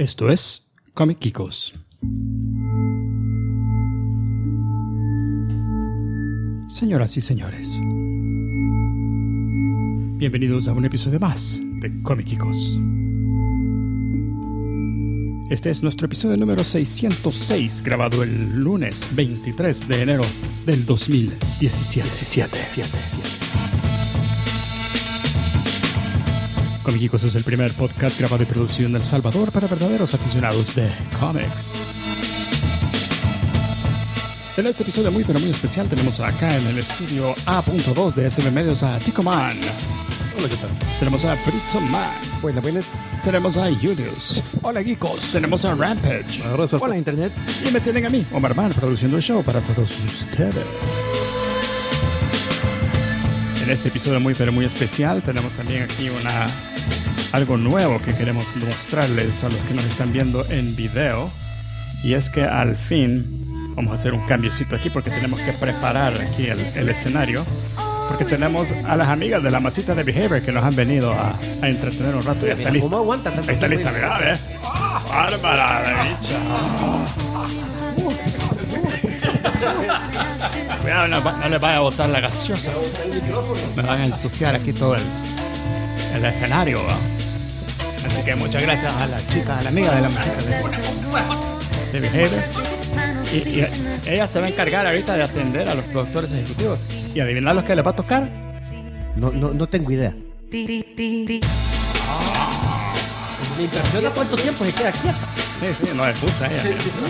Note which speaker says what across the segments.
Speaker 1: Esto es Comic Geekos. Señoras y señores, bienvenidos a un episodio más de Comic Geekos. Este es nuestro episodio número 606, grabado el lunes 23 de enero del 2017. Comic Geekos es el primer podcast grabado y producido en El Salvador para verdaderos aficionados de cómics. En este episodio muy especial tenemos acá en el estudio A.2 de SM Medios a Tico Man.
Speaker 2: Hola, ¿qué tal?
Speaker 1: Tenemos a Brito Man.
Speaker 2: Buenas.
Speaker 1: Tenemos a Julius. Hola, geekos. Tenemos a Rampage.
Speaker 2: Hola, Internet.
Speaker 1: Y me tienen a mí, Omar Man, produciendo el show para todos ustedes. En este episodio muy especial tenemos también aquí algo nuevo que queremos mostrarles a los que nos están viendo en video. Y es que al fin vamos a hacer un cambiecito aquí porque tenemos que preparar aquí el escenario. Porque tenemos a las amigas de la masita de Behavior que nos han venido a entretener un rato. Ya está lista.
Speaker 2: ¿Cómo aguanta?
Speaker 1: Ahí está lista, mira, ¿ves? ¡Bárbara, la bicha! Cuidado, no les vaya a botar la gaseosa. Me van a ensuciar aquí todo el escenario, ¿va? Así que muchas gracias a la chica, a la amiga de la masita de Behavior. Y ella se va a encargar ahorita de atender a los productores ejecutivos. ¿Y adivinar los que les va a tocar?
Speaker 2: No tengo idea. Me impresiona cuánto tiempo se queda aquí.
Speaker 1: Sí, no es pusa ella.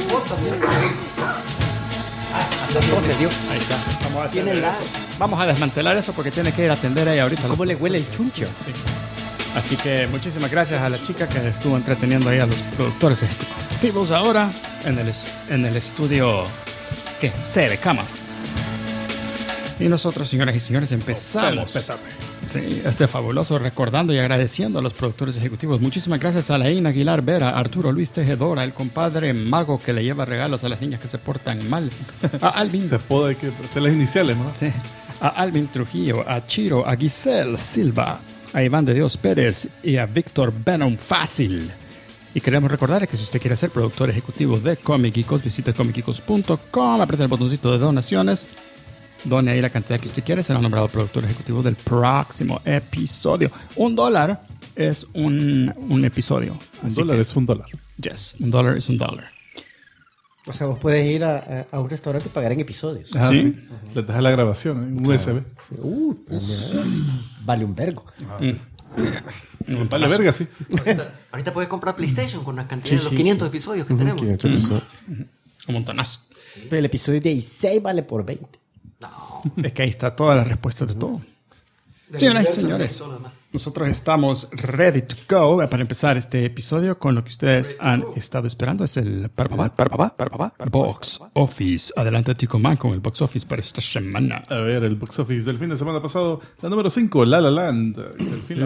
Speaker 1: Ahí está. Vamos a desmantelar eso porque tiene que ir a atender a ella ahorita.
Speaker 2: ¿Cómo le huele el chuncho?
Speaker 1: Sí. Así que muchísimas gracias a la chica que estuvo entreteniendo ahí a los productores ejecutivos ahora en el estudio C de cama. Y nosotros, señoras y señores, empezamos este fabuloso recordando y agradeciendo a los productores ejecutivos. Muchísimas gracias a Laín Aguilar Vera, Arturo Luis Tejedora, el compadre mago que le lleva regalos a las niñas que se portan mal, a Alvin.
Speaker 3: Se puede que las iniciales, ¿no?
Speaker 1: Sí. A Alvin Trujillo, a Chiro, a Giselle Silva, a Iván de Dios Pérez y a Víctor Venom Fácil. Y queremos recordarles que si usted quiere ser productor ejecutivo de Comic Geekos, visite comicgeekos.com, apriete el botoncito de donaciones, done ahí la cantidad que usted quiere, será nombrado productor ejecutivo del próximo episodio. $1 es un episodio.
Speaker 3: $1 es $1.
Speaker 1: Yes, $1 es $1.
Speaker 2: O sea, vos puedes ir a un restaurante y pagar en episodios.
Speaker 3: Sí. Les dejas la grabación, un USB.
Speaker 2: Sí. Vale un vergo.
Speaker 3: Vale verga, sí.
Speaker 4: Ahorita puedes comprar PlayStation con la cantidad de los 500 episodios que tenemos.
Speaker 2: 500 episodios.
Speaker 1: Un montonazo.
Speaker 2: Pero el episodio 16 vale por 20.
Speaker 4: No.
Speaker 1: Es que ahí está todas las respuestas de todo. Señoras y señores, nosotros estamos ready to go para empezar este episodio con lo que ustedes han estado esperando. Es el Box Office. Adelante, Tico Man, con el Box Office para esta semana.
Speaker 3: A ver, el Box Office del fin de semana pasado. La número 5, La La Land. El fin de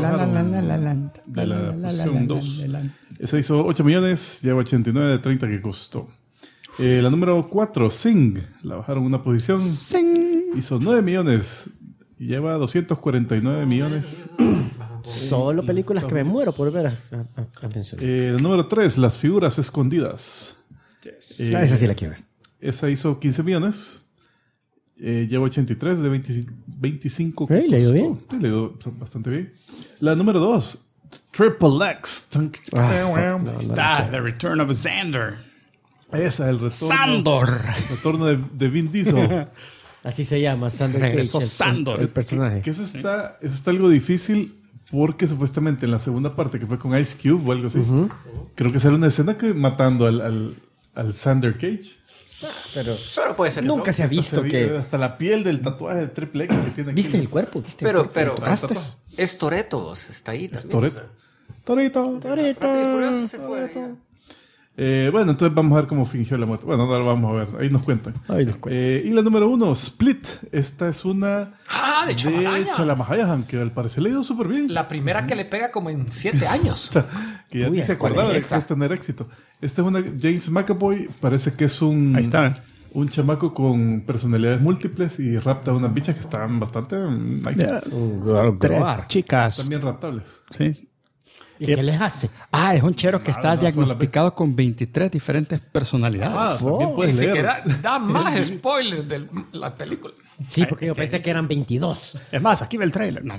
Speaker 3: la posición 2. Esa hizo 8 millones, lleva 89 de 30 que costó. La número 4, Sing. La bajaron una posición.
Speaker 1: Sing.
Speaker 3: Hizo 9 millones. Y lleva 249 millones.
Speaker 2: Solo películas que me muero por ver a mencionar.
Speaker 3: La número 3, Las Figuras Escondidas.
Speaker 2: Esa sí la quiero ver.
Speaker 3: Esa hizo 15 millones. Lleva 83 de 25.
Speaker 2: Le ha ido bien.
Speaker 3: Sí, le ha ido bastante bien. La número 2, Triple X.
Speaker 1: Está The Return of Xander.
Speaker 3: Esa, el retorno.
Speaker 1: Sandor.
Speaker 3: El retorno de Vin Diesel.
Speaker 2: Así se llama, Sandor
Speaker 1: Regresó
Speaker 2: Cage,
Speaker 1: Sandor.
Speaker 2: el personaje.
Speaker 3: Que eso está algo difícil porque supuestamente en la segunda parte que fue con Ice Cube o algo así, creo que sale una escena que matando al Xander Cage.
Speaker 2: Pero
Speaker 4: puede ser
Speaker 2: nunca
Speaker 4: eso.
Speaker 2: se ha visto que...
Speaker 3: Hasta la piel del tatuaje de Triple X que tiene aquí.
Speaker 2: ¿Viste el cuerpo? ¿Viste el
Speaker 4: Pero
Speaker 2: cuerpo?
Speaker 1: ¿Tocaste?
Speaker 4: es Toretto, está ahí también.
Speaker 3: Toretto.
Speaker 4: Rápido y Furioso se fue.
Speaker 3: Bueno, entonces vamos a ver cómo fingió la muerte. Bueno, no lo vamos a ver. Ahí nos cuentan. Y la número 1, Split. Esta es una
Speaker 5: de
Speaker 3: Chalamahayan, que al parecer le ha ido súper bien.
Speaker 5: La primera que le pega como en 7 años.
Speaker 3: Que ya ni se acordaba de que es tener éxito. Esta es una James McAvoy. Parece que es
Speaker 1: Ahí está.
Speaker 3: un chamaco con personalidades múltiples y rapta a unas bichas que están bastante...
Speaker 1: Tres chicas.
Speaker 3: Están bien raptables.
Speaker 1: Sí.
Speaker 2: ¿Y qué les hace?
Speaker 1: Es un chero que está
Speaker 3: no,
Speaker 1: diagnosticado con 23 diferentes personalidades.
Speaker 3: También puedes
Speaker 5: Ni
Speaker 3: leer.
Speaker 5: siquiera da más spoilers de la película.
Speaker 2: Sí, porque yo pensé que eran 22.
Speaker 1: Es más, aquí ve el trailer. No,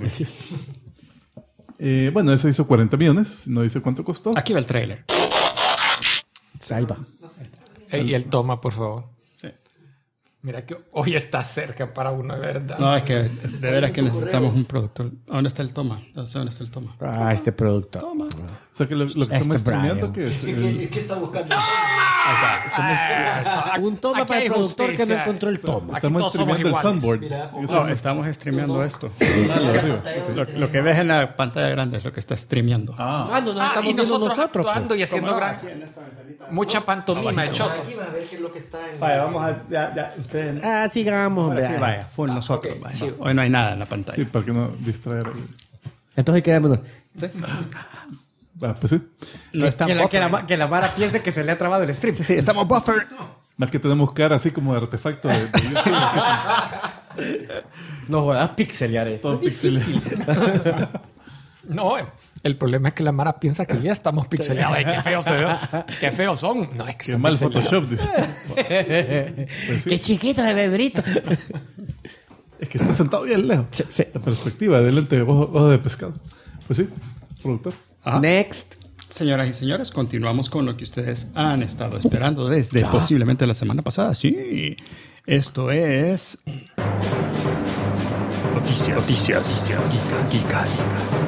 Speaker 3: Bueno, ese hizo 40 millones. No dice cuánto costó.
Speaker 1: aquí ve el trailer.
Speaker 2: Ahí va.
Speaker 5: Y el toma, por favor.
Speaker 1: Sí.
Speaker 5: Mira que hoy está cerca para uno, de verdad.
Speaker 1: No, es que de veras que necesitamos un productor. ¿Dónde está el toma? No sé dónde está el toma.
Speaker 2: Este producto.
Speaker 3: O sea que lo que estamos streameando, ¿qué es?
Speaker 4: ¿Qué está buscando?
Speaker 2: Un toma
Speaker 5: Aquí
Speaker 2: para el
Speaker 5: hay
Speaker 2: productor que no
Speaker 5: justicia.
Speaker 2: encontró el toma.
Speaker 5: Aquí
Speaker 3: Estamos
Speaker 5: todos somos
Speaker 3: streameando el
Speaker 5: iguales.
Speaker 3: soundboard.
Speaker 4: Mira,
Speaker 1: No, estamos streameando esto.
Speaker 3: Arriba.
Speaker 1: Lo que ves en la pantalla grande es lo que está streameando.
Speaker 2: No, no estamos
Speaker 5: Y
Speaker 2: viendo
Speaker 5: nosotros
Speaker 2: nosotros.
Speaker 5: actuando y haciendo mucha pantomima de choto.
Speaker 4: aquí vas a ver qué es lo que está en
Speaker 1: Vaya, vamos a... Ya, ustedes...
Speaker 2: Ah, sigamos.
Speaker 1: Ahora sí,
Speaker 2: vea.
Speaker 1: vaya, full nosotros. Vaya. Hoy no hay nada en la
Speaker 3: Sí,
Speaker 1: pantalla.
Speaker 3: para que no distraer.
Speaker 2: Entonces quedémonos.
Speaker 3: Pues sí.
Speaker 1: No está
Speaker 2: Que la Mara piense que se le ha trabado el stream.
Speaker 1: Sí, estamos buffer.
Speaker 3: Más que tenemos cara así como de artefacto de YouTube, así
Speaker 2: No jodas, pixelear
Speaker 3: como
Speaker 2: esto.
Speaker 3: todo pixel.
Speaker 5: No, el problema es que la Mara piensa que ya estamos pixeleados. Ay, qué feos se ve. Qué feos son. No, es que
Speaker 3: Qué
Speaker 5: están
Speaker 3: mal
Speaker 5: pixeleados.
Speaker 3: Photoshop, dice. Pues sí.
Speaker 2: Qué chiquito de bebrito.
Speaker 3: Es que está sentado bien lejos. La perspectiva del lente de ojo de pescado. Pues sí, productor.
Speaker 2: Next.
Speaker 1: Señoras y señores, continuamos con lo que ustedes han estado esperando desde posiblemente la semana pasada. Sí, esto es... Noticias. Geekas.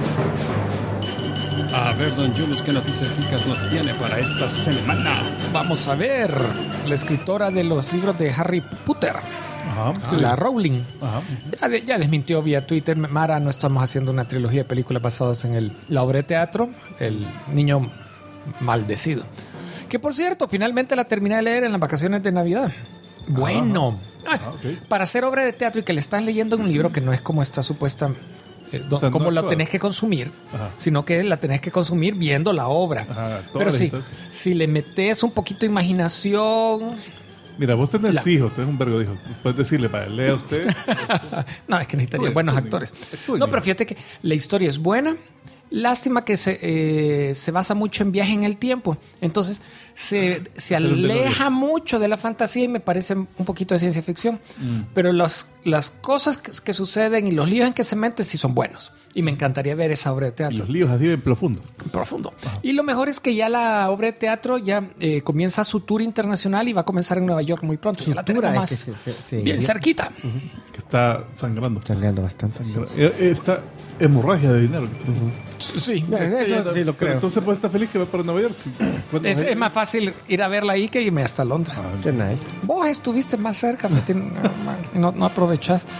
Speaker 1: A ver, don Julius, ¿qué noticias geekas nos tiene para esta semana?
Speaker 5: Vamos a ver. La escritora de los libros de Harry Potter,
Speaker 3: Ajá.
Speaker 5: la Rowling,
Speaker 3: Ajá.
Speaker 5: ya desmintió vía Twitter: Mara, no estamos haciendo una trilogía de películas basadas en la obra de teatro El Niño Maldecido. Que por cierto, finalmente la terminé de leer en las vacaciones de Navidad. Bueno,
Speaker 3: ok.
Speaker 5: para hacer obra de teatro y que le estás leyendo en un libro que no es como está supuesta,
Speaker 3: O sea,
Speaker 5: como
Speaker 3: no
Speaker 5: la
Speaker 3: actual.
Speaker 5: tenés que consumir,
Speaker 3: Ajá.
Speaker 5: sino que la tenés que consumir viendo la obra.
Speaker 3: Ajá,
Speaker 5: Pero
Speaker 3: actores y
Speaker 5: sí,
Speaker 3: todo eso.
Speaker 5: si le metes un poquito de imaginación...
Speaker 3: Mira, vos tenés hijos, tenés un vergo de hijos. Puedes decirle, para lea usted.
Speaker 5: No, es que necesitaría
Speaker 3: Actúen,
Speaker 5: buenos
Speaker 3: actúen,
Speaker 5: actores.
Speaker 3: actúen.
Speaker 5: No, pero fíjate que la historia es buena. Lástima que se basa mucho en viaje en el tiempo. Entonces se aleja mucho de la fantasía y me parece un poquito de ciencia ficción. Pero las cosas que suceden y los líos en que se meten sí son buenos. Y me encantaría ver esa obra de
Speaker 3: Y
Speaker 5: teatro.
Speaker 3: los líos así bien profundos.
Speaker 5: Profundo. Y lo mejor es que ya la obra de teatro ya comienza su tour internacional y va a comenzar en Nueva York muy pronto. Ya la tenemos más bien cerquita.
Speaker 3: Que está sangrando.
Speaker 2: Sangrando bastante.
Speaker 3: Esta hemorragia de dinero que está haciendo.
Speaker 5: Sí.
Speaker 2: Eso sí lo
Speaker 3: Pero
Speaker 2: creo.
Speaker 3: entonces puede estar feliz que va para Nueva York. Sí.
Speaker 5: Es más fácil ir a verla ahí que irme hasta Londres.
Speaker 2: Qué nice.
Speaker 5: Vos estuviste más cerca, no aprovechaste.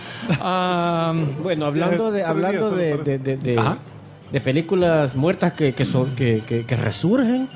Speaker 2: Bueno, hablando de
Speaker 5: Ajá.
Speaker 2: de películas muertas que resurgen,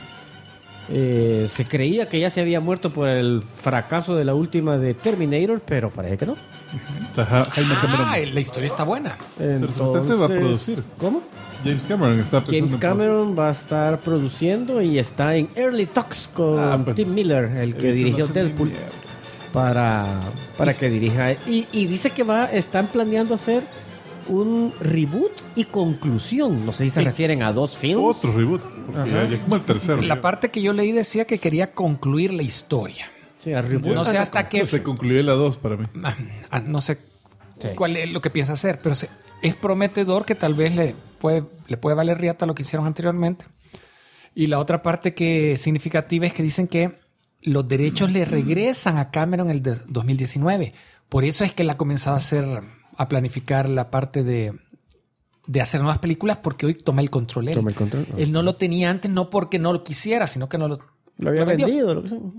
Speaker 2: se creía que ya se había muerto por el fracaso de la última de Terminator, pero parece que no.
Speaker 3: Está Jaime Cameron.
Speaker 5: La historia está buena.
Speaker 3: supuestamente va a producir.
Speaker 2: ¿Cómo?
Speaker 3: James Cameron está pensando
Speaker 2: James
Speaker 3: en
Speaker 2: Cameron va a estar produciendo y está en Early Talks con
Speaker 3: pues,
Speaker 2: Tim Miller, el que dirigió Deadpool, para que dirija. Y dice que están planeando hacer un reboot y conclusión. No sé si se refieren a dos films.
Speaker 3: Otro reboot. Porque ya es como el tercero.
Speaker 5: La parte que yo leí decía que quería concluir la historia.
Speaker 2: Sí, a reboot.
Speaker 5: No sé hasta qué...
Speaker 3: Se concluyó la 2 para mí.
Speaker 5: No sé
Speaker 2: Sí.
Speaker 5: cuál es lo que piensa hacer, pero es prometedor que tal vez le puede valer riata lo que hicieron anteriormente. Y la otra parte que es significativa es que dicen que los derechos le regresan a Cameron el 2019. Por eso es que él ha comenzado a planificar la parte de hacer nuevas películas, porque hoy toma el control él.
Speaker 2: Toma el control.
Speaker 5: Él no lo tenía antes, no porque no lo quisiera, sino que no lo
Speaker 2: Lo había
Speaker 5: vendió.
Speaker 2: vendido. Lo que sea.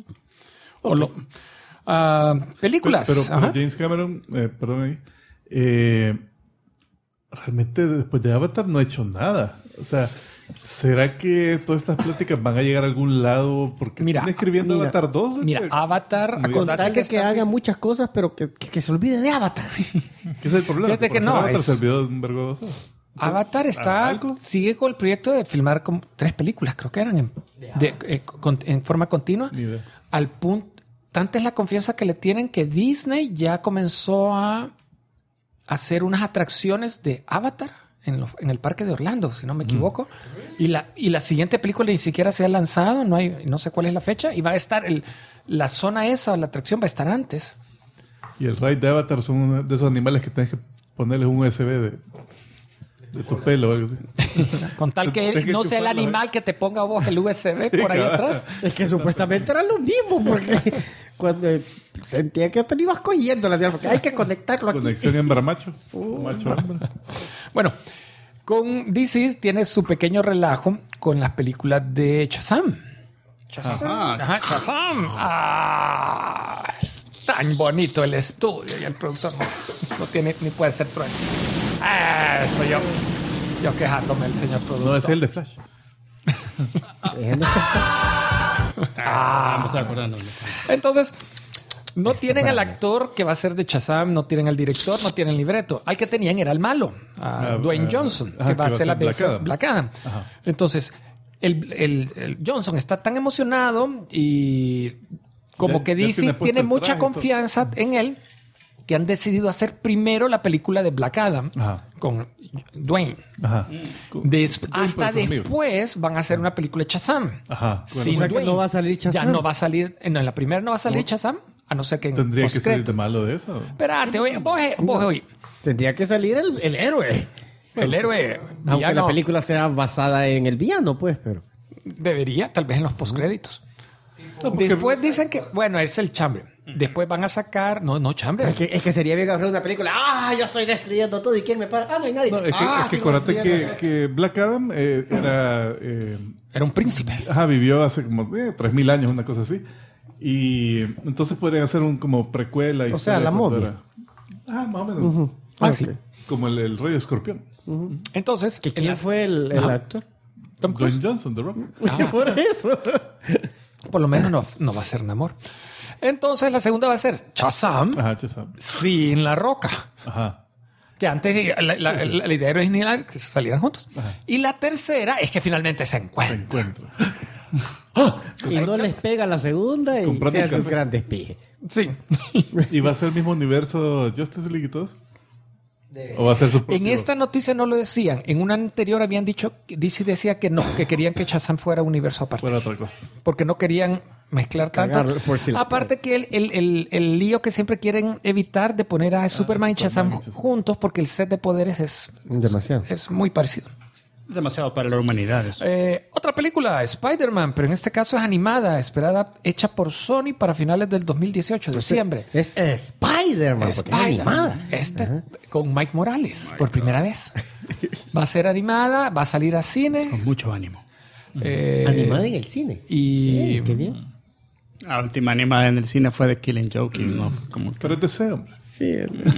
Speaker 5: Películas.
Speaker 3: Pero
Speaker 5: Ajá.
Speaker 3: James Cameron, perdón ahí, realmente después de Avatar no ha hecho nada. O sea, ¿será que todas estas pláticas van a llegar a algún lado? Porque
Speaker 5: Mira,
Speaker 3: están escribiendo
Speaker 2: mira,
Speaker 3: Avatar 2.
Speaker 5: Mira, Avatar,
Speaker 3: Muy bien.
Speaker 2: Con
Speaker 5: acordate
Speaker 2: tal de que
Speaker 5: está-
Speaker 2: haga muchas cosas, pero que se olvide de Avatar.
Speaker 3: ¿Qué es el problema?
Speaker 5: Fíjate
Speaker 3: Por
Speaker 5: que
Speaker 3: hacer
Speaker 5: no,
Speaker 3: Avatar
Speaker 5: es-
Speaker 3: se olvidó de un vergo de cosas.
Speaker 5: Avatar
Speaker 3: ¿Algo?
Speaker 5: sigue con el proyecto de filmar como 3 películas, creo que eran en forma continua.
Speaker 3: Ni idea.
Speaker 5: Al punto, tanta es la confianza que le tienen que Disney ya comenzó a hacer unas atracciones de Avatar en el parque de Orlando, si no me equivoco. Y la siguiente película ni siquiera se ha lanzado, no sé cuál es la fecha, y va a estar, la zona esa, la atracción va a estar antes.
Speaker 3: Y el ride de Avatar son uno de esos animales que tienes que ponerles un USB de tu pelo o algo así.
Speaker 5: Con tal que
Speaker 3: Tienes que
Speaker 5: no sea el
Speaker 3: chuparlo,
Speaker 5: animal que te ponga vos el USB
Speaker 3: Sí,
Speaker 5: por ahí
Speaker 3: cabal.
Speaker 5: atrás.
Speaker 2: Es que supuestamente era lo mismo, porque cuando sentía que te lo ibas cogiendo la tierra, porque hay que conectarlo aquí.
Speaker 3: Conexión hembra-macho. Macho-hembra.
Speaker 5: Bueno, con DC tiene su pequeño relajo con las películas de Shazam. Ajá, Shazam. Es tan bonito el estudio y el productor no tiene ni puede ser trueno. Eso yo quejándome el señor productor.
Speaker 3: No, es el de Flash.
Speaker 2: Déjenme echar-
Speaker 1: Me estoy acordando.
Speaker 5: Entonces, no tienen al actor que va a ser de Shazam, no tienen al director, no tienen el libreto. Al que tenían era el malo, Dwayne Johnson, que va a ser la versión Black Adam. Entonces, el Johnson está tan emocionado y como
Speaker 3: Ya-
Speaker 5: que
Speaker 3: ya
Speaker 5: DC
Speaker 3: tiene puesto
Speaker 5: tiene
Speaker 3: el
Speaker 5: mucha
Speaker 3: traje y todo.
Speaker 5: confianza en él, que han decidido hacer primero la película de Black Adam
Speaker 3: Ajá.
Speaker 5: con Dwayne.
Speaker 3: Ajá.
Speaker 5: Hasta
Speaker 3: por sus amigos.
Speaker 5: después van a hacer una película de Shazam.
Speaker 3: Ajá.
Speaker 5: Sin
Speaker 2: O sea que
Speaker 5: Dwayne.
Speaker 2: no va a salir Shazam.
Speaker 5: Ya no va a salir. En la primera no va a salir Shazam, a no ser que en
Speaker 3: Tendría que salir
Speaker 5: postcrédito.
Speaker 3: de malo de eso.
Speaker 5: Espérate, vos oye.
Speaker 2: Tendría que salir el héroe.
Speaker 5: El héroe
Speaker 2: Aunque
Speaker 5: villano
Speaker 2: la película sea basada en el villano, pues, pero...
Speaker 5: debería, tal vez en los postcréditos.
Speaker 3: No, porque-
Speaker 5: Después dicen que, bueno, es el chambre. Después van a sacar, no chambre.
Speaker 2: Es que sería bien agarrar una película. Yo estoy destruyendo todo y ¿quién me para? No hay nadie.
Speaker 3: No, es que, es que
Speaker 2: sigo
Speaker 3: acuérdate
Speaker 2: destruyendo.
Speaker 3: que Black Adam era...
Speaker 5: Era un príncipe.
Speaker 3: vivió hace como 3.000 años, una cosa así. Y entonces podrían hacer un como precuela.
Speaker 2: O sea, la momia.
Speaker 3: Más o menos.
Speaker 5: Sí.
Speaker 3: Como el Rey Escorpión.
Speaker 5: Entonces,
Speaker 2: ¿Que ¿Quién fue el actor?
Speaker 5: Tom Cruise.
Speaker 3: Dwayne Johnson, The Rock.
Speaker 2: Por eso.
Speaker 5: Por lo menos no va a ser Namor. Entonces, la segunda va a ser Shazam
Speaker 3: Ajá, Shazam.
Speaker 5: sin La Roca.
Speaker 3: Ajá.
Speaker 5: Que antes la idea original era que salieran juntos. Y la tercera es que finalmente se
Speaker 3: Se
Speaker 5: encuentran.
Speaker 3: encuentra.
Speaker 2: Y no les pega la segunda y
Speaker 3: Comprando
Speaker 2: se hace un
Speaker 3: café.
Speaker 2: gran despeje.
Speaker 5: Sí.
Speaker 3: ¿Y va a ser el mismo universo Justice League y todos? ¿O va a ser su propio?
Speaker 5: En esta noticia no lo decían. En una anterior habían dicho, DC decía que no, que querían que Shazam fuera universo aparte.
Speaker 3: Fuera otra cosa.
Speaker 5: Porque no querían mezclar tanto.
Speaker 2: Cagarlo por si la-
Speaker 5: Aparte que el lío que siempre quieren evitar de poner a Superman y Shazam juntos porque el set de poderes
Speaker 2: Demasiado.
Speaker 5: es muy parecido.
Speaker 1: Demasiado para la humanidad eso.
Speaker 5: Otra película, Spider-Man, pero en este caso es animada, esperada, hecha por Sony para finales del 2018, diciembre.
Speaker 2: Es Spider-Man, porque es animada.
Speaker 5: Con Mike Morales, por primera vez. Va a ser animada, va a salir a cine.
Speaker 1: Con mucho ánimo.
Speaker 2: Animada en el cine.
Speaker 5: Y
Speaker 2: Qué bien.
Speaker 1: La última animada en el cine fue de Killing Joke. ¿No? Como que-
Speaker 3: Pero es DC, hombre.
Speaker 2: Sí.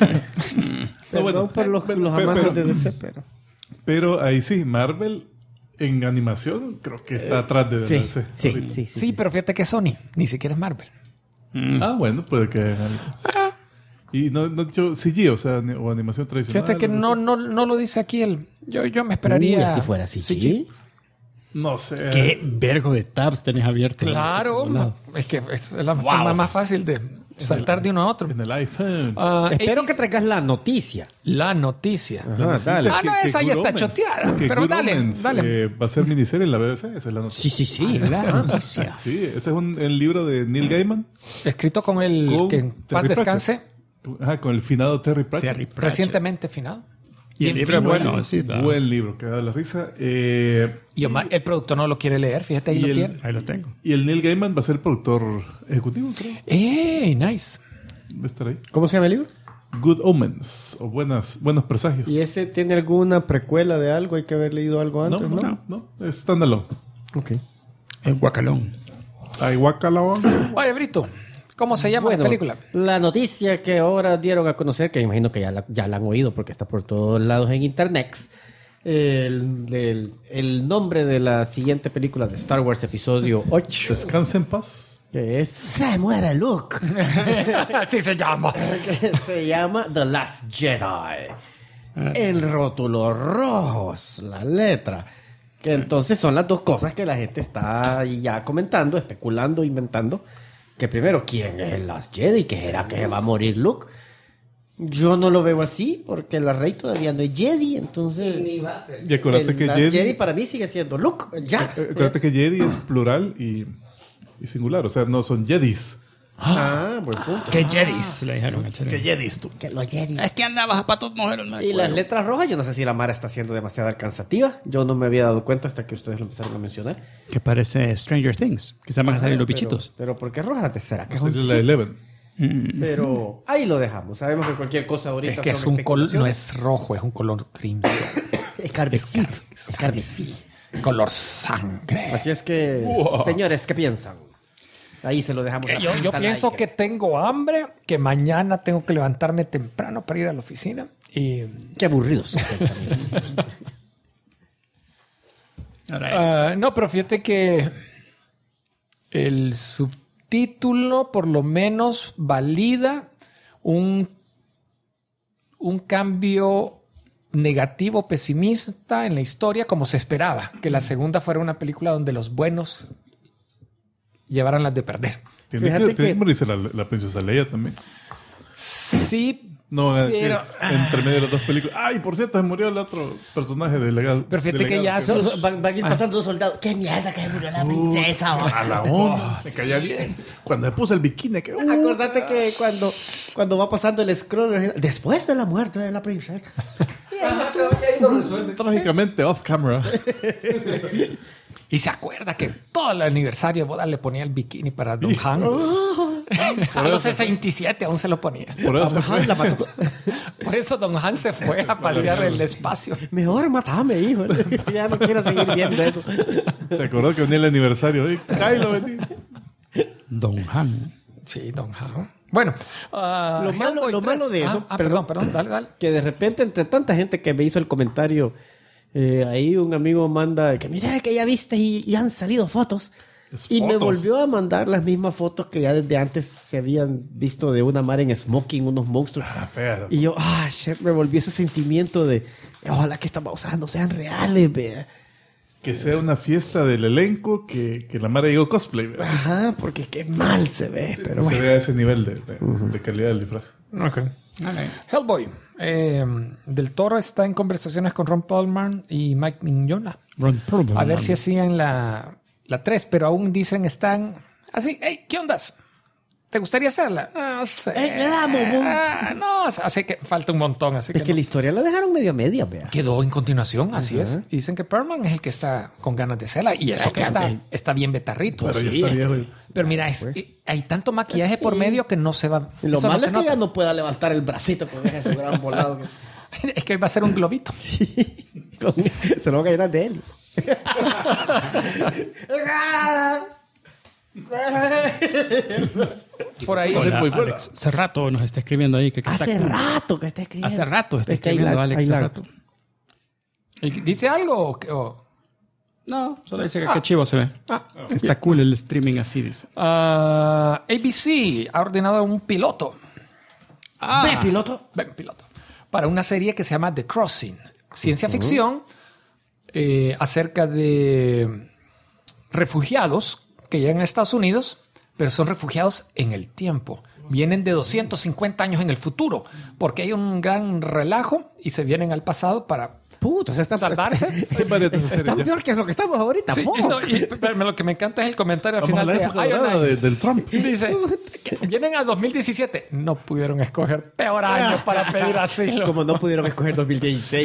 Speaker 3: No, bueno,
Speaker 2: por los
Speaker 3: pero-
Speaker 2: amantes de DC, pero...
Speaker 3: Pero ahí sí, Marvel en animación creo que está atrás de
Speaker 2: Sí,
Speaker 3: DC.
Speaker 2: sí,
Speaker 3: ahorita.
Speaker 2: sí,
Speaker 5: sí, pero fíjate que es Sony, ni siquiera es Marvel.
Speaker 3: Bueno, puede que hagan algo. Y no he dicho CG, o sea, o animación tradicional.
Speaker 5: Fíjate que
Speaker 3: algo
Speaker 5: no lo dice aquí él. Yo me esperaría.
Speaker 2: si fuera así,
Speaker 5: CG.
Speaker 2: sí.
Speaker 3: así. No sé.
Speaker 1: ¿Qué vergo de tabs tenés abierto?
Speaker 5: Claro, es que es la forma más fácil de saltar de uno a otro.
Speaker 3: En el iPhone.
Speaker 2: Espero
Speaker 5: ABC,
Speaker 2: que traigas la noticia.
Speaker 5: la noticia.
Speaker 2: Ajá, dale.
Speaker 5: Ah, no, esa ya
Speaker 3: Good
Speaker 5: está
Speaker 3: Omens-
Speaker 5: choteada,
Speaker 3: que
Speaker 5: pero
Speaker 3: Good
Speaker 5: dale,
Speaker 3: Omens,
Speaker 5: dale.
Speaker 3: va a ser miniserie en la BBC, esa es la noticia.
Speaker 2: Sí.
Speaker 1: La noticia.
Speaker 3: Sí, ese es el libro de Neil Gaiman.
Speaker 5: Escrito con el
Speaker 3: Con
Speaker 5: que en paz
Speaker 3: Terry
Speaker 5: descanse,
Speaker 3: Ajá, con el finado Terry Pratchett.
Speaker 1: Terry Pratchett.
Speaker 5: recientemente finado.
Speaker 1: Y el libro es
Speaker 5: fino,
Speaker 1: bueno, sí. da-
Speaker 3: Buen libro, que da la risa.
Speaker 5: Y Omar, el productor no lo quiere leer, fíjate, ahí
Speaker 3: Y
Speaker 5: lo
Speaker 3: el-
Speaker 5: tiene.
Speaker 1: Ahí lo tengo.
Speaker 3: Y el Neil Gaiman va a ser productor ejecutivo, creo.
Speaker 5: Nice.
Speaker 3: Va a estar ahí.
Speaker 2: ¿Cómo se llama el libro?
Speaker 3: Good Omens, o buenos presagios.
Speaker 2: ¿Y ese tiene alguna precuela de algo? ¿Hay que haber leído algo
Speaker 3: No,
Speaker 2: antes?
Speaker 3: no, es standalone.
Speaker 2: Ok.
Speaker 1: El guacalón.
Speaker 3: Ay, guacalón.
Speaker 5: Oye, Brito, ¿cómo se llama la película?
Speaker 2: La noticia que ahora dieron a conocer, que imagino que ya la han oído porque está por todos lados en internet, el nombre de la siguiente película de Star Wars Episodio 8,
Speaker 3: Descanse en paz.
Speaker 2: que es Se muere Luke,
Speaker 5: Así se llama.
Speaker 2: que se llama The Last Jedi. En rótulos rojos, la letra. Que entonces son las dos cosas que la gente está ya comentando, especulando, inventando. Que primero, ¿quién es el Last Jedi? ¿Qué era que va a morir Luke? Yo no lo veo así, porque la Rey todavía no es Jedi, entonces...
Speaker 4: Ni va a ser.
Speaker 3: Y acuérdate que
Speaker 2: Jedi para mí sigue siendo Luke, ya.
Speaker 3: Acuérdate que Jedi es plural y singular, o sea, no son Jedis.
Speaker 2: Buen punto.
Speaker 1: ¿Qué Jedis? Le dijeron al
Speaker 3: ¿Qué Jedis tú?
Speaker 2: Que los Jedi.
Speaker 1: Es que andaba zapatos mujeres. No
Speaker 2: Y las letras rojas, yo no sé si la Mara está siendo demasiado alcanzativa. Yo no me había dado cuenta hasta que ustedes lo empezaron a mencionar.
Speaker 1: Que parece Stranger Things. Quizás van a salir los bichitos.
Speaker 2: Pero ¿por qué rojas? ¿Será que es
Speaker 3: Esa
Speaker 2: un
Speaker 3: es la
Speaker 2: sí?
Speaker 3: 11.
Speaker 2: Pero ahí lo dejamos. Sabemos que cualquier cosa ahorita...
Speaker 5: Es que es
Speaker 2: son
Speaker 5: un color, no
Speaker 2: especulaciones.
Speaker 5: es rojo, es un color crimson.
Speaker 2: Es carmesí. Es carmesí.
Speaker 5: Color sangre.
Speaker 2: Así es que, señores, ¿qué piensan? Ahí se lo dejamos.
Speaker 5: Yo pienso que tengo hambre, que mañana tengo que levantarme temprano para ir a la oficina. Y
Speaker 2: Qué aburridos sus pensamientos.
Speaker 5: no, pero fíjate que el subtítulo por lo menos valida un cambio negativo, pesimista en la historia, como se esperaba, que la segunda fuera una película donde los buenos llevaran las de perder.
Speaker 3: Tiene
Speaker 2: Fíjate
Speaker 3: que
Speaker 2: que-
Speaker 3: morirse la princesa Leia también.
Speaker 5: Sí,
Speaker 3: No van a decir
Speaker 5: Pero-
Speaker 3: entre medio de las dos películas. Ay, por cierto, se murió el otro personaje de legal.
Speaker 5: Pero fíjate que ya
Speaker 2: So- van a ir pasando dos soldados. ¡Qué mierda que murió la princesa!
Speaker 3: A la onda. Me caía bien. Cuando me puse el bikini, que.
Speaker 2: Acordate que cuando va pasando el scroll, después de la muerte de la princesa.
Speaker 3: Trágicamente off camera.
Speaker 5: y se acuerda que todo el aniversario de boda le ponía el bikini para Don Han. A los 67 aún se lo ponía.
Speaker 3: Por eso fue.
Speaker 2: La mató.
Speaker 5: Por eso Don Han se fue a pasear el espacio.
Speaker 2: Mejor matame, hijo. Ya no quiero seguir viendo eso.
Speaker 3: Se acordó que venía el aniversario. Kylo venía.
Speaker 1: Don Han.
Speaker 5: Sí, Don Han. Bueno,
Speaker 2: Lo malo-
Speaker 5: Hellboy
Speaker 2: lo
Speaker 5: 3.
Speaker 2: malo de eso-
Speaker 5: Perdón, dale.
Speaker 2: Que de repente, entre tanta gente que me hizo el comentario, ahí un amigo manda que mira que ya viste y han salido fotos.
Speaker 3: Es
Speaker 2: Y me
Speaker 3: fotos.
Speaker 2: volvió a mandar las mismas fotos que ya desde antes se habían visto de una mar en smoking, unos monstruos.
Speaker 3: Fea.
Speaker 2: Y yo, shit, me volvió ese sentimiento de ojalá que estas babosadas no sean reales, vea.
Speaker 3: Que sea una fiesta del elenco que la Mara llegó cosplay. ¿verdad?
Speaker 2: Ajá, porque qué mal se ve, pero
Speaker 3: Se
Speaker 2: bueno.
Speaker 3: vea ese nivel de calidad del disfraz.
Speaker 5: Hellboy. Del Toro está en conversaciones con Ron Perlman y Mike Mignola. A ver si hacían la 3, pero aún dicen están así. Hey, ¿qué ondas? ¿Te gustaría hacerla? No sé.
Speaker 2: Le damos, boom.
Speaker 5: No, así que falta un montón. Así
Speaker 2: Es
Speaker 5: que
Speaker 2: que
Speaker 5: no.
Speaker 2: la historia la dejaron medio a media, vea.
Speaker 5: Quedó en continuación, así es. Y dicen que Perlman es el que está con ganas de hacerla. Y eso que está bien betarrito.
Speaker 3: Pero ya
Speaker 5: Sí.
Speaker 3: está viejo.
Speaker 5: Pero mira, hay tanto maquillaje por medio que no se va.
Speaker 2: Y lo
Speaker 5: eso no
Speaker 2: malo
Speaker 5: se
Speaker 2: es que
Speaker 5: nota.
Speaker 2: ya no pueda levantar el bracito con ese gran volado.
Speaker 5: Es que va a ser un globito.
Speaker 2: Se lo va a caer de él.
Speaker 5: Por ahí.
Speaker 1: Hola,
Speaker 3: muy buena.
Speaker 1: Alex. Hace rato nos está escribiendo ahí que está
Speaker 2: Hace
Speaker 1: cool.
Speaker 2: rato que está escribiendo.
Speaker 1: Hace rato está
Speaker 2: Es que hay
Speaker 1: escribiendo
Speaker 2: lag,
Speaker 1: Alex.
Speaker 2: hay
Speaker 1: Hace
Speaker 2: lag.
Speaker 1: rato.
Speaker 5: ¿Dice algo? O-
Speaker 1: No, solo dice que qué chivo se ve.
Speaker 5: Ah,
Speaker 1: Está cool el streaming así, dice.
Speaker 5: ABC ha ordenado un piloto.
Speaker 2: Ve, piloto.
Speaker 5: Ven, piloto. Para una serie que se llama The Crossing. Ciencia ficción acerca de refugiados que llegan a Estados Unidos, pero son refugiados en el tiempo. Vienen de 250 años en el futuro, porque hay un gran relajo y se vienen al pasado para
Speaker 2: Puta, se está
Speaker 5: salvarse.
Speaker 3: Hay varias de esas
Speaker 2: Están
Speaker 3: series ya.
Speaker 2: peor que lo que estamos ahorita.
Speaker 5: Sí,
Speaker 2: fuck.
Speaker 5: no, pero lo que me encanta es el comentario al
Speaker 3: Vamos a
Speaker 5: final
Speaker 3: la
Speaker 5: de
Speaker 3: época
Speaker 5: Iron
Speaker 3: dorada
Speaker 5: Man.
Speaker 3: del Trump.
Speaker 5: Dice, que vienen a 2017. No pudieron escoger peor año para pedir asilo.
Speaker 2: Como no pudieron escoger 2016.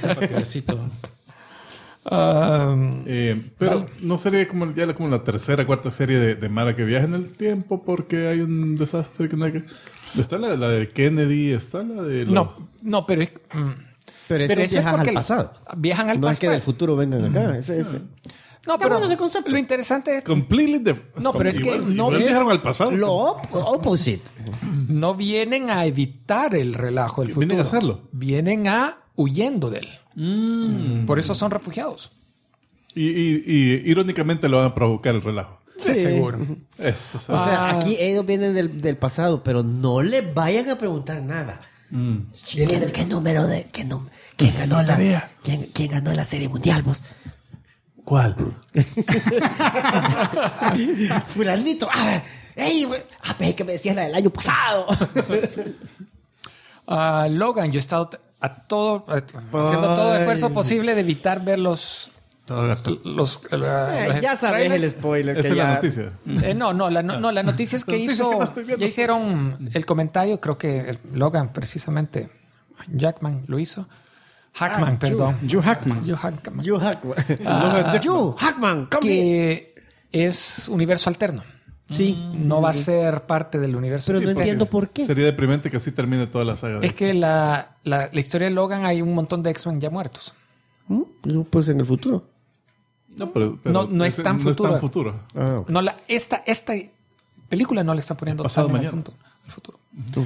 Speaker 3: Pero no sería como como la tercera, cuarta serie de Mara que viaja en el tiempo porque hay un desastre que no hay que... Está la de Kennedy, está la de...
Speaker 5: No, pero es...
Speaker 2: Pero eso
Speaker 5: eso es
Speaker 2: viajas
Speaker 5: porque
Speaker 2: al pasado.
Speaker 5: Viajan al
Speaker 2: No
Speaker 5: pasado.
Speaker 2: es que del futuro vengan acá. Ese.
Speaker 5: No, pero
Speaker 2: bueno ese concepto.
Speaker 5: lo interesante es
Speaker 3: Completely different.
Speaker 5: No, pero es que no
Speaker 3: igual
Speaker 5: vi-
Speaker 3: viajaron al pasado.
Speaker 2: Lo opposite.
Speaker 5: no vienen a evitar el relajo del futuro.
Speaker 3: Vienen a hacerlo.
Speaker 5: Vienen a huyendo de él. Por eso son refugiados.
Speaker 3: Y irónicamente lo van a provocar el relajo.
Speaker 5: Sí, seguro.
Speaker 3: Eso,
Speaker 2: O sea, aquí ellos vienen del pasado, pero no les vayan a preguntar nada. ¿Qué número de... ¿Quién ganó ¿Quién ganó la serie mundial, vos?
Speaker 3: ¿Cuál?
Speaker 2: Fulanito. ¡Ey! Pues, que me decías la del año pasado.
Speaker 5: Logan, yo he estado haciendo todo esfuerzo posible de evitar ver los
Speaker 2: ya sabes el spoiler.
Speaker 3: Esa
Speaker 2: que
Speaker 3: es la
Speaker 2: ya-
Speaker 3: noticia.
Speaker 5: la noticia es que ya hicieron el comentario, creo que Logan precisamente, Jackman lo hizo. Hackman, perdón.
Speaker 1: Hugh Hackman.
Speaker 5: Hugh Hackman.
Speaker 2: Hugh Hackman.
Speaker 5: Hugh
Speaker 2: Hackman, come here.
Speaker 5: Que es universo alterno.
Speaker 2: Sí.
Speaker 5: No va a ser parte del universo.
Speaker 2: Pero
Speaker 5: Sí,
Speaker 2: no
Speaker 5: porque
Speaker 2: entiendo por qué.
Speaker 3: Sería deprimente que así termine toda la saga.
Speaker 5: Es que la historia de Logan hay un montón de X-Men ya muertos.
Speaker 2: Pues en el futuro.
Speaker 3: No, pero
Speaker 5: No es tan futuro.
Speaker 2: Ah, ok.
Speaker 5: No, esta película no le está poniendo
Speaker 3: Pasado
Speaker 5: tan en
Speaker 3: mañana.
Speaker 5: el futuro.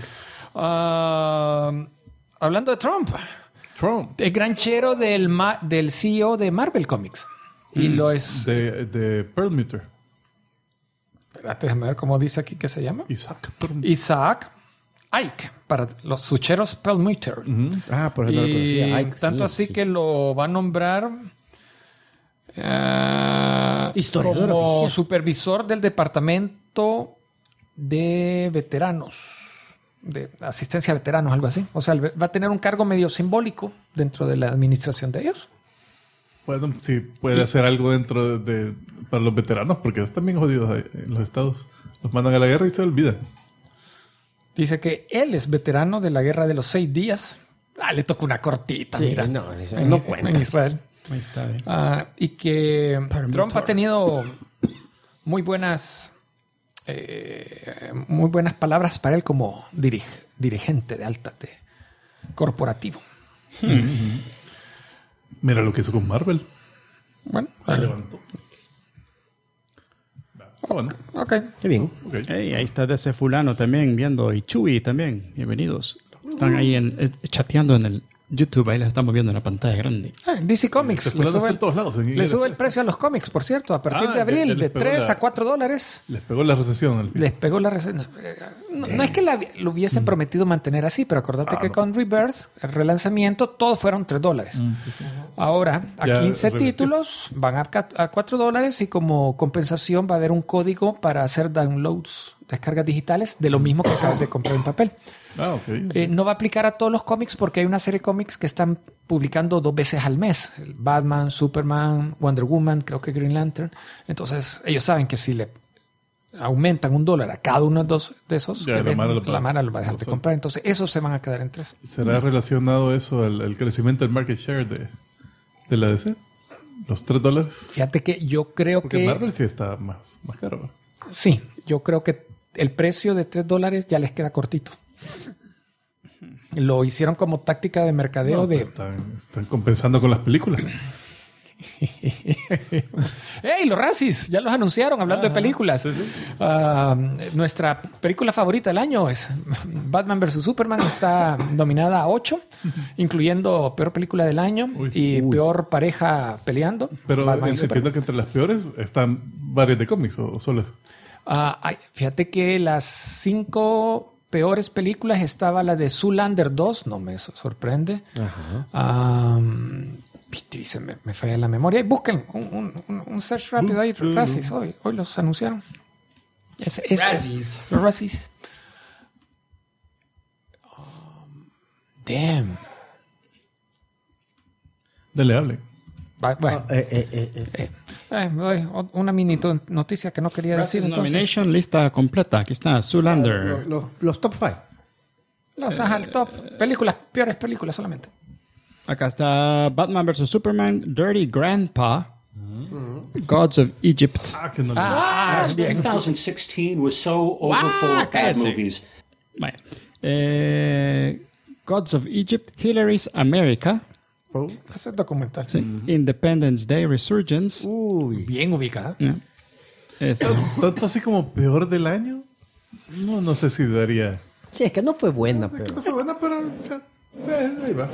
Speaker 5: Hablando de Trump,
Speaker 3: Trump.
Speaker 5: el granchero del CEO de Marvel Comics. Y lo es...
Speaker 3: De Perlmutter.
Speaker 5: Espérate, déjame ver cómo dice aquí que se llama.
Speaker 3: Isaac Perlmutter.
Speaker 5: Isaac Ike, para los sucheros Perlmutter.
Speaker 2: Ah, por eso no lo conocía.
Speaker 5: Y
Speaker 2: Ay,
Speaker 5: tanto
Speaker 2: sí,
Speaker 5: así
Speaker 2: sí.
Speaker 5: que lo va a nombrar
Speaker 2: Historiador
Speaker 5: como
Speaker 2: oficial.
Speaker 5: supervisor del departamento de veteranos, de asistencia a veteranos, algo así. O sea, va a tener un cargo medio simbólico dentro de la administración de ellos.
Speaker 3: Bueno, sí, puede hacer algo dentro para los veteranos, porque están bien jodidos ahí en los estados. Los mandan a la guerra y se olvidan.
Speaker 5: Dice que él es veterano de la Guerra de los 6 días. Le tocó una cortita,
Speaker 2: Sí,
Speaker 5: mira.
Speaker 2: no, eso
Speaker 5: en,
Speaker 2: no cuenta.
Speaker 5: en Israel.
Speaker 1: Ahí está bien.
Speaker 5: Y que Trump ha tenido muy buenas palabras para él como dirigente de corporativo.
Speaker 3: Mira lo que hizo con Marvel.
Speaker 5: Bueno,
Speaker 3: La levantó. Bueno,
Speaker 5: ok.
Speaker 2: Qué bien.
Speaker 3: ok.
Speaker 1: Hey, ahí está de ese fulano también viendo. Y Chuy también. Bienvenidos. Están ahí chateando en el YouTube. Ahí les estamos viendo en la pantalla grande.
Speaker 5: DC Comics
Speaker 3: Este
Speaker 5: le
Speaker 3: fulano está
Speaker 5: sube,
Speaker 3: en todos lados. En
Speaker 5: le
Speaker 3: inglés.
Speaker 5: sube el precio a los cómics, por cierto, a partir de
Speaker 3: ya
Speaker 5: abril,
Speaker 3: les
Speaker 5: de
Speaker 3: pegó
Speaker 5: 3
Speaker 3: la-
Speaker 5: a $4.
Speaker 3: Les pegó la recesión al fin.
Speaker 5: Les pegó la receta. No es que lo hubiesen prometido mantener así, pero acordate que con Rebirth, el relanzamiento, todos fueron $3. Ahora, a
Speaker 3: Ya
Speaker 5: 15
Speaker 3: revirtió.
Speaker 5: títulos van a $4 y como compensación va a haber un código para hacer downloads, descargas digitales de lo mismo que acabas de comprar en papel.
Speaker 3: Ok.
Speaker 5: No va a aplicar a todos los cómics porque hay una serie de cómics que están publicando 2 veces al mes. El Batman, Superman, Wonder Woman, creo que Green Lantern. Entonces, ellos saben que si le aumentan $1 a cada uno de esos,
Speaker 3: Ya, la Mara
Speaker 5: lo va a dejar de comprar. Entonces, esos se van a quedar en 3.
Speaker 3: ¿Será relacionado eso al crecimiento del market share de la DC? ¿Los $3?
Speaker 5: Fíjate que yo creo
Speaker 3: Porque
Speaker 5: que...
Speaker 3: Marvel sí está más caro. ¿no?
Speaker 5: Sí, yo creo que el precio de $3 ya les queda cortito. Lo hicieron como táctica de mercadeo
Speaker 3: No,
Speaker 5: de...
Speaker 3: pues están compensando con las películas.
Speaker 5: ¡Hey, los Razzies! Ya los anunciaron hablando de películas.
Speaker 3: sí, sí.
Speaker 5: Nuestra película favorita del año es Batman vs. Superman. Está nominada a 8, incluyendo peor película del año y peor pareja peleando.
Speaker 3: Pero
Speaker 5: Batman y
Speaker 3: entiendo
Speaker 5: Superman.
Speaker 3: que entre las peores están varias de cómics o solo eso.
Speaker 5: Fíjate que las 5 peores películas estaba la de Zoolander 2, no me sorprende. Me falla la memoria. Busquen un search rápido ahí. Razzies, hoy los anunciaron.
Speaker 4: Razzies.
Speaker 5: Los Razzies. Damn.
Speaker 3: Dale, hable.
Speaker 5: Bueno, una mini noticia que no quería decir. Entonces,
Speaker 1: Nomination, lista completa. Aquí está, Zoolander.
Speaker 2: Los top 5.
Speaker 5: el top. Peores películas solamente.
Speaker 1: Acá está Batman vs. Superman, Dirty Grandpa, Gods of Egypt.
Speaker 3: Que no
Speaker 5: Bien.
Speaker 6: 2016 was so overfull of bad
Speaker 1: cállese.
Speaker 6: movies.
Speaker 1: Vaya. Gods of Egypt, Hillary's America,
Speaker 5: Ese es documental.
Speaker 1: sí. Independence Day Resurgence.
Speaker 5: Bien ubicada.
Speaker 1: Yeah. Este,
Speaker 3: tanto así como peor del año. No sé si daría.
Speaker 2: Sí, es que no fue buena, pero...
Speaker 3: No fue buena, pero ahí va.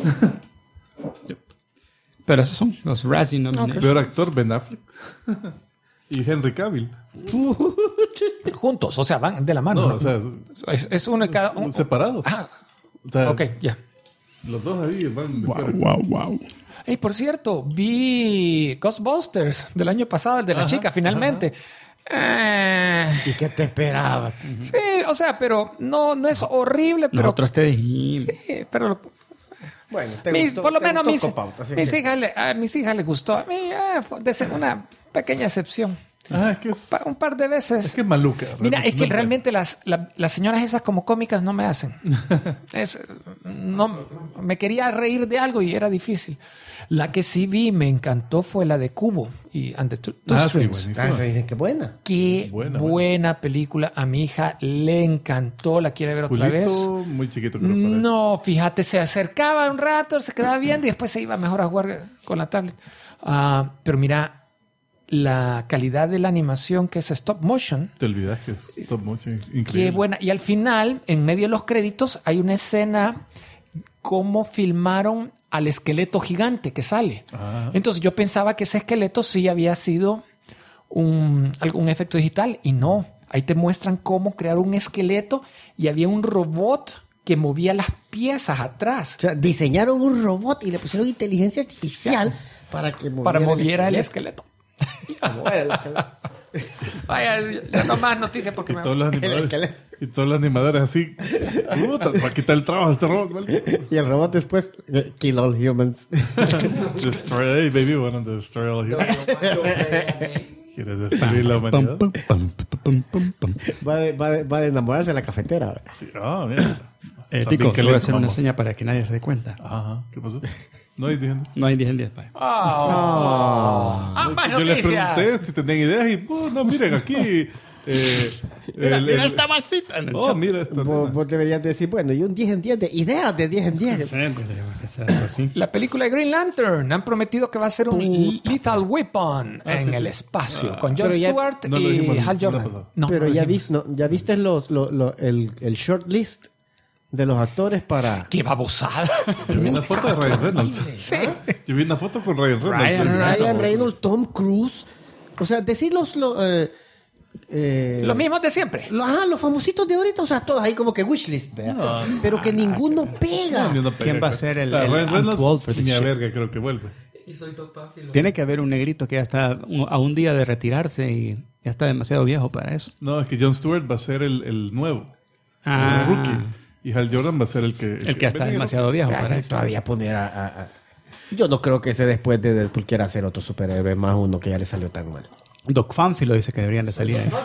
Speaker 1: pero esos son los Razzie nominations.
Speaker 3: Peor actor, Ben Affleck. Y Henry Cavill.
Speaker 5: Juntos, o sea, van de la mano.
Speaker 3: No,
Speaker 5: ¿no?
Speaker 3: o sea,
Speaker 5: es uno de cada uno.
Speaker 3: separados. O sea,
Speaker 5: Ok, ya.
Speaker 3: los dos ahí van de peor.
Speaker 1: Wow.
Speaker 5: Hey, por cierto, vi Ghostbusters del año pasado, el de la chica, finalmente.
Speaker 2: ¿Y qué te esperabas?
Speaker 5: Sí, o sea, pero no es horrible, pero...
Speaker 1: Nosotros te dijimos.
Speaker 5: Sí, pero...
Speaker 2: Bueno,
Speaker 5: por lo menos
Speaker 2: mis
Speaker 5: a mis hijas les gustó. A mí de ser una pequeña excepción.
Speaker 3: Es que es...
Speaker 5: Un par de veces.
Speaker 3: Es que es maluca.
Speaker 5: Mira, es que
Speaker 3: no
Speaker 5: realmente las señoras esas como cómicas no me hacen. No, me quería reír de algo y era difícil. La que sí vi me encantó fue la de Kubo y And the Two Strings.
Speaker 3: buenísimo.
Speaker 2: Se dicen que buena.
Speaker 5: Qué buena película. A mi hija le encantó. La quiere ver otra vez.
Speaker 3: Muy chiquito que lo parece.
Speaker 5: No, fíjate, se acercaba un rato, se quedaba viendo y después se iba mejor a jugar con la tablet. Pero mira, la calidad de la animación que es stop motion.
Speaker 3: Te olvidas que es stop motion. Increíble.
Speaker 5: Qué buena. Y al final, en medio de los créditos, hay una escena cómo filmaron al esqueleto gigante que sale. Entonces yo pensaba que ese esqueleto sí había sido algún efecto digital y no. Ahí te muestran cómo crear un esqueleto y había un robot que movía las piezas atrás.
Speaker 2: O sea, diseñaron un robot y le pusieron inteligencia artificial para que
Speaker 5: moviera el esqueleto. Vaya, ya no más noticias porque
Speaker 3: y todos los animadores así. Para quitar el trabajo a este robot, ¿vale?
Speaker 2: Y el robot después kill all humans.
Speaker 3: Destroy, baby, wanna destroy all humans. ¿Quieres destruir la humanidad?
Speaker 2: Va a enamorarse de la cafetera.
Speaker 3: Sí. Mira.
Speaker 1: Tico, te voy a hacer una seña para que nadie se dé cuenta.
Speaker 3: Ajá. ¿Qué pasó? No hay dientes.
Speaker 1: No hay 10 en 10, pa.
Speaker 5: Más
Speaker 3: Yo les
Speaker 5: noticias.
Speaker 3: pregunté si tenían ideas y, no, miren, aquí...
Speaker 1: mira esta masita en el chat.
Speaker 3: Mira esta.
Speaker 2: Vos deberías decir, bueno, y un 10 en 10 de ideas de 10 en 10.
Speaker 1: Sí, tendríamos que hacer algo así.
Speaker 5: La película de Green Lantern han prometido que va a ser un Lethal Weapon en el espacio con Jon Stewart
Speaker 3: no lo dijimos
Speaker 5: y
Speaker 3: la
Speaker 5: Hal
Speaker 3: semana
Speaker 5: Jordan.
Speaker 3: pasada.
Speaker 5: No,
Speaker 2: Pero
Speaker 5: no lo
Speaker 2: ya
Speaker 5: dijimos.
Speaker 2: viste el short list de los actores para...
Speaker 5: ¡Qué babosada!
Speaker 3: Yo vi una foto de Ryan Reynolds.
Speaker 5: Sí.
Speaker 3: Yo vi una foto con Ryan Reynolds.
Speaker 2: Ryan Reynolds, Tom Cruise. O sea, decir los
Speaker 5: Los mismos de siempre.
Speaker 2: los famositos de ahorita, o sea, todos ahí como que wishlist, ¿verdad? Pero que ninguno pega.
Speaker 1: ¿Quién va a ser el
Speaker 3: Ryan
Speaker 1: Ant
Speaker 3: Reynolds?
Speaker 1: Wolf?
Speaker 3: Ni a verga, creo que vuelve.
Speaker 4: Y soy Doc Puffy.
Speaker 1: Tiene que haber un negrito que ya está a un día de retirarse y ya está demasiado viejo para eso.
Speaker 3: No, es que Jon Stewart va a ser el nuevo.
Speaker 1: Ah.
Speaker 3: El rookie. Y Hal Jordan va a ser el que
Speaker 1: Ya está demasiado viejo para eso.
Speaker 2: Todavía poner Yo no creo que ese después de Deadpool quiera hacer otro superhéroe más uno que ya le salió tan mal.
Speaker 1: Doc Fanfilo dice que deberían de salir ahí.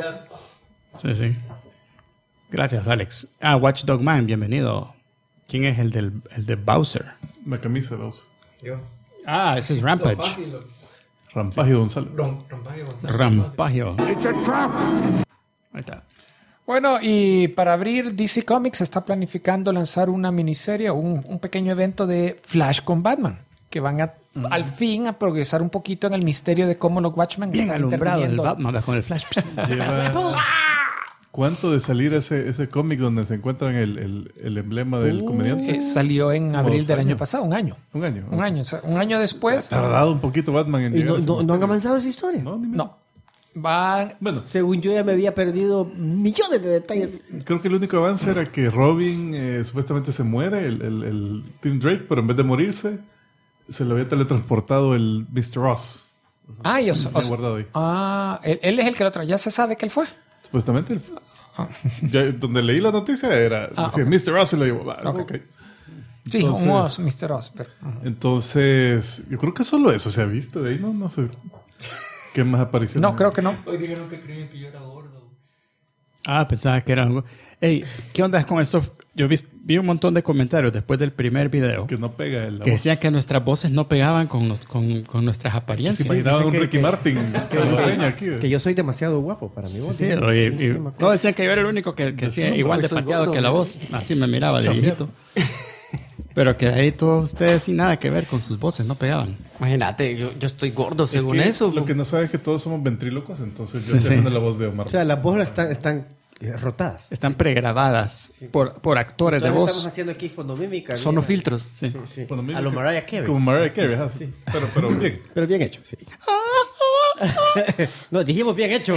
Speaker 1: Sí, sí. Gracias, Alex. Watch Dog Man, bienvenido. ¿Quién es el de Bowser?
Speaker 3: La camisa de Bowser.
Speaker 4: Yo.
Speaker 1: Ese es Rampage.
Speaker 3: Rampage Gonzalo.
Speaker 4: Rompaje Gonzalo.
Speaker 1: Rampagio. Ahí está.
Speaker 5: Bueno, y para abrir, DC Comics está planificando lanzar una miniserie, un pequeño evento de Flash con Batman, que van al fin a progresar un poquito en el misterio de cómo los Watchmen
Speaker 1: Bien
Speaker 5: están
Speaker 1: alumbrado el
Speaker 5: interviniendo.
Speaker 1: Batman con el flash.
Speaker 3: Lleva... ¿Cuánto de salir ese cómic donde se encuentran el emblema del comediante?
Speaker 5: Salió en abril del año pasado, un año.
Speaker 3: Un año.
Speaker 5: Un año, o sea, un año después.
Speaker 3: Ha tardado un poquito Batman en
Speaker 2: ¿Y
Speaker 3: llegar a ese
Speaker 2: no han
Speaker 3: misterio.
Speaker 2: avanzado esa historia?
Speaker 3: No, ni mira.
Speaker 5: No. Van.
Speaker 3: Bueno,
Speaker 2: Según yo ya me había perdido millones de detalles.
Speaker 3: creo que el único avance era que Robin supuestamente se muere, el Tim Drake, pero en vez de morirse, se lo había teletransportado el Mr. Ross.
Speaker 5: Y
Speaker 3: Guardado ahí.
Speaker 5: él es el que lo trae. Ya se sabe que él fue.
Speaker 3: Supuestamente. Donde leí la noticia era, decía, Mr. Ross se lo llevó. Ok.
Speaker 5: Sí,
Speaker 3: Entonces-
Speaker 5: un Oz, Mr. Oz. Pero,
Speaker 3: Entonces, yo creo que solo eso se ha visto. De ahí no sé qué más apareció.
Speaker 5: no, creo que no.
Speaker 4: Hoy dijeron que creían que yo era gordo.
Speaker 1: Pensaba que era algo. Ey, ¿qué onda con eso? Yo vi un montón de comentarios después del primer video
Speaker 3: Que no pega el
Speaker 1: que decían que nuestras voces no pegaban con nuestras
Speaker 3: Se
Speaker 1: apariencias.
Speaker 3: imaginaban un
Speaker 2: que-
Speaker 3: Ricky Martin. Se lo enseña aquí.
Speaker 2: Que yo soy demasiado guapo para mi voz.
Speaker 1: Sí,
Speaker 2: me acuerdo.
Speaker 1: no, decían que yo era el único que hacía igual de
Speaker 2: soy
Speaker 1: pateado
Speaker 2: gordo,
Speaker 1: que la
Speaker 2: ¿no?
Speaker 1: voz. Así me miraba de viejito. Pero que ahí todos ustedes sin nada que ver con sus voces, no pegaban.
Speaker 4: Imagínate, yo estoy gordo según
Speaker 3: Que
Speaker 4: eso.
Speaker 3: Lo que no sabes es que todos somos ventrílocos, entonces yo
Speaker 1: Sí,
Speaker 3: estoy
Speaker 1: sí.
Speaker 3: haciendo la voz de Omar.
Speaker 2: O sea, las voces están rotadas.
Speaker 1: Están pregrabadas por actores de
Speaker 2: Entonces
Speaker 1: voz.
Speaker 2: estamos haciendo aquí fonomímica.
Speaker 4: Son los filtros.
Speaker 1: Sí.
Speaker 2: Sí.
Speaker 3: Bueno, mira
Speaker 2: A lo
Speaker 3: que-
Speaker 2: Mariah Carey.
Speaker 3: Como Mariah Carey, ajá, sí. Pero bien.
Speaker 2: Pero bien hecho, sí. No, dijimos bien hecho.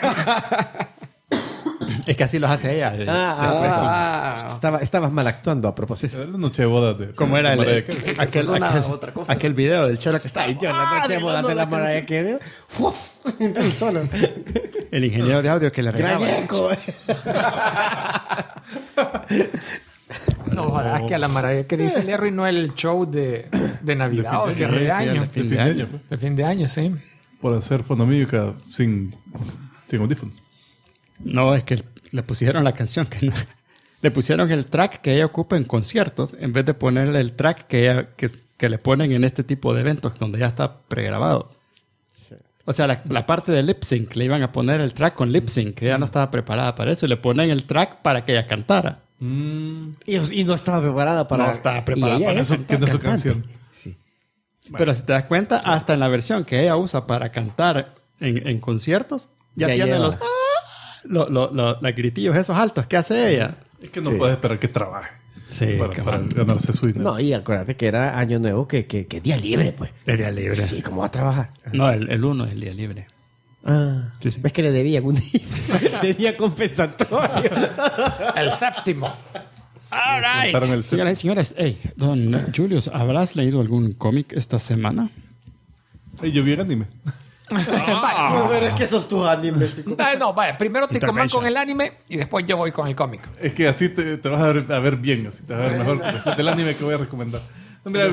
Speaker 1: Es que así los hace ella.
Speaker 2: Estabas mal actuando a propósito.
Speaker 3: Era la noche de bodas de
Speaker 1: Como era
Speaker 3: Mariah Carey.
Speaker 4: Otra cosa.
Speaker 1: aquel video del chero que está ahí.
Speaker 2: Ay, Dios, la noche de bodas de la Mariah Carey. Uf, tú solo.
Speaker 1: el ingeniero de audio que le
Speaker 2: Gran
Speaker 1: regalaba.
Speaker 2: eco.
Speaker 5: No, ojalá, es que a la Mariah Carey se le arruinó el show de Navidad o cierre de año.
Speaker 1: de fin
Speaker 3: De
Speaker 1: de año.
Speaker 3: pues,
Speaker 5: De fin de año, sí.
Speaker 3: por hacer fonomímica sin audífonos.
Speaker 1: No, es que le pusieron la canción que no. Le pusieron el track que ella ocupa en conciertos en vez de ponerle el track que le ponen en este tipo de eventos donde ya está pregrabado. O sea, la parte de lip sync, le iban a poner el track con lip sync, que ella no estaba preparada para eso, y le ponen el track para que ella cantara.
Speaker 2: Y no estaba preparada para...
Speaker 1: No estaba preparada
Speaker 2: y ella
Speaker 1: para
Speaker 2: es
Speaker 3: eso, que no es su
Speaker 2: cantante.
Speaker 3: canción.
Speaker 2: Sí.
Speaker 1: Pero si te das cuenta, hasta en la versión que ella usa para cantar en conciertos, ya
Speaker 2: Ya
Speaker 1: tiene
Speaker 2: lleva.
Speaker 1: los gritillos esos altos que hace ella.
Speaker 3: Es que no
Speaker 2: Sí.
Speaker 3: puedes esperar que trabaje
Speaker 1: Sí,
Speaker 3: para ganarse su dinero.
Speaker 2: No, y acuérdate que era año nuevo, que día libre, pues.
Speaker 1: El día libre.
Speaker 2: Sí, ¿cómo va a trabajar?
Speaker 1: No, el 1 es el día libre.
Speaker 2: Ah,
Speaker 1: Sí, sí.
Speaker 2: ¿ves que le debían un día? De día compensatorio.
Speaker 5: El séptimo.
Speaker 1: All right.
Speaker 3: Cortaron el
Speaker 1: Señoras y señores, hey, don Julius, ¿habrás leído algún cómic esta semana?
Speaker 3: Yo vi el anime.
Speaker 2: Pero es que esos tus animes.
Speaker 5: No, vaya, primero Ticoman
Speaker 1: Intervention.
Speaker 5: con el anime y después yo voy con el cómic.
Speaker 3: Es que así te vas a ver bien, así te vas a ver mejor después del anime que voy a recomendar. No, mira,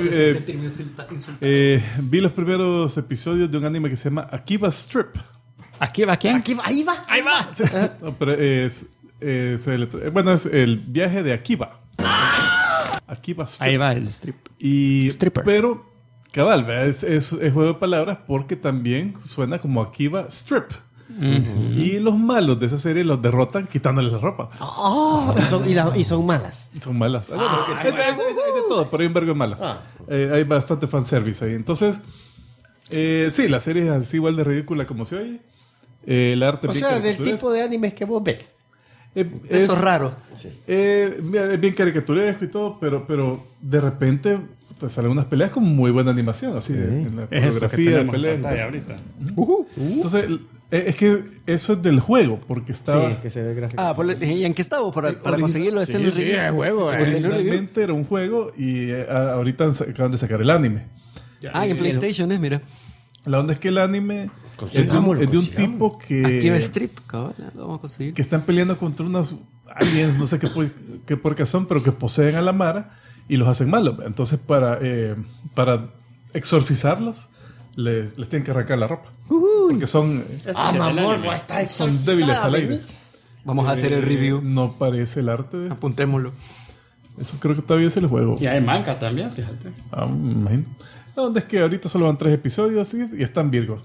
Speaker 3: vi los primeros episodios de un anime que se llama Akiba Strip.
Speaker 1: ¿Aquí va quién?
Speaker 2: Ahí va.
Speaker 1: Ahí va.
Speaker 3: No, pero es el viaje de Akiba. Akiba Strip.
Speaker 1: Ahí va el strip.
Speaker 3: Y,
Speaker 1: Stripper.
Speaker 3: Pero, cabal, ¿verdad? Es juego de palabras porque también suena como Akiba Strip. Y los malos de esa serie los derrotan quitándoles la ropa.
Speaker 2: Oh, y son malas.
Speaker 3: Son malas. Bueno, hay de todo, pero hay un vergo de malas. Hay bastante fanservice ahí. Entonces, sí, la serie es así igual de ridícula como se oye. El arte
Speaker 2: O
Speaker 3: bien
Speaker 2: sea, del
Speaker 3: caricaturesco.
Speaker 2: tipo de animes que vos ves.
Speaker 4: Eso es raro.
Speaker 3: Mira, es bien caricaturesco y todo, pero de repente te salen unas peleas con muy buena animación, así, en la
Speaker 1: Es eso que
Speaker 3: coreografía de
Speaker 1: tenemos en
Speaker 3: peleas.
Speaker 1: pantalla
Speaker 3: Entonces,
Speaker 1: ahorita.
Speaker 3: entonces, es que eso es del juego, porque estaba...
Speaker 2: Sí, que se ve gráfico.
Speaker 4: ¿Y en qué estamos? Para conseguirlo, hacer el review.
Speaker 1: juego.
Speaker 3: Originalmente era un juego y ahorita acaban de sacar el anime.
Speaker 4: En PlayStation es, mira.
Speaker 3: La onda es que el anime
Speaker 2: Consigámoslo,
Speaker 3: es de un
Speaker 2: consigámoslo.
Speaker 3: tipo
Speaker 4: Aquí va
Speaker 3: que
Speaker 4: Strip, cabrón. Lo vamos a conseguir.
Speaker 3: están peleando contra unos aliens, no sé qué porca son, pero que poseen a la Mara y los hacen malos. Entonces, para exorcizarlos, les tienen que arrancar la ropa. Porque son
Speaker 2: Mamón, no está
Speaker 3: son débiles al aire.
Speaker 2: vení.
Speaker 4: Vamos a hacer el review.
Speaker 3: No parece el arte de...
Speaker 4: Apuntémoslo.
Speaker 3: Eso creo que todavía es el juego.
Speaker 1: Y hay manga también, fíjate.
Speaker 3: Me imagino. La onda es que ahorita solo van 3 episodios y están virgos.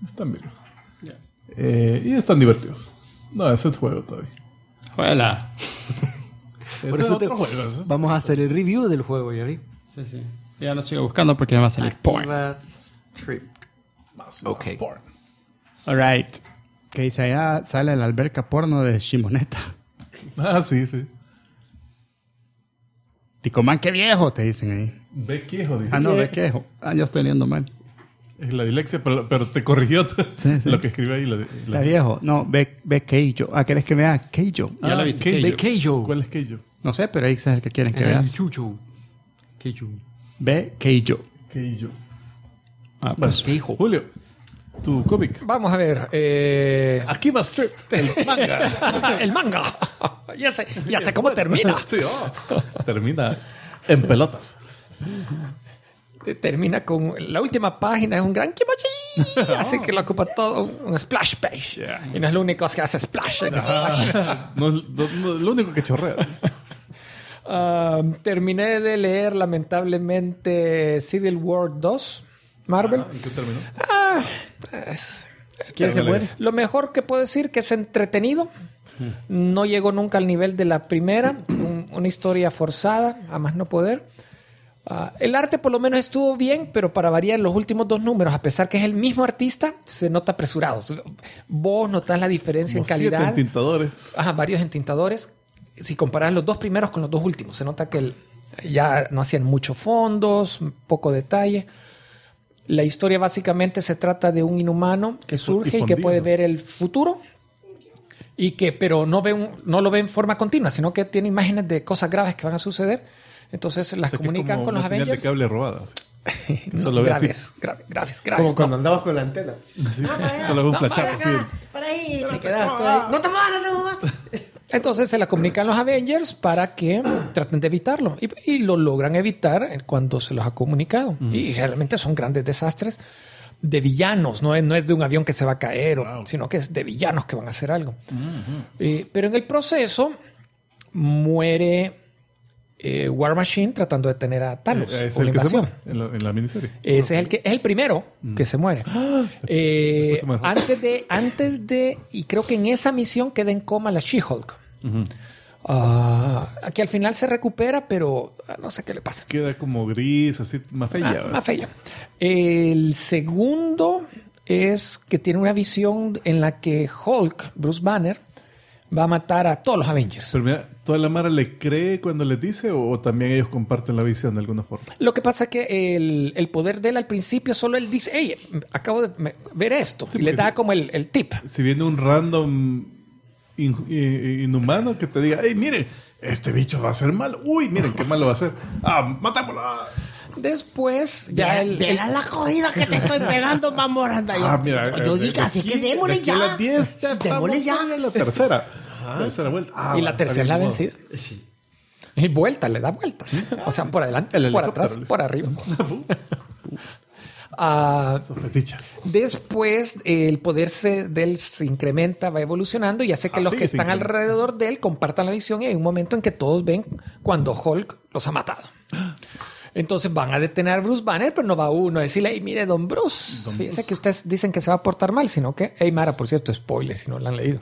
Speaker 3: Y están divertidos. No, ese es el juego todavía.
Speaker 1: Hola.
Speaker 3: Ese
Speaker 4: Por
Speaker 3: es
Speaker 4: eso
Speaker 3: otro juego. ese es-
Speaker 4: vamos a hacer el review del juego, ¿ya vi?
Speaker 1: Sí, sí. Ya lo sigo buscando porque ya va a salir porn.
Speaker 4: Akiba Strip.
Speaker 3: Más
Speaker 4: Ok.
Speaker 3: porn.
Speaker 1: All right. Que dice allá sale la alberca porno de Shimoneta.
Speaker 3: Ah, sí, sí.
Speaker 1: Ticomán, qué viejo, te dicen ahí.
Speaker 3: Ve quejo, dijo.
Speaker 1: Ah, no, ve quejo. Ah, yo estoy leyendo mal.
Speaker 3: Es la dislexia, pero te corrigió
Speaker 1: Sí, sí.
Speaker 3: lo que escribe ahí.
Speaker 1: Está viejo. No, ve Keijo. Ah, ¿querés que vea Keijo? Ya la viste.
Speaker 3: Keijo.
Speaker 4: Ve Keijo.
Speaker 3: ¿Cuál es Keijo?
Speaker 1: No sé, pero ahí es el que quieren que
Speaker 4: El
Speaker 1: veas.
Speaker 4: Chucho. Keijo.
Speaker 1: Ve Keijo.
Speaker 3: Keijo.
Speaker 1: Ah, pues.
Speaker 4: Keijo.
Speaker 3: Julio, tu cómic.
Speaker 5: Vamos a ver.
Speaker 3: Aquí va Strip, el manga.
Speaker 5: El manga. Ya sé cómo termina.
Speaker 3: Sí, termina en pelotas.
Speaker 5: Termina con la última página, es un gran kimochi. Así que lo ocupa todo un splash page. Y no es lo único que hace splash en esa página.
Speaker 3: No es lo único que chorrea.
Speaker 5: Terminé de leer lamentablemente Civil War 2, Marvel.
Speaker 3: ¿En qué terminó?
Speaker 2: ¿Quién se muere?
Speaker 5: Lo mejor que puedo decir que es entretenido. No llegó nunca al nivel de la primera. Una historia forzada, a más no poder. El arte por lo menos estuvo bien, pero para variar los últimos 2 números, a pesar que es el mismo artista, se nota apresurado. Vos notás la diferencia en
Speaker 3: Como 7
Speaker 5: calidad.
Speaker 3: entintadores.
Speaker 5: Varios entintadores. Si comparas los 2 primeros con los 2 últimos, se nota que ya no hacían muchos fondos, poco detalle. La historia básicamente se trata de un inhumano que surge y que puede ver el futuro, pero no lo ve en forma continua, sino que tiene imágenes de cosas graves que van a suceder. Entonces las
Speaker 3: O sea, que es
Speaker 5: comunican
Speaker 3: como
Speaker 5: con los
Speaker 3: una señal
Speaker 5: Avengers.
Speaker 3: de cable robada. Así. Solo ve así.
Speaker 5: graves.
Speaker 2: Como cuando andabas con la antena.
Speaker 3: Así, solo un flachazo así.
Speaker 2: Para ahí, te quedaste ahí. No te muevas.
Speaker 5: Entonces se la comunican los Avengers para que traten de evitarlo. Y lo logran evitar cuando se los ha comunicado. Y realmente son grandes desastres de villanos. No es de un avión que se va a caer, sino que es de villanos que van a hacer algo. Pero en el proceso muere War Machine tratando de detener a Thanos.
Speaker 3: Es el que se muere en la miniserie.
Speaker 5: Ese es el primero que se muere. Antes de, y creo que en esa misión queda en coma la She-Hulk. Aquí al final se recupera, pero no sé qué le pasa.
Speaker 3: Queda como gris, así, más fea.
Speaker 5: Más fea. El segundo es que tiene una visión en la que Hulk, Bruce Banner, va a matar a todos los Avengers.
Speaker 3: Pero mira, ¿toda la mara le cree cuando les dice o también ellos comparten la visión de alguna forma?
Speaker 5: Lo que pasa es que el poder de él al principio solo él dice, hey, acabo de ver esto. Sí, y le da como el tip.
Speaker 3: Si viene un random inhumano que te diga, hey, miren, este bicho va a ser malo. Uy, miren qué malo va a ser. Matámoslo.
Speaker 5: Después, ya
Speaker 2: Verá la jodida que te estoy pegando, mamoranda.
Speaker 3: Mira.
Speaker 2: Yo diga, así que démosle ya.
Speaker 3: A las 10
Speaker 2: démosle ya.
Speaker 3: La tercera. Tercera vuelta.
Speaker 5: Y la tercera es la vencida.
Speaker 2: Sí.
Speaker 5: Y vuelta, le da vuelta. O sea, por adelante, por atrás, por arriba.
Speaker 3: Son fetiches.
Speaker 5: Después el poder de él se incrementa, va evolucionando y hace que los que están alrededor de él compartan la visión y hay un momento en que todos ven cuando Hulk los ha matado. Entonces van a detener a Bruce Banner, pero no va uno a decirle, hey, mire, don Bruce, fíjese que ustedes dicen que se va a portar mal, sino que, hey, Mara, por cierto, spoiler, si no lo han leído.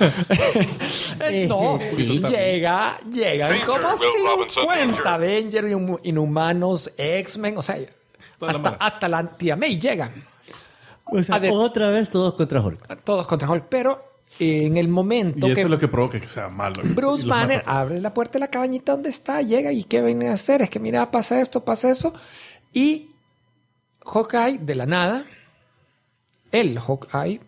Speaker 5: No, sí, llegan como 50 Avengers, Inhumanos, X-Men, o sea, hasta la tía May llegan.
Speaker 2: O sea, otra vez todos contra Hulk.
Speaker 5: Todos contra Hulk, pero en el momento
Speaker 3: y eso es lo que provoca que sea malo.
Speaker 5: Bruce Banner abre la puerta de la cabañita donde está, llega y ¿qué viene a hacer? Es que mira, pasa esto, pasa eso. Y Hawkeye, de la nada, el Hawkeye,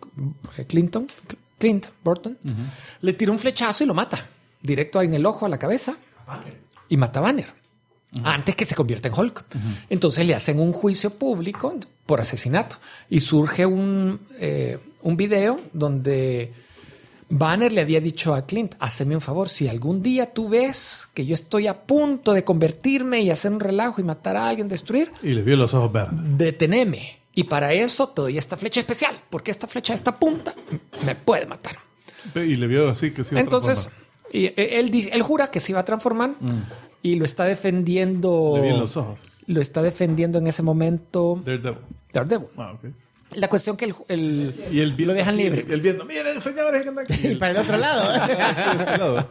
Speaker 5: Clint Burton, le tira un flechazo y lo mata. Directo en el ojo, a la cabeza. Y mata a Banner. Antes que se convierta en Hulk. Entonces le hacen un juicio público por asesinato. Y surge un video donde Banner le había dicho a Clint, hazme un favor, si algún día tú ves que yo estoy a punto de convertirme y hacer un relajo y matar a alguien, destruir.
Speaker 3: Y le vio los ojos verdes.
Speaker 5: Deteneme. Y para eso te doy esta flecha especial, porque esta flecha de esta punta me puede matar.
Speaker 3: Y le vio así que se iba a transformar.
Speaker 5: Entonces, él jura que se iba a transformar y lo está defendiendo.
Speaker 3: Le vi en los ojos.
Speaker 5: Lo está defendiendo en ese momento. Daredevil.
Speaker 3: Ok.
Speaker 5: La cuestión que
Speaker 3: y el
Speaker 5: lo dejan libre.
Speaker 3: El viendo, miren, señores, que andan aquí.
Speaker 2: Y para el otro lado.
Speaker 3: Este lado.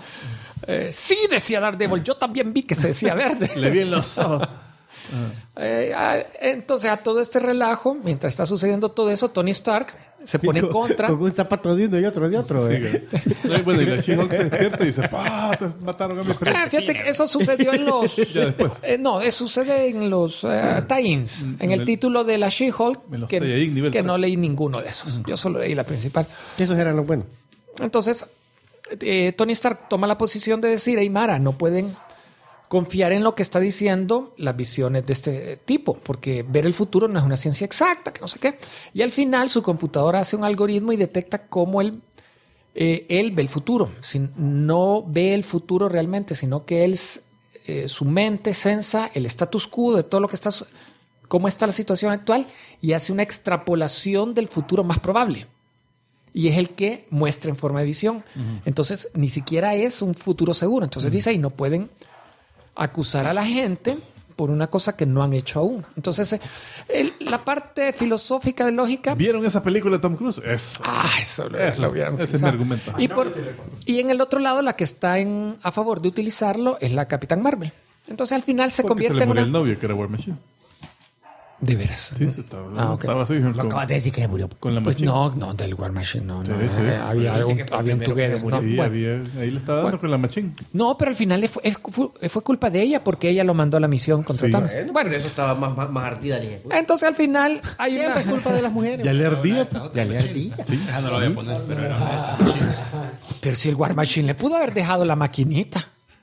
Speaker 5: Sí, decía Daredevil. Yo también vi que se decía verde.
Speaker 3: Le vi en los ojos.
Speaker 5: Entonces, a todo este relajo, mientras está sucediendo todo eso, Tony Stark se pone en contra.
Speaker 2: Con un zapato de uno y otro de otro.
Speaker 3: Sí, bueno, y la She-Hulk se despierta y dice, te mataron a mi presa.
Speaker 5: Fíjate que eso sucedió en los...
Speaker 3: Ya después.
Speaker 5: No, sucede en los tie-ins. En el título de la She-Hulk, que no leí ninguno de esos. Yo solo leí la principal.
Speaker 2: Esos eran los buenos.
Speaker 5: Entonces, Tony Stark toma la posición de decir, hey, Mara, no pueden confiar en lo que está diciendo las visiones de este tipo, porque ver el futuro no es una ciencia exacta, que no sé qué. Y al final su computadora hace un algoritmo y detecta cómo él ve el futuro. No ve el futuro realmente, sino que su mente sensa el status quo de todo lo que está, cómo está la situación actual y hace una extrapolación del futuro más probable. Y es el que muestra en forma de visión. Entonces, ni siquiera es un futuro seguro. Entonces dice, ahí no pueden acusar a la gente por una cosa que no han hecho aún. Entonces, la parte filosófica de lógica...
Speaker 3: ¿Vieron esa película de Tom Cruise? Eso
Speaker 5: lo vieron.
Speaker 3: Ese es mi argumento.
Speaker 5: Y en el otro lado, la que está a favor de utilizarlo es la Capitán Marvel. Entonces, al final se convierte
Speaker 3: en el novio, que era War Machine.
Speaker 5: ¿De veras?
Speaker 3: Sí, estaba así.
Speaker 2: Lo acabas de decir que se murió.
Speaker 3: Con la
Speaker 5: Machine.
Speaker 3: Machine.
Speaker 5: No, del War Machine, no.
Speaker 3: Sí.
Speaker 5: Había un together.
Speaker 3: Sí, ahí le estaba dando con la Machine.
Speaker 5: No, pero al final fue culpa de ella porque ella lo mandó a la misión contra Thanos.
Speaker 2: Bueno, eso estaba más ardida.
Speaker 5: Entonces, al final hay
Speaker 2: siempre es culpa de las mujeres.
Speaker 3: Ya le ardía.
Speaker 7: No lo voy a poner, pero era esta.
Speaker 5: Pero si el War Machine le pudo haber dejado la maquinita.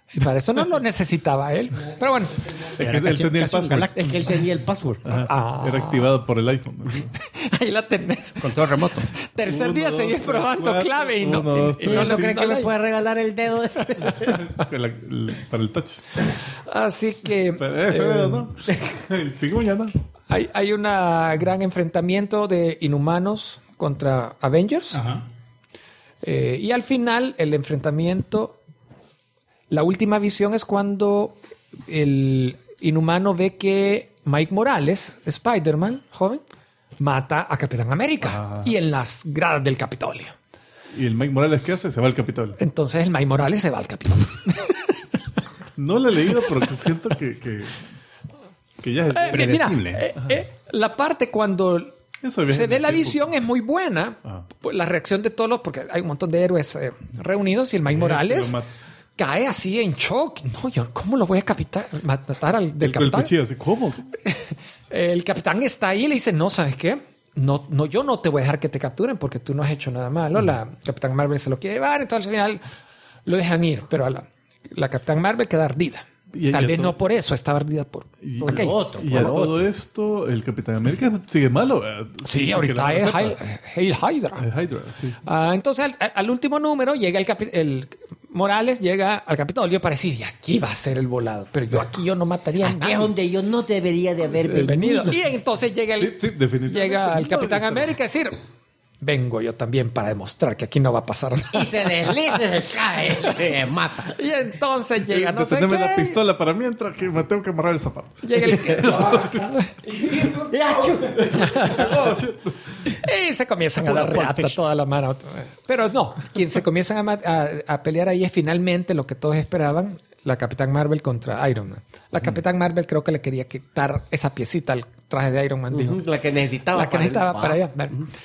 Speaker 5: Si para eso no lo necesitaba él. Pero bueno.
Speaker 3: Es que él tenía el password.
Speaker 2: Es que él tenía el password.
Speaker 3: Era activado por el iPhone.
Speaker 5: Ahí la tenés.
Speaker 1: Control remoto.
Speaker 5: Tercer día seguís probando clave y no,
Speaker 3: uno, dos,
Speaker 5: y no
Speaker 3: tres,
Speaker 5: lo
Speaker 2: ¿Cree que le puede regalar el dedo?
Speaker 3: Para el touch.
Speaker 5: Así que
Speaker 3: Pero ese dedo, ¿no? El cigüeña, ¿no?
Speaker 5: hay un gran enfrentamiento de Inhumanos contra Avengers.
Speaker 1: Ajá.
Speaker 5: Y al final, el enfrentamiento, la última visión es cuando el Inhumano ve que Mike Morales, Spider-Man, joven, mata a Capitán América y en las gradas del Capitolio.
Speaker 3: ¿Y el Mike Morales qué hace? Se va al Capitolio.
Speaker 5: Entonces el Mike Morales se va al Capitolio.
Speaker 3: No lo he leído, pero que siento que ya es...
Speaker 1: Predecible.
Speaker 5: La parte cuando
Speaker 3: Eso viaja
Speaker 5: se
Speaker 3: en
Speaker 5: ve
Speaker 3: el
Speaker 5: la
Speaker 3: tiempo.
Speaker 5: visión es muy buena. Pues, la reacción de todos los... Porque hay un montón de héroes reunidos y el Mike Morales
Speaker 3: lo mata.
Speaker 5: cae así en shock. No, yo ¿cómo lo voy a matar al del
Speaker 3: El
Speaker 5: capitán?
Speaker 3: cuchillo así, ¿cómo?
Speaker 5: El capitán está ahí y le dice, no, ¿sabes qué? No, yo no te voy a dejar que te capturen porque tú no has hecho nada malo. La Capitán Marvel se lo quiere llevar, entonces al final lo dejan ir. Pero a la Capitán Marvel queda ardida.
Speaker 3: Y
Speaker 5: Tal
Speaker 3: a
Speaker 5: vez
Speaker 3: todo-
Speaker 5: no por eso, estaba ardida por aquello.
Speaker 2: otro.
Speaker 3: Y a todo esto, el Capitán América sigue malo.
Speaker 5: Sí,
Speaker 3: Que
Speaker 5: ahorita
Speaker 3: la
Speaker 5: es
Speaker 3: receta.
Speaker 5: Hail Hydra.
Speaker 3: El Hydra, sí.
Speaker 5: Entonces, al último número llega el Morales llega al Capitolio para decir, y aquí va a ser el volado. Pero yo no mataría a
Speaker 2: Aquí es
Speaker 5: nadie.
Speaker 2: donde yo no debería de haber venido.
Speaker 5: Y entonces llega
Speaker 3: Sí, definitivamente.
Speaker 5: llega el Capitán
Speaker 3: No,
Speaker 5: América a decir, vengo yo también para demostrar que aquí no va a pasar nada.
Speaker 2: Y se desliza, se cae, se mata.
Speaker 5: Y entonces llega no sé
Speaker 3: Deteneme
Speaker 5: qué.
Speaker 3: la pistola para mientras que me tengo que amarrar el zapato.
Speaker 5: Llega el
Speaker 3: Oh, shit.
Speaker 5: y se comienzan a dar reata toda la mano. Pero no, quien se comienzan a pelear ahí es finalmente lo que todos esperaban, la Capitán Marvel contra Iron Man. La Capitán Marvel creo que le quería quitar esa piecita al traje de Iron Man, dijo.
Speaker 2: La que necesitaba.
Speaker 5: La que necesitaba para allá.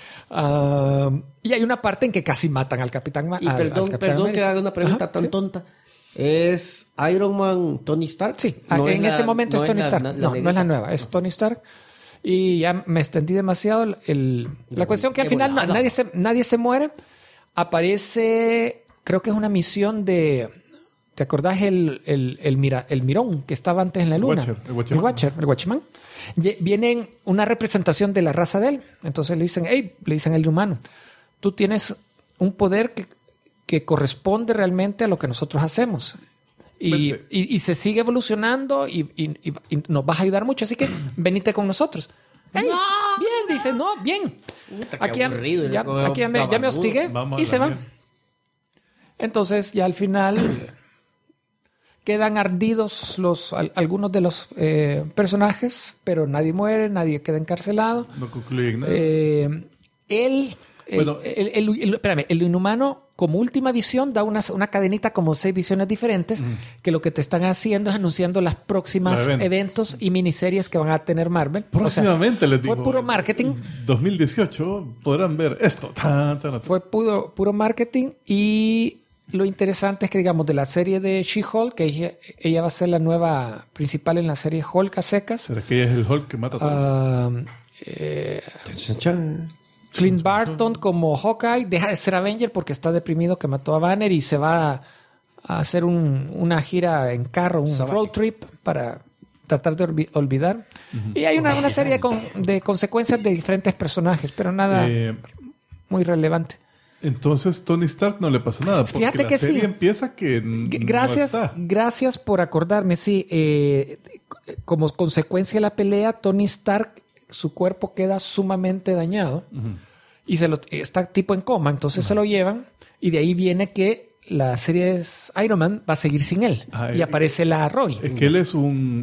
Speaker 5: Y hay una parte en que casi matan al Capitán
Speaker 2: Y perdón que
Speaker 5: América.
Speaker 2: haga una pregunta
Speaker 5: Ajá,
Speaker 2: tan
Speaker 5: sí.
Speaker 2: tonta. ¿Es Iron Man Tony Stark?
Speaker 5: Sí,
Speaker 2: No
Speaker 5: en
Speaker 2: es
Speaker 5: este
Speaker 2: la-
Speaker 5: momento
Speaker 2: no
Speaker 5: es Tony
Speaker 2: la-
Speaker 5: Stark.
Speaker 2: la
Speaker 5: No es
Speaker 2: negrita.
Speaker 5: la nueva, es Tony Stark. Y ya me extendí demasiado. La cuestión que al
Speaker 2: Qué
Speaker 5: final
Speaker 2: volada.
Speaker 5: nadie se muere. Aparece, creo que es una misión de... ¿Te acordás el Mirón que estaba antes en la luna?
Speaker 3: El Watcher.
Speaker 5: El Watchman. Vienen una representación de la raza de él. Entonces le dicen el humano, tú tienes un poder que corresponde realmente a lo que nosotros hacemos.
Speaker 3: Vente.
Speaker 5: Y se sigue evolucionando y nos vas a ayudar mucho. Así que venite con nosotros. ¡Ey! Bien, dice, no, bien. Aquí ya,
Speaker 2: aburrido,
Speaker 5: ya-
Speaker 2: como
Speaker 5: aquí ya me
Speaker 2: gabanudo.
Speaker 5: hostigué
Speaker 3: Vamos a
Speaker 5: y
Speaker 3: la
Speaker 5: se van.
Speaker 3: mierda.
Speaker 5: Entonces ya al final quedan ardidos algunos de los personajes, pero nadie muere, nadie queda encarcelado.
Speaker 3: No concluyen nada. Bueno.
Speaker 5: El inhumano como última visión da una cadenita como 6 visiones diferentes que lo que te están haciendo es anunciando las próximas
Speaker 3: Los eventos.
Speaker 5: eventos y miniseries que van a tener Marvel.
Speaker 3: Próximamente les digo.
Speaker 5: fue puro marketing.
Speaker 3: 2018 podrán ver esto.
Speaker 5: Fue puro marketing y lo interesante es que, digamos, de la serie de She-Hulk, que ella va a ser la nueva principal en la serie Hulk a secas.
Speaker 3: ¿Será que ella es el Hulk que mata a todos?
Speaker 5: Clint Barton como Hawkeye deja de ser Avenger porque está deprimido que mató a Banner y se va a hacer una gira en carro, un road trip para tratar de olvidar. Y hay una serie de consecuencias de diferentes personajes, pero nada muy relevante.
Speaker 3: Entonces Tony Stark no le pasa nada. Porque
Speaker 5: Fíjate
Speaker 3: la
Speaker 5: que
Speaker 3: serie
Speaker 5: sí.
Speaker 3: empieza que
Speaker 5: Gracias por acordarme. Sí, como consecuencia de la pelea, Tony Stark, su cuerpo queda sumamente dañado y está tipo en coma. Entonces se lo llevan y de ahí viene que la serie Iron Man va a seguir sin él. Y aparece la Rory.
Speaker 3: Es que él es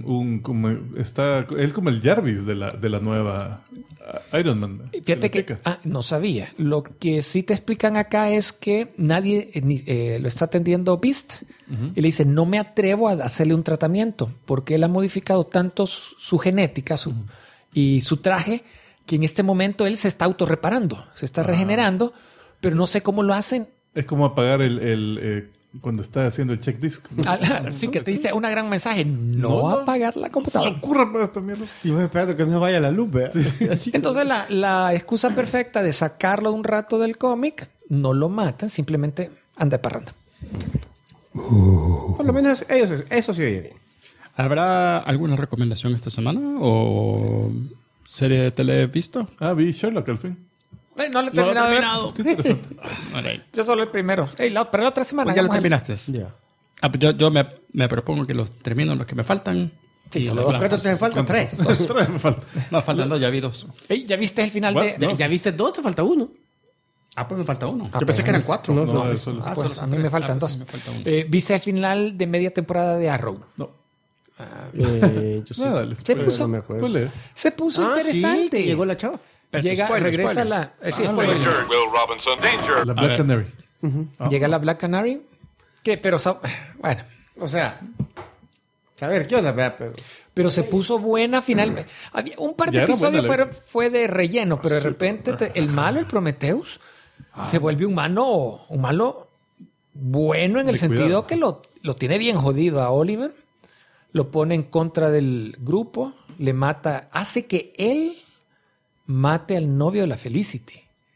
Speaker 3: él como el Jarvis de la nueva Iron Man.
Speaker 5: Fíjate que no sabía. Lo que sí te explican acá es que nadie lo está atendiendo Beast y le dice, no me atrevo a hacerle un tratamiento porque él ha modificado tanto su genética y su traje que en este momento él se está autorreparando, se está regenerando, pero no sé cómo lo hacen.
Speaker 3: Es como apagar cuando está haciendo el check disc.
Speaker 5: Sí, que te dice un gran mensaje, no apagar la
Speaker 3: Se le
Speaker 5: computadora.
Speaker 3: ocurre para esta mierda.
Speaker 2: Y voy esperando que no vaya la luz, ¿verdad?
Speaker 5: Entonces la excusa perfecta de sacarlo un rato del cómic, no lo matan, simplemente anda de parranda.
Speaker 2: Por lo menos eso sí oye bien.
Speaker 1: ¿Habrá alguna recomendación esta semana? ¿O serie de tele visto?
Speaker 3: Vi Sherlock al fin.
Speaker 5: No lo he terminado. de ver.
Speaker 3: Qué interesante.
Speaker 5: Yo solo el primero. Pero la otra semana.
Speaker 1: Pues ya lo
Speaker 5: vamos a-
Speaker 1: terminaste.
Speaker 2: Ya.
Speaker 1: Pues yo me propongo que los termino los que me faltan.
Speaker 5: Sí,
Speaker 1: Y
Speaker 5: solo
Speaker 1: los
Speaker 5: dos.
Speaker 1: blancos.
Speaker 2: ¿Cuántos te faltan? 3.
Speaker 3: Tres me falta.
Speaker 1: No, faltan dos, ya vi dos.
Speaker 5: Ey, ¿ya viste el final
Speaker 3: What?
Speaker 5: de...?
Speaker 3: No.
Speaker 2: ¿Ya viste 2? Te falta 1.
Speaker 1: Pues me falta uno.
Speaker 5: Ah,
Speaker 1: Yo pensé
Speaker 5: pues,
Speaker 1: que eran 4.
Speaker 2: no,
Speaker 3: No, solo-
Speaker 5: Ah,
Speaker 1: solo
Speaker 5: pues, a
Speaker 1: son
Speaker 5: mí me
Speaker 1: tres.
Speaker 5: faltan
Speaker 1: Pues
Speaker 5: dos.
Speaker 1: me falta uno.
Speaker 5: ¿Viste el final de media temporada de Arrow?
Speaker 3: No.
Speaker 2: Yo sí.
Speaker 3: Nada, dale.
Speaker 5: Se puso-
Speaker 2: No me acuerdo.
Speaker 3: Spoiler.
Speaker 5: Se puso
Speaker 2: Ah,
Speaker 5: interesante.
Speaker 2: sí, llegó la chava.
Speaker 5: Regresa la... sí, spoiler.
Speaker 7: Will Robinson, danger.
Speaker 3: La Black
Speaker 1: ver.
Speaker 3: Canary.
Speaker 5: Llega la Black Canary. Que, pero... Bueno.
Speaker 2: O sea, a ver, ¿qué onda? Vea,
Speaker 5: Pero se puso buena finalmente. Había un par de
Speaker 3: Ya era
Speaker 5: episodios
Speaker 3: buena la-
Speaker 5: fue de relleno, pero de repente el malo, el Prometheus, se vuelve un malo bueno en el
Speaker 3: De
Speaker 5: sentido
Speaker 3: cuidado.
Speaker 5: que lo tiene bien jodido a Oliver. Lo pone en contra del grupo, le mata, hace que él mate al novio de la Felicity.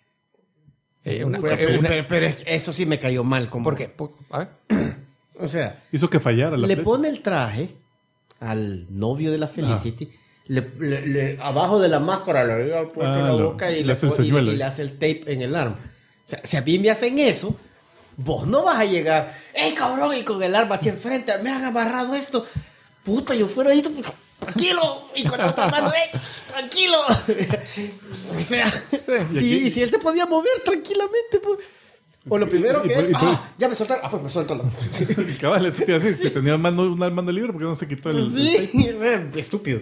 Speaker 2: pero eso sí me cayó mal. Como,
Speaker 5: ¿Por qué? A ver.
Speaker 2: O sea,
Speaker 3: Hizo que fallara la
Speaker 2: le
Speaker 3: flecha.
Speaker 2: pone el traje al novio de la Felicity. Abajo de la máscara le había puesto la boca y
Speaker 3: le hace el señuelo.
Speaker 2: y le hace el tape en el arma. O sea, si a mí me hacen eso, vos no vas a llegar, ¡ey, cabrón! Y con el arma hacia enfrente, me han amarrado esto. Puta, yo fuera esto, tranquilo. Y con la otra mano, ¡ey, tranquilo! O sea,
Speaker 3: Y
Speaker 2: si él se podía mover tranquilamente, pues. O lo primero que es, ya me soltaron. Pues me suelto la...
Speaker 3: Cabal, te iba a decir, si tenía un mando libre, ¿por qué no se quitó el...?
Speaker 2: Sí, estúpido.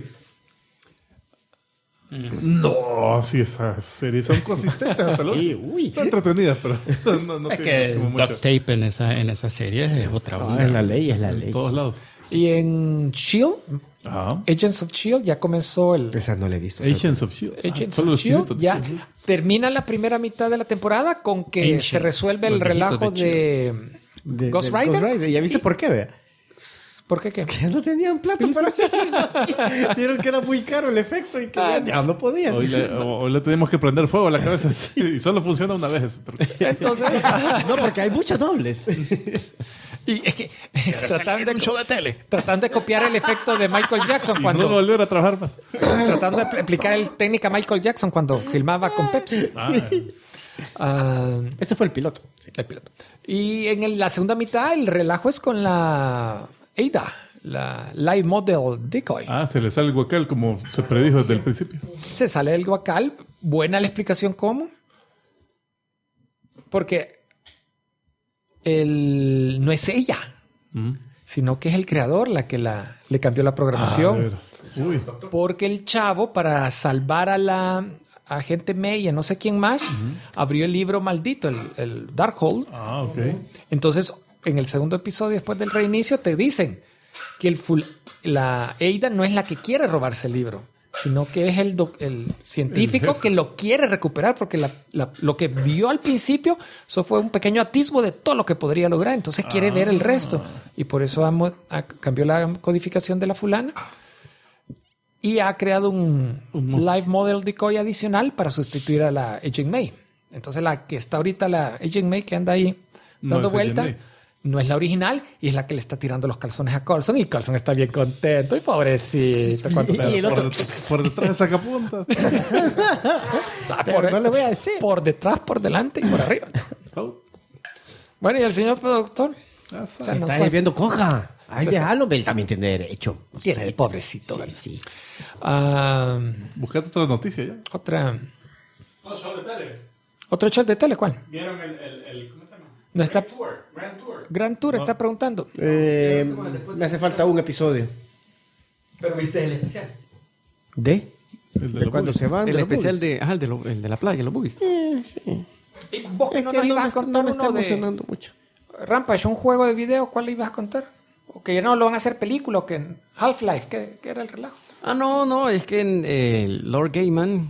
Speaker 3: No, sí, esas series son consistentes hasta luego. Son entretenidas, pero no
Speaker 1: Es
Speaker 3: tienen
Speaker 1: que
Speaker 3: como
Speaker 1: duct
Speaker 3: mucho.
Speaker 1: tape en esa serie es otra onda.
Speaker 2: Es la ley.
Speaker 3: En todos lados.
Speaker 5: Y en S.H.I.E.L.D.,
Speaker 3: Ajá.
Speaker 5: Agents of S.H.I.E.L.D., ya comenzó el...
Speaker 2: Esa no la he visto.
Speaker 3: Agents of S.H.I.E.L.D.
Speaker 5: Agents
Speaker 3: Solo
Speaker 5: of
Speaker 3: los
Speaker 5: S.H.I.E.L.D.
Speaker 3: chinitos.
Speaker 5: ya termina la primera mitad de la temporada con que
Speaker 1: Ancients,
Speaker 5: se resuelve el
Speaker 1: los viejitos
Speaker 5: relajo
Speaker 3: E
Speaker 5: de Ghost Rider.
Speaker 2: ¿Ya viste por qué, vea?
Speaker 5: ¿Por qué qué?
Speaker 2: Que no tenían plata para hacerlo. Vieron que era muy caro el efecto y que ya no podían.
Speaker 3: Hoy le tenemos que prender fuego a la cabeza y solo funciona una vez.
Speaker 5: Entonces,
Speaker 2: No, porque hay muchos dobles.
Speaker 5: y es que tratando de copiar el efecto de Michael Jackson
Speaker 3: Y no
Speaker 5: cuando
Speaker 3: volver a trabajar más.
Speaker 5: tratando de aplicar el técnica Michael Jackson cuando filmaba con Pepsi.
Speaker 2: Ese fue el piloto.
Speaker 5: El piloto. Y en la segunda mitad el relajo es con la Ada, la Live Model Decoy.
Speaker 3: Se le sale el guacal como se predijo desde el principio.
Speaker 5: Se sale del guacal. Buena la explicación cómo. Porque no es ella, sino que es el creador la que le cambió la programación.
Speaker 3: Uy.
Speaker 5: Porque el chavo, para salvar a la agente May y a no sé quién más, abrió el libro maldito, el Darkhold.
Speaker 3: Ok.
Speaker 5: Entonces, en el segundo episodio, después del reinicio, te dicen que la Ada no es la que quiere robarse el libro, sino que es el científico que lo quiere recuperar, porque lo que vio al principio eso fue un pequeño atisbo de todo lo que podría lograr. Entonces quiere ver el resto. Y por eso cambió la codificación de la fulana y ha creado un live model decoy adicional para sustituir a la Agent May. Entonces la que está ahorita, la Agent May que anda ahí
Speaker 3: No
Speaker 5: dando
Speaker 3: es Agent
Speaker 5: vuelta,
Speaker 3: May.
Speaker 5: no es la original y es la que le está tirando los calzones a Coulson. Y Coulson está bien contento y pobrecito.
Speaker 2: Y el otro...
Speaker 3: Por detrás de sacapuntas.
Speaker 2: Pero no le voy a decir.
Speaker 5: Por detrás, por delante y por arriba. Bueno, y el señor productor. O sea, nos
Speaker 2: Está
Speaker 5: fue-
Speaker 2: viendo coja. Ay, déjalo, él también tiene derecho.
Speaker 5: Tiene el pobrecito. ¿verdad?
Speaker 2: Sí.
Speaker 5: Ah,
Speaker 3: Buscate otra noticia ya.
Speaker 5: otra.
Speaker 6: No, show de tele.
Speaker 5: ¿Otro show de tele? ¿Cuál?
Speaker 6: ¿Vieron el ¿cómo se llama?
Speaker 5: No está.
Speaker 6: Grand Tour.
Speaker 5: Grand Tour está preguntando.
Speaker 2: Me hace falta un episodio.
Speaker 4: Pero viste el especial.
Speaker 2: ¿De?
Speaker 3: El
Speaker 2: De cuando
Speaker 3: boobies.
Speaker 2: se van.
Speaker 8: El
Speaker 2: los
Speaker 8: especial
Speaker 2: boobies.
Speaker 8: el de la playa, los boobies.
Speaker 5: ¿Y vos que
Speaker 2: Es
Speaker 5: no
Speaker 2: que
Speaker 5: nos
Speaker 2: no
Speaker 5: ibas
Speaker 2: me,
Speaker 5: a contar
Speaker 2: no me está
Speaker 5: uno de
Speaker 2: emocionando mucho.
Speaker 5: Rampage, un juego de video? ¿Cuál le ibas a contar? ¿O que ya no lo van a hacer película? ¿O que en Half-Life? ¿Qué era el relajo?
Speaker 8: No, es que Lord Gaiman,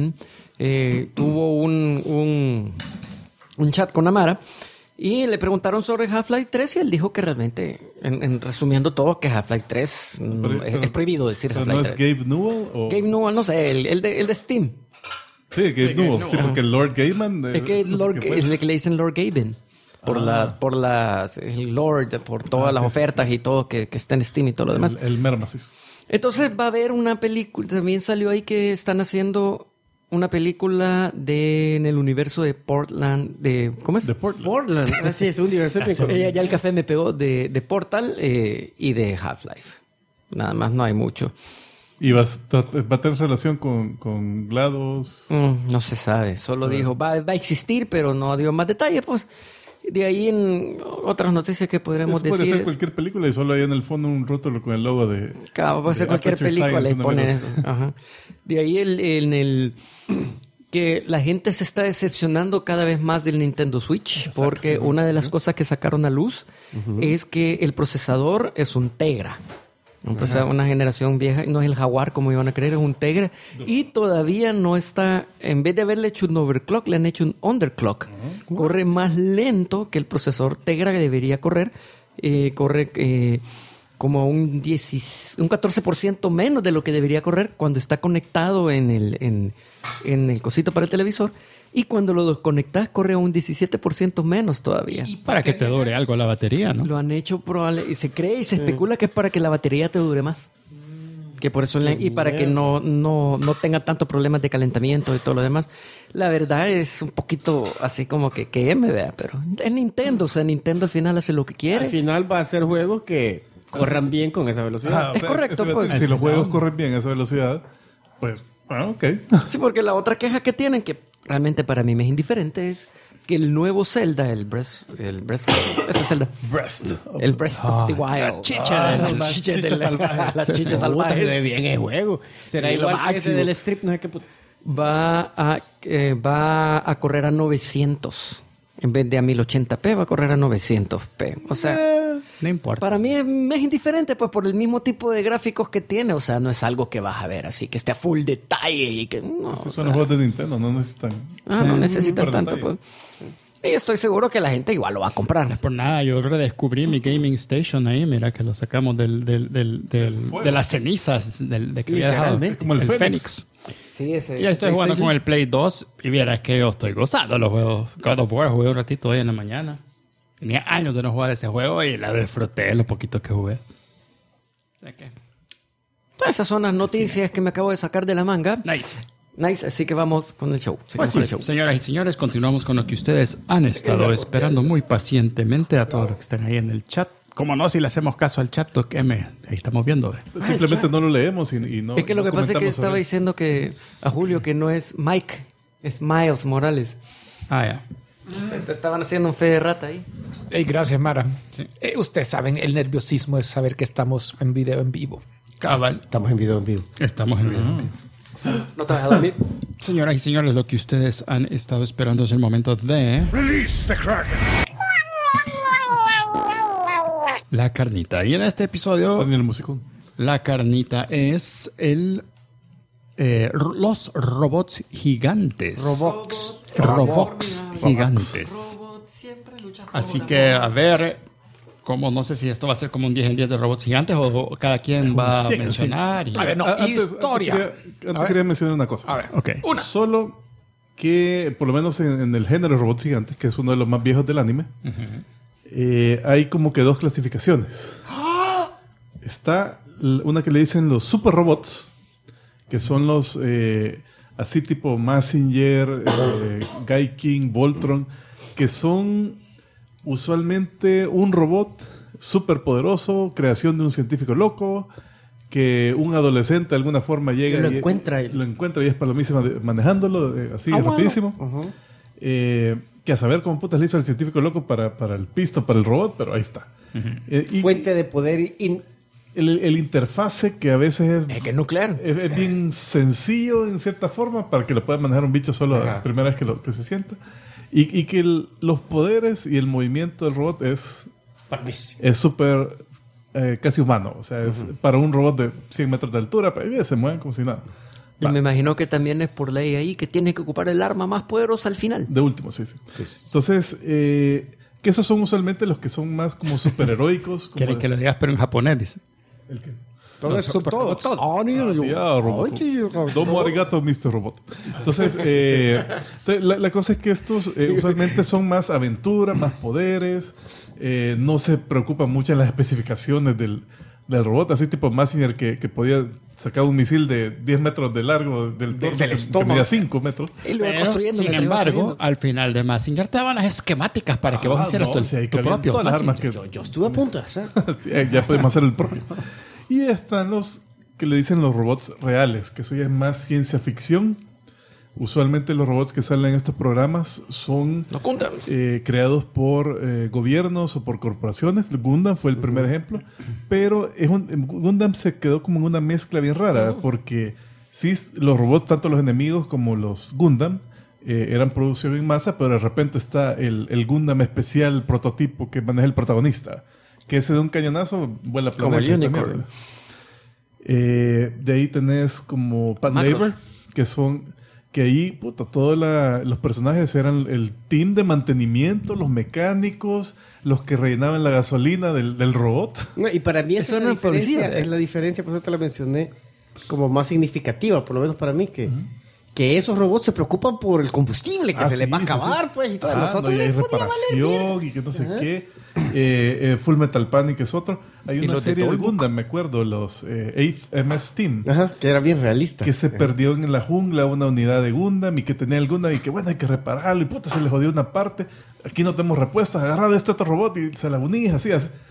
Speaker 8: tuvo un chat con Amara y le preguntaron sobre Half-Life 3 y él dijo que realmente, resumiendo todo, que Half-Life 3 es prohibido decir
Speaker 3: ¿Pero
Speaker 8: Half-Life
Speaker 3: no es
Speaker 8: 3.
Speaker 3: Gabe Newell? O...
Speaker 8: Gabe Newell, no sé, el de Steam.
Speaker 3: Sí, Gabe Newell. Sí, porque Lord Gaiman...
Speaker 8: Es que es el que le dicen Lord Gaben. el Lord, por todas las ofertas y todo que está en Steam y todo lo demás.
Speaker 3: El mero macizo.
Speaker 8: Entonces va a haber una película, también salió ahí que están haciendo una película en el universo de Portland, ¿cómo es?
Speaker 3: De Portland.
Speaker 2: Portland. Así es, un universo épico.
Speaker 8: Ya el café me pegó de Portal y de Half-Life. Nada más, no hay mucho.
Speaker 3: ¿Y va a tener relación con GLaDOS?
Speaker 8: No se sabe, solo dijo, va a existir, pero no dio más detalles, pues. De ahí en otras noticias que podremos
Speaker 3: Eso puede
Speaker 8: decir.
Speaker 3: ser cualquier película y solo hay en el fondo un rótulo con el logo de.
Speaker 8: Claro, puede ser cualquier
Speaker 3: Aperture
Speaker 8: película
Speaker 3: Science
Speaker 8: y ponen eso.
Speaker 3: números.
Speaker 8: Ajá. De ahí que la gente se está decepcionando cada vez más del Nintendo Switch, porque una de las cosas que sacaron a luz es que el procesador es un Tegra. Una generación vieja, no es el Jaguar como iban a creer, es un Tegra. Y todavía no está, en vez de haberle hecho un overclock, le han hecho un underclock. Corre más lento que el procesador Tegra que debería correr. Corre como un 14% menos de lo que debería correr cuando está conectado en el cosito para el televisor. Y cuando lo desconectas, corre a un 17% menos todavía.
Speaker 1: Y para que te dure algo la batería, ¿no?
Speaker 8: Lo han hecho probable, y se cree y se especula que es para que la batería te dure más. Que por eso y para que no tenga tantos problemas de calentamiento y todo lo demás. La verdad es un poquito así como que me vea, pero es Nintendo. O sea, Nintendo al final hace lo que quiere.
Speaker 2: Al final va a ser juegos que corran bien con esa velocidad.
Speaker 8: Es correcto, pues.
Speaker 3: Si los juegos corren bien a esa velocidad, pues, ok.
Speaker 8: Sí, porque la otra queja que tienen, que realmente para mí me es indiferente, es que el nuevo Zelda, el Breath, ese Zelda. El Breath of the Wild.
Speaker 1: La chicha salvaje.
Speaker 8: La chicha
Speaker 2: Se
Speaker 8: salvaje.
Speaker 2: ve bien el juego. Será
Speaker 8: Y lo
Speaker 2: igual que ese
Speaker 8: máximo.
Speaker 2: del strip, no sé qué puto.
Speaker 8: Va a correr a 900. En vez de a 1080p, va a correr a 900p. O sea,
Speaker 1: No importa.
Speaker 8: para mí me es indiferente, pues por el mismo tipo de gráficos que tiene. O sea, no es algo que vas a ver así, que esté a full detalle y que no.
Speaker 3: Esos
Speaker 8: o
Speaker 3: son
Speaker 8: sea,
Speaker 3: los juegos de Nintendo, no necesitan.
Speaker 8: no necesitan
Speaker 3: súper
Speaker 8: tanto,
Speaker 3: detalle.
Speaker 8: pues. Y estoy seguro que la gente igual lo va a comprar.
Speaker 1: Por nada, yo redescubrí mi gaming station ahí. Mira que lo sacamos de las cenizas de que había dejado.
Speaker 2: Literalmente.
Speaker 3: Como el Fénix.
Speaker 8: Sí, ese.
Speaker 1: Y ahí estoy jugando con el Play 2 y vieras que yo estoy gozando los juegos. God of War jugué un ratito hoy en la mañana. Tenía años de no jugar ese juego y la disfruté lo poquito que jugué. O sea que,
Speaker 8: Esas son las noticias que me acabo de sacar de la manga.
Speaker 1: nice.
Speaker 8: Nice, así que vamos con el show.
Speaker 1: Pues sí, señoras y señores, continuamos con lo que ustedes han estado esperando muy pacientemente a todos los que están ahí en el chat. Como no, si le hacemos caso al chat, ahí estamos viendo.
Speaker 3: Simplemente no lo leemos y no.
Speaker 8: Es que lo
Speaker 3: no
Speaker 8: que pasa es que
Speaker 3: comentamos
Speaker 8: estaba
Speaker 3: sobre él.
Speaker 8: diciendo que a Julio que no es Mike, es Miles Morales.
Speaker 1: Ya.
Speaker 8: Te estaban haciendo un fe de rata ahí.
Speaker 5: Hey, gracias, Mara.
Speaker 1: Sí.
Speaker 5: Ustedes saben, el nerviosismo es saber que estamos en video en vivo.
Speaker 1: Cabal.
Speaker 2: Estamos en video en vivo.
Speaker 1: Estamos en video.
Speaker 8: No te vas a dormir.
Speaker 1: Señoras y señores, lo que ustedes han estado esperando es el momento de...
Speaker 7: Release the Kraken.
Speaker 1: La carnita. Y en este episodio,
Speaker 3: Está en el musicón.
Speaker 1: la carnita es los robots gigantes. Robots gigantes. Así que, a ver, no sé si esto va a ser como un 10 en 10 de robots gigantes o cada quien va a mencionar.
Speaker 5: A ver, no, historia.
Speaker 3: Antes quería mencionar una cosa.
Speaker 5: A ver,
Speaker 1: Ok.
Speaker 3: Solo que, por lo menos en el género robots gigantes, que es uno de los más viejos del anime, hay como que dos clasificaciones. Está una que le dicen los super robots, que son los así tipo Mazinger, Gaikin, Voltron, que son usualmente un robot súper poderoso, creación de un científico loco, que un adolescente de alguna forma llega
Speaker 2: Lo encuentra y-
Speaker 3: lo encuentra y es palomísima manejándolo así rapidísimo. Que a saber cómo putas le hizo el científico loco para el pisto, para el robot, pero ahí está. Y
Speaker 2: Fuente de poder.
Speaker 3: el interfase que a veces
Speaker 5: Es que es nuclear.
Speaker 3: es bien sencillo en cierta forma para que lo pueda manejar un bicho solo la primera vez que se sienta. Y que los poderes y el movimiento del robot es súper casi humano. O sea, es para un robot de 100 metros de altura, pero se mueven como si nada.
Speaker 8: Y me imagino que también es por ley ahí que tiene que ocupar el arma más poderosa al final.
Speaker 3: De último, sí. Entonces, que esos son usualmente los que son más como superheroicos. como
Speaker 1: Quieren que lo digas, pero en japonés, dice.
Speaker 3: ¿El qué?
Speaker 2: Todo eso,
Speaker 5: super
Speaker 2: todo.
Speaker 3: Tía Robot. Domo arigato, Mr. Robot. Entonces, la cosa es que estos usualmente son más aventura, más poderes. No se preocupan mucho en las especificaciones del robot, así tipo Mazinger que podía sacar un misil de 10 metros de largo del torso que medía 5 metros.
Speaker 8: Y lo iba
Speaker 1: Pero,
Speaker 8: construyendo.
Speaker 1: sin
Speaker 8: mientras iba
Speaker 1: embargo,
Speaker 8: saliendo.
Speaker 1: al final de Mazinger te daban las esquemáticas para que vos hicieras
Speaker 3: si ahí
Speaker 1: tu
Speaker 3: cabían
Speaker 1: propio
Speaker 3: todas las armas
Speaker 1: Mazinger.
Speaker 3: que
Speaker 2: Yo estuve a punto de hacer.
Speaker 3: sí, ya podemos hacer el propio. Y están los que le dicen los robots reales, que eso ya es más ciencia ficción. Usualmente los robots que salen en estos programas son
Speaker 8: Los Gundam.
Speaker 3: creados por gobiernos o por corporaciones. El Gundam fue el primer ejemplo, pero Gundam se quedó como en una mezcla bien rara, porque sí, los robots, tanto los enemigos como los Gundam, eran producción en masa, pero de repente está el Gundam especial prototipo que maneja el protagonista, que ese de un cañonazo vuela
Speaker 8: Como el
Speaker 3: planeta.
Speaker 8: Unicorn.
Speaker 3: De ahí tenés como Pat
Speaker 8: Macros.
Speaker 3: Labor, que ahí, puta, todos los personajes eran el team de mantenimiento, los mecánicos, los que rellenaban la gasolina del robot.
Speaker 2: No, y para mí esa
Speaker 8: Eso
Speaker 2: es
Speaker 8: no
Speaker 2: la
Speaker 8: es policía,
Speaker 2: diferencia,
Speaker 8: ¿eh?
Speaker 2: es la diferencia, por eso te la mencioné, como más significativa, por lo menos para mí, que esos robots se preocupan por el combustible, que se les va a acabar, pues, y todo.
Speaker 3: Ah,
Speaker 2: Nosotros
Speaker 3: no, y hay
Speaker 2: les podía valer
Speaker 3: reparación y que no sé qué. Full Metal Panic es otro. Hay una
Speaker 8: los de
Speaker 3: serie de
Speaker 8: Tollbook.
Speaker 3: Gundam, me acuerdo, los 8th MS Team.
Speaker 2: Ajá, que era bien realista.
Speaker 3: Que se perdió en la jungla una unidad de Gundam y que tenía el Gundam y que bueno, hay que repararlo y puta, se le jodió una parte. Aquí no tenemos repuestos, agarrar este otro robot y se la unís, así.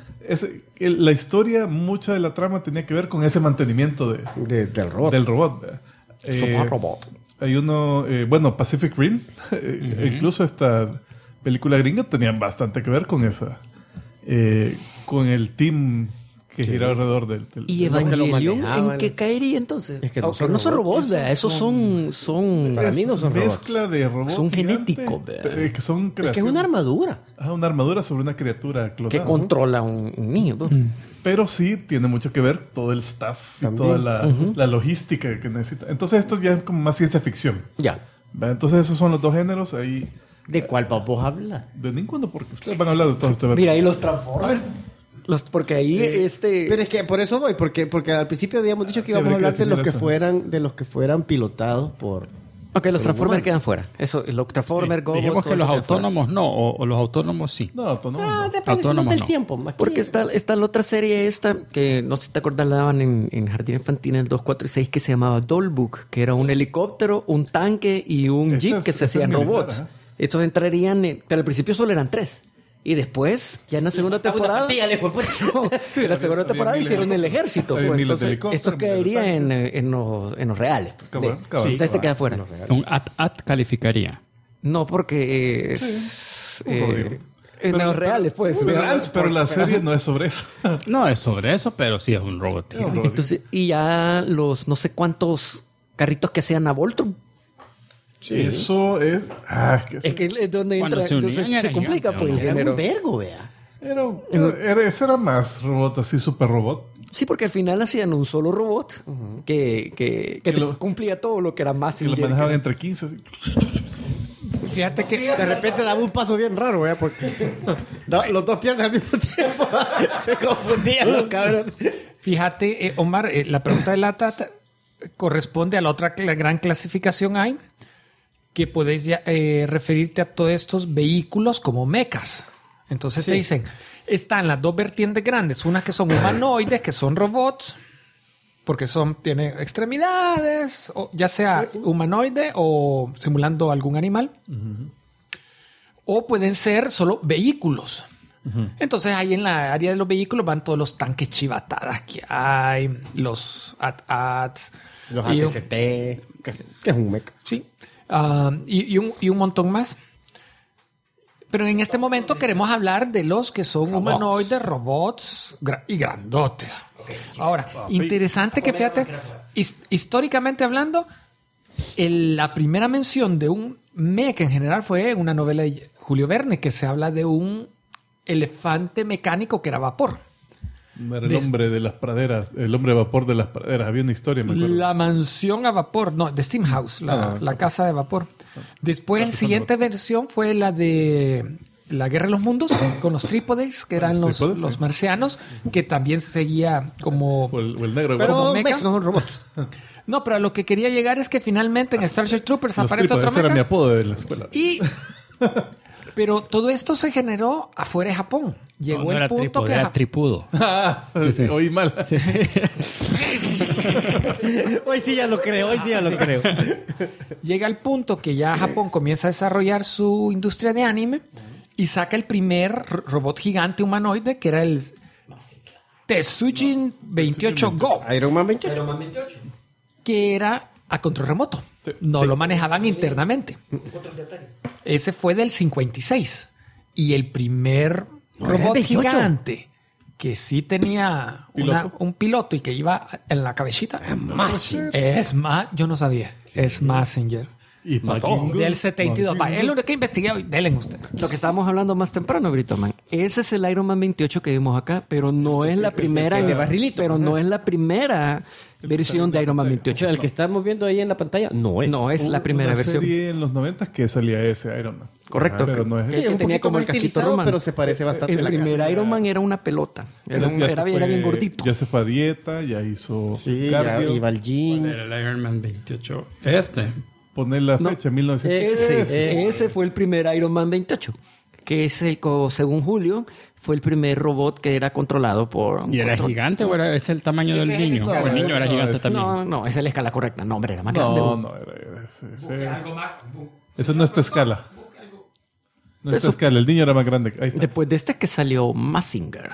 Speaker 3: La historia, mucha de la trama tenía que ver con ese mantenimiento
Speaker 2: Del robot.
Speaker 3: del robot. ¿verdad?
Speaker 8: Robot.
Speaker 3: Hay uno, Pacific Rim, incluso esta película gringa tenían bastante que ver con esa, con el team que gira alrededor del
Speaker 8: ¿Y
Speaker 2: que lo
Speaker 8: Evangelion
Speaker 2: manejaban.
Speaker 8: en qué caería entonces?
Speaker 2: Es que no
Speaker 8: Aunque
Speaker 2: son
Speaker 8: no son
Speaker 2: robots,
Speaker 8: robots, ¿verdad? Esos son
Speaker 2: Para mí no son robots.
Speaker 3: mezcla de robots
Speaker 8: Son
Speaker 3: gigantes,
Speaker 8: genéticos, ¿verdad?
Speaker 3: que son
Speaker 2: Es que es
Speaker 3: creación-
Speaker 2: una armadura.
Speaker 3: una armadura sobre una criatura
Speaker 8: que
Speaker 3: clonada.
Speaker 8: controla un niño. ¿no?
Speaker 3: Pero sí tiene mucho que ver todo el staff y
Speaker 2: También.
Speaker 3: toda la logística que necesita. Entonces esto ya es como más ciencia ficción.
Speaker 8: Ya.
Speaker 3: ¿Va? Entonces esos son los dos géneros. Ahí
Speaker 2: ¿De cuál vamos a hablar?
Speaker 3: de ninguno, porque ustedes van a hablar de todo este
Speaker 8: Mira, ahí los Transformers. Porque ahí
Speaker 2: Pero es que por eso voy, porque al principio habíamos dicho que
Speaker 3: Sí,
Speaker 2: íbamos a
Speaker 3: habría que
Speaker 2: hablar
Speaker 3: definir
Speaker 2: de los que fueran pilotados por...
Speaker 8: Ok, los Transformers
Speaker 2: humano.
Speaker 8: quedan fuera. Eso, los Transformers, Gogo,
Speaker 1: Dijimos
Speaker 8: todo
Speaker 1: que los
Speaker 8: eso queda fuera.
Speaker 1: autónomos no, o los autónomos sí.
Speaker 3: No, autónomo.
Speaker 2: Ah,
Speaker 3: no.
Speaker 2: depende
Speaker 1: Autónomos
Speaker 2: del
Speaker 1: no.
Speaker 2: tiempo. Más
Speaker 8: Porque
Speaker 2: que-
Speaker 8: está la otra serie esta, que no sé si te acordás, la daban en Jardín Infantil en el 2, 4 y 6, que se llamaba Dollbook, que era un helicóptero, un tanque y un
Speaker 3: Esa
Speaker 8: jeep
Speaker 3: es-
Speaker 8: que
Speaker 3: esa
Speaker 8: se
Speaker 3: es
Speaker 8: hacían
Speaker 3: militar,
Speaker 8: robots.
Speaker 3: ajá.
Speaker 8: Estos entrarían, pero al principio solo eran 3. Y después, ya en la segunda temporada... No, en la segunda
Speaker 3: había
Speaker 8: temporada
Speaker 3: miles
Speaker 8: hicieron
Speaker 3: de-
Speaker 8: el ejército.
Speaker 3: había
Speaker 8: Pues,
Speaker 3: miles de
Speaker 8: entonces,
Speaker 3: helicópteros,
Speaker 8: esto
Speaker 3: miles de
Speaker 8: caería
Speaker 3: tanques.
Speaker 8: en los reales. Pues,
Speaker 3: Cabal,
Speaker 8: de-
Speaker 3: cabal.
Speaker 8: Entonces, este queda fuera.
Speaker 1: Un at calificaría.
Speaker 8: No, porque es...
Speaker 3: un rodillo.
Speaker 8: en los reales, pues.
Speaker 3: Pero la serie no es sobre eso.
Speaker 1: No es sobre eso, pero sí es un robot. gigante.
Speaker 8: Entonces, y ya los no sé cuántos carritos que hacían a Voltron.
Speaker 3: Eso es...
Speaker 8: Es que es donde
Speaker 1: Cuando
Speaker 8: entra,
Speaker 1: se unían
Speaker 8: entonces
Speaker 1: era
Speaker 8: se complica
Speaker 1: gigante,
Speaker 8: pues el
Speaker 1: ¿no?
Speaker 2: Era un
Speaker 8: género.
Speaker 2: vergo, vea.
Speaker 3: ese era más robot, así super robot.
Speaker 8: Sí, porque al final hacían un solo robot que cumplía todo lo que era más
Speaker 3: Y lo manejaban entre 15. Así.
Speaker 5: Fíjate que
Speaker 2: De repente daba un paso bien raro, vea, porque los dos pierden al mismo tiempo. Se confundían los cabrones.
Speaker 5: Fíjate, Omar, la pregunta de la Tata corresponde a la otra gran clasificación hay, que podéis referirte a todos estos vehículos como mechas. Entonces te dicen, están las dos vertientes grandes, unas que son humanoides, que son robots, porque tienen extremidades, o ya sea humanoide o simulando algún animal, o pueden ser solo vehículos. Entonces ahí en la área de los vehículos van todos los tanques chivatadas que hay, los AT-ATs,
Speaker 2: Los
Speaker 5: y-
Speaker 2: ATCT, que es un mecha.
Speaker 5: Sí. Y un montón más. Pero en este momento queremos hablar de los que son humanoides, robots y grandotes. Ahora, interesante que fíjate, históricamente hablando, la primera mención de un mecha en general fue en una novela de Julio Verne, que se habla de un elefante mecánico que era vapor.
Speaker 3: No era el hombre de las praderas, el hombre de vapor de las praderas. Había una historia, me acuerdo.
Speaker 5: La mansión a vapor, no, The Steam House, la casa de vapor. Después, la siguiente versión fue la de la Guerra de los Mundos con los trípodes, que eran
Speaker 3: Los trípodes,
Speaker 5: los
Speaker 3: sí.
Speaker 5: marcianos, que también seguía como...
Speaker 3: O el negro.
Speaker 2: Pero
Speaker 5: Como mecha.
Speaker 2: mechas no son robots.
Speaker 5: No, pero a lo que quería llegar es que finalmente en Starship Troopers
Speaker 3: Los
Speaker 5: aparece otro
Speaker 3: trípodes, ese era mi
Speaker 5: mecha.
Speaker 3: apodo de la escuela.
Speaker 5: Y... Pero todo esto se generó afuera de Japón. Llegó
Speaker 1: No
Speaker 5: el
Speaker 1: era
Speaker 5: punto
Speaker 1: trípode,
Speaker 5: que...
Speaker 1: era tripudo.
Speaker 3: Oí mal.
Speaker 2: Hoy sí ya lo creo,
Speaker 5: Llega el punto que ya Japón comienza a desarrollar su industria de anime y saca el primer robot gigante humanoide, que era el Tetsujin 28 Go,
Speaker 2: Iron Man 28.
Speaker 5: que era a control remoto. No lo manejaban internamente. Ese fue del 56. Y el primer
Speaker 2: No, era el
Speaker 5: robot
Speaker 2: 28.
Speaker 5: gigante que sí tenía un piloto y que iba en la cabecita. Es más, yo no sabía. Es Messenger.
Speaker 3: Y mató.
Speaker 5: Del 72. Va, es lo que investigué hoy. Denle ustedes.
Speaker 8: Lo que estábamos hablando más temprano, Britoman. Ese es el Iron Man 28 que vimos acá, pero no es la primera.
Speaker 2: de barrilito.
Speaker 8: Pero no es la primera versión de Iron Man
Speaker 2: O
Speaker 8: 28.
Speaker 2: sea, el que estamos viendo ahí en la pantalla no es.
Speaker 8: No es la primera
Speaker 3: Una
Speaker 8: versión.
Speaker 3: serie en los 90 que salía ese Iron Man.
Speaker 8: Correcto.
Speaker 3: Pero no es
Speaker 2: Sí,
Speaker 8: que
Speaker 2: un
Speaker 8: tenía
Speaker 2: poquito
Speaker 8: como
Speaker 2: más
Speaker 8: el cajito
Speaker 2: estilizado,
Speaker 8: romano.
Speaker 2: pero se parece bastante a
Speaker 8: El
Speaker 2: la
Speaker 8: primer
Speaker 2: cara.
Speaker 8: Iron Man era una pelota. Era bien gordito.
Speaker 3: Ya se fue a dieta, ya hizo
Speaker 2: Sí, ya
Speaker 3: cardio.
Speaker 2: iba al gym.
Speaker 1: El Iron Man 28. Este.
Speaker 3: Poner la fecha, 1900.
Speaker 8: Ese fue el primer Iron Man 28. Que es según Julio, fue el primer robot que era controlado por...
Speaker 1: ¿Y era
Speaker 8: control.
Speaker 1: gigante o es el tamaño del niño? O el niño era gigante también.
Speaker 8: No, esa es la escala correcta. No, hombre, era más grande.
Speaker 3: No, era ese no es tu escala. No es tu escala, el niño era más grande. Ahí está.
Speaker 8: Después de este que salió Mazinger.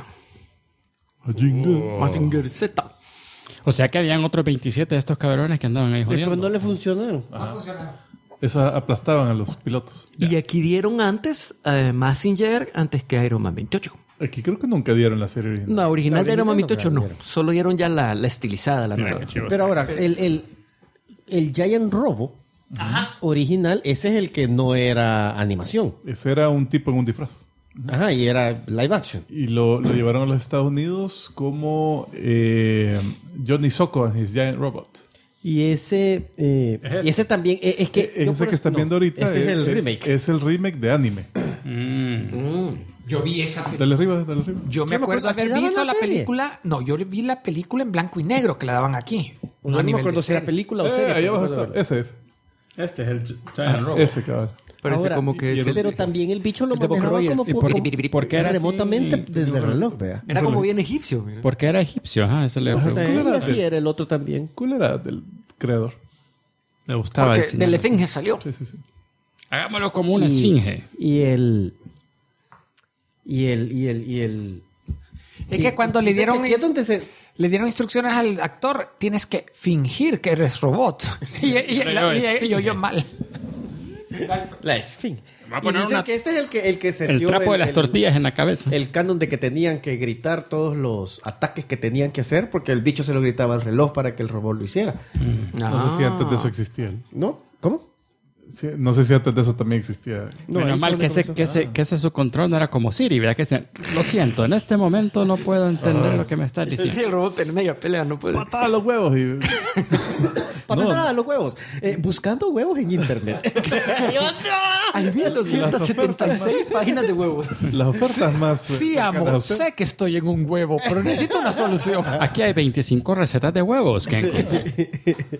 Speaker 3: Jingle.
Speaker 8: Mazinger Z.
Speaker 1: O sea que habían otros 27 de estos cabrones que andaban ahí
Speaker 2: Después
Speaker 1: jodiendo.
Speaker 2: no le funcionaron.
Speaker 3: Eso aplastaban a los pilotos.
Speaker 8: Y aquí dieron antes Mazinger antes que Iron Man 28.
Speaker 3: Aquí creo que nunca dieron la serie original.
Speaker 8: La original de Iron Man
Speaker 2: original
Speaker 8: 28
Speaker 2: no
Speaker 8: no.
Speaker 2: dieron.
Speaker 8: Solo dieron ya la estilizada, la
Speaker 1: Mira,
Speaker 8: nueva.
Speaker 1: qué chivo.
Speaker 2: Pero ahora, el Giant Robo original, ese es el que no era animación.
Speaker 3: Ese era un tipo en un disfraz.
Speaker 2: Ajá, y era live action.
Speaker 3: Y lo llevaron a los Estados Unidos como Johnny Sokko and his Giant Robot.
Speaker 2: Y ese también, es que... yo
Speaker 3: Ese
Speaker 2: por
Speaker 3: que están
Speaker 2: no,
Speaker 3: viendo ahorita
Speaker 2: ese es el remake.
Speaker 3: Es el remake de anime.
Speaker 5: Yo vi esa película.
Speaker 3: Dale arriba, dale arriba.
Speaker 5: Yo me
Speaker 2: Yo me
Speaker 5: acuerdo
Speaker 2: acuerdo, aquí
Speaker 5: haber
Speaker 2: daban
Speaker 5: visto
Speaker 2: la
Speaker 5: la
Speaker 2: serie.
Speaker 5: película. No, yo vi la película en blanco y negro que la daban aquí.
Speaker 2: No,
Speaker 5: a
Speaker 2: me
Speaker 5: nivel
Speaker 2: acuerdo
Speaker 5: de
Speaker 2: si era
Speaker 5: serie.
Speaker 2: película o serie.
Speaker 3: Ahí
Speaker 2: pero
Speaker 3: abajo
Speaker 2: no me
Speaker 3: está.
Speaker 2: acuerdo.
Speaker 3: Ese es.
Speaker 1: Este es el Giant Robot.
Speaker 3: Ese, cabal.
Speaker 8: Parece
Speaker 2: Ahora,
Speaker 8: como que
Speaker 3: y
Speaker 8: es
Speaker 3: el-
Speaker 2: Pero también el bicho lo
Speaker 8: de Bob
Speaker 2: manejaba
Speaker 8: Rogers.
Speaker 2: como
Speaker 8: ¿Y por-
Speaker 1: por qué era así?
Speaker 2: remotamente desde el reloj, vea.
Speaker 8: Era como bien egipcio. Mira.
Speaker 1: Porque era egipcio, ajá. Ese le,
Speaker 2: Sí,
Speaker 3: era
Speaker 2: y así
Speaker 3: ese?
Speaker 2: era el otro también.
Speaker 3: ¿Cuál era del creador?
Speaker 1: le gustaba
Speaker 8: Porque
Speaker 1: diseñar.
Speaker 8: del Esfinge salió.
Speaker 3: Sí, sí, sí.
Speaker 1: Hagámoslo como una esfinge.
Speaker 2: Y el...
Speaker 5: Es que cuando le dieron,
Speaker 2: Aquí es donde se...
Speaker 5: le dieron instrucciones al actor, tienes que fingir que eres robot. y yo mal.
Speaker 2: La Esfinge.
Speaker 1: Va a
Speaker 2: Y
Speaker 1: poner
Speaker 2: dicen
Speaker 1: una-
Speaker 2: que este es el que se
Speaker 1: El
Speaker 2: dio
Speaker 1: trapo de las tortillas en la cabeza.
Speaker 2: El canon de que tenían que gritar todos los ataques que tenían que hacer porque el bicho se lo gritaba al reloj para que el robot lo hiciera.
Speaker 3: No sé si antes de eso existía.
Speaker 2: ¿No? ¿Cómo?
Speaker 3: Sí, no sé si antes de eso también existía.
Speaker 2: No,
Speaker 1: Menos
Speaker 2: ahí
Speaker 1: mal
Speaker 2: fue
Speaker 1: que
Speaker 2: donde
Speaker 1: ese,
Speaker 2: comenzó.
Speaker 1: que ese su control no era como Siri, ¿verdad? Que se, lo siento, en este momento no puedo entender lo que me estás diciendo.
Speaker 8: El robot en media pelea no puede.
Speaker 3: Patada a los huevos. Y...
Speaker 2: Patada a los huevos. Buscando huevos en internet.
Speaker 8: Hay bien 276 páginas de huevos.
Speaker 3: Las ofertas más...
Speaker 5: Sí,
Speaker 3: cercanas a
Speaker 5: amor,
Speaker 3: usted.
Speaker 5: sé que estoy en un huevo, pero necesito una solución.
Speaker 1: Aquí hay 25 recetas de huevos que encontré.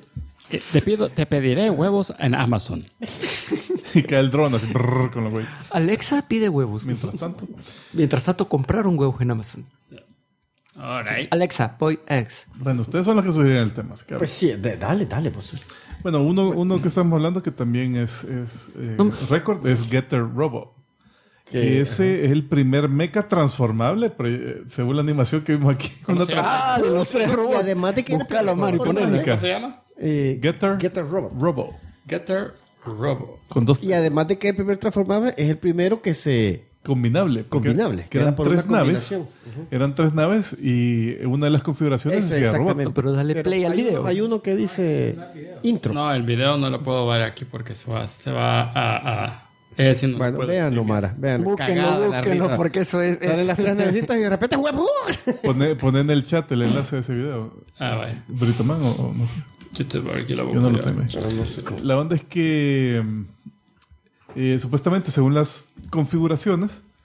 Speaker 1: Te pediré huevos en Amazon.
Speaker 3: Y cae el dron así brrr, con los güeyes.
Speaker 8: Alexa pide huevos.
Speaker 3: Mientras tanto,
Speaker 8: compraron huevos en Amazon.
Speaker 1: Alright.
Speaker 8: Alexa, boy eggs.
Speaker 3: bueno, ustedes son los que sugieren el tema. Así que,
Speaker 2: Pues sí, dale, pues.
Speaker 3: bueno, uno que estamos hablando que también es récord es Getter Robo. Que ese es el primer mecha transformable, según la animación que vimos aquí.
Speaker 1: ¿Cómo se llama?
Speaker 8: De los tres
Speaker 2: Y
Speaker 8: robots.
Speaker 2: además de que era
Speaker 8: Búscalo, Mari, ponele.
Speaker 1: ¿Cómo se llama?
Speaker 3: Getter
Speaker 2: Robot.
Speaker 3: Robo.
Speaker 1: Getter Robo.
Speaker 3: Con dos
Speaker 2: Y además de que el primer transformable es el primero que se...
Speaker 3: combinable.
Speaker 2: Combinable,
Speaker 3: Que
Speaker 2: que era
Speaker 3: eran
Speaker 2: por
Speaker 3: tres
Speaker 2: una
Speaker 3: naves.
Speaker 2: combinación.
Speaker 3: Eran tres naves y una de las configuraciones
Speaker 2: Ese,
Speaker 3: decía robot.
Speaker 2: exactamente.
Speaker 8: Pero dale play al
Speaker 2: hay
Speaker 8: video.
Speaker 2: hay uno que dice intro.
Speaker 1: No, el video no lo puedo ver aquí porque se va a es decir, no
Speaker 2: Bueno,
Speaker 1: puedo
Speaker 2: véanlo,
Speaker 1: streamear.
Speaker 2: Mara. Véanlo.
Speaker 8: Búsquenlo,
Speaker 2: Cagada la
Speaker 8: búsquenlo,
Speaker 2: risa.
Speaker 8: porque eso es...
Speaker 2: Salen las tres navecitas y de repente ¡huevo!
Speaker 3: Pone en el chat el enlace de ese video.
Speaker 1: Ah, vaya.
Speaker 3: Brito Man o no sé.
Speaker 1: YouTube, aquí lo
Speaker 3: Yo no lo
Speaker 1: busco yo.
Speaker 3: tengo. La onda es que supuestamente según las configuraciones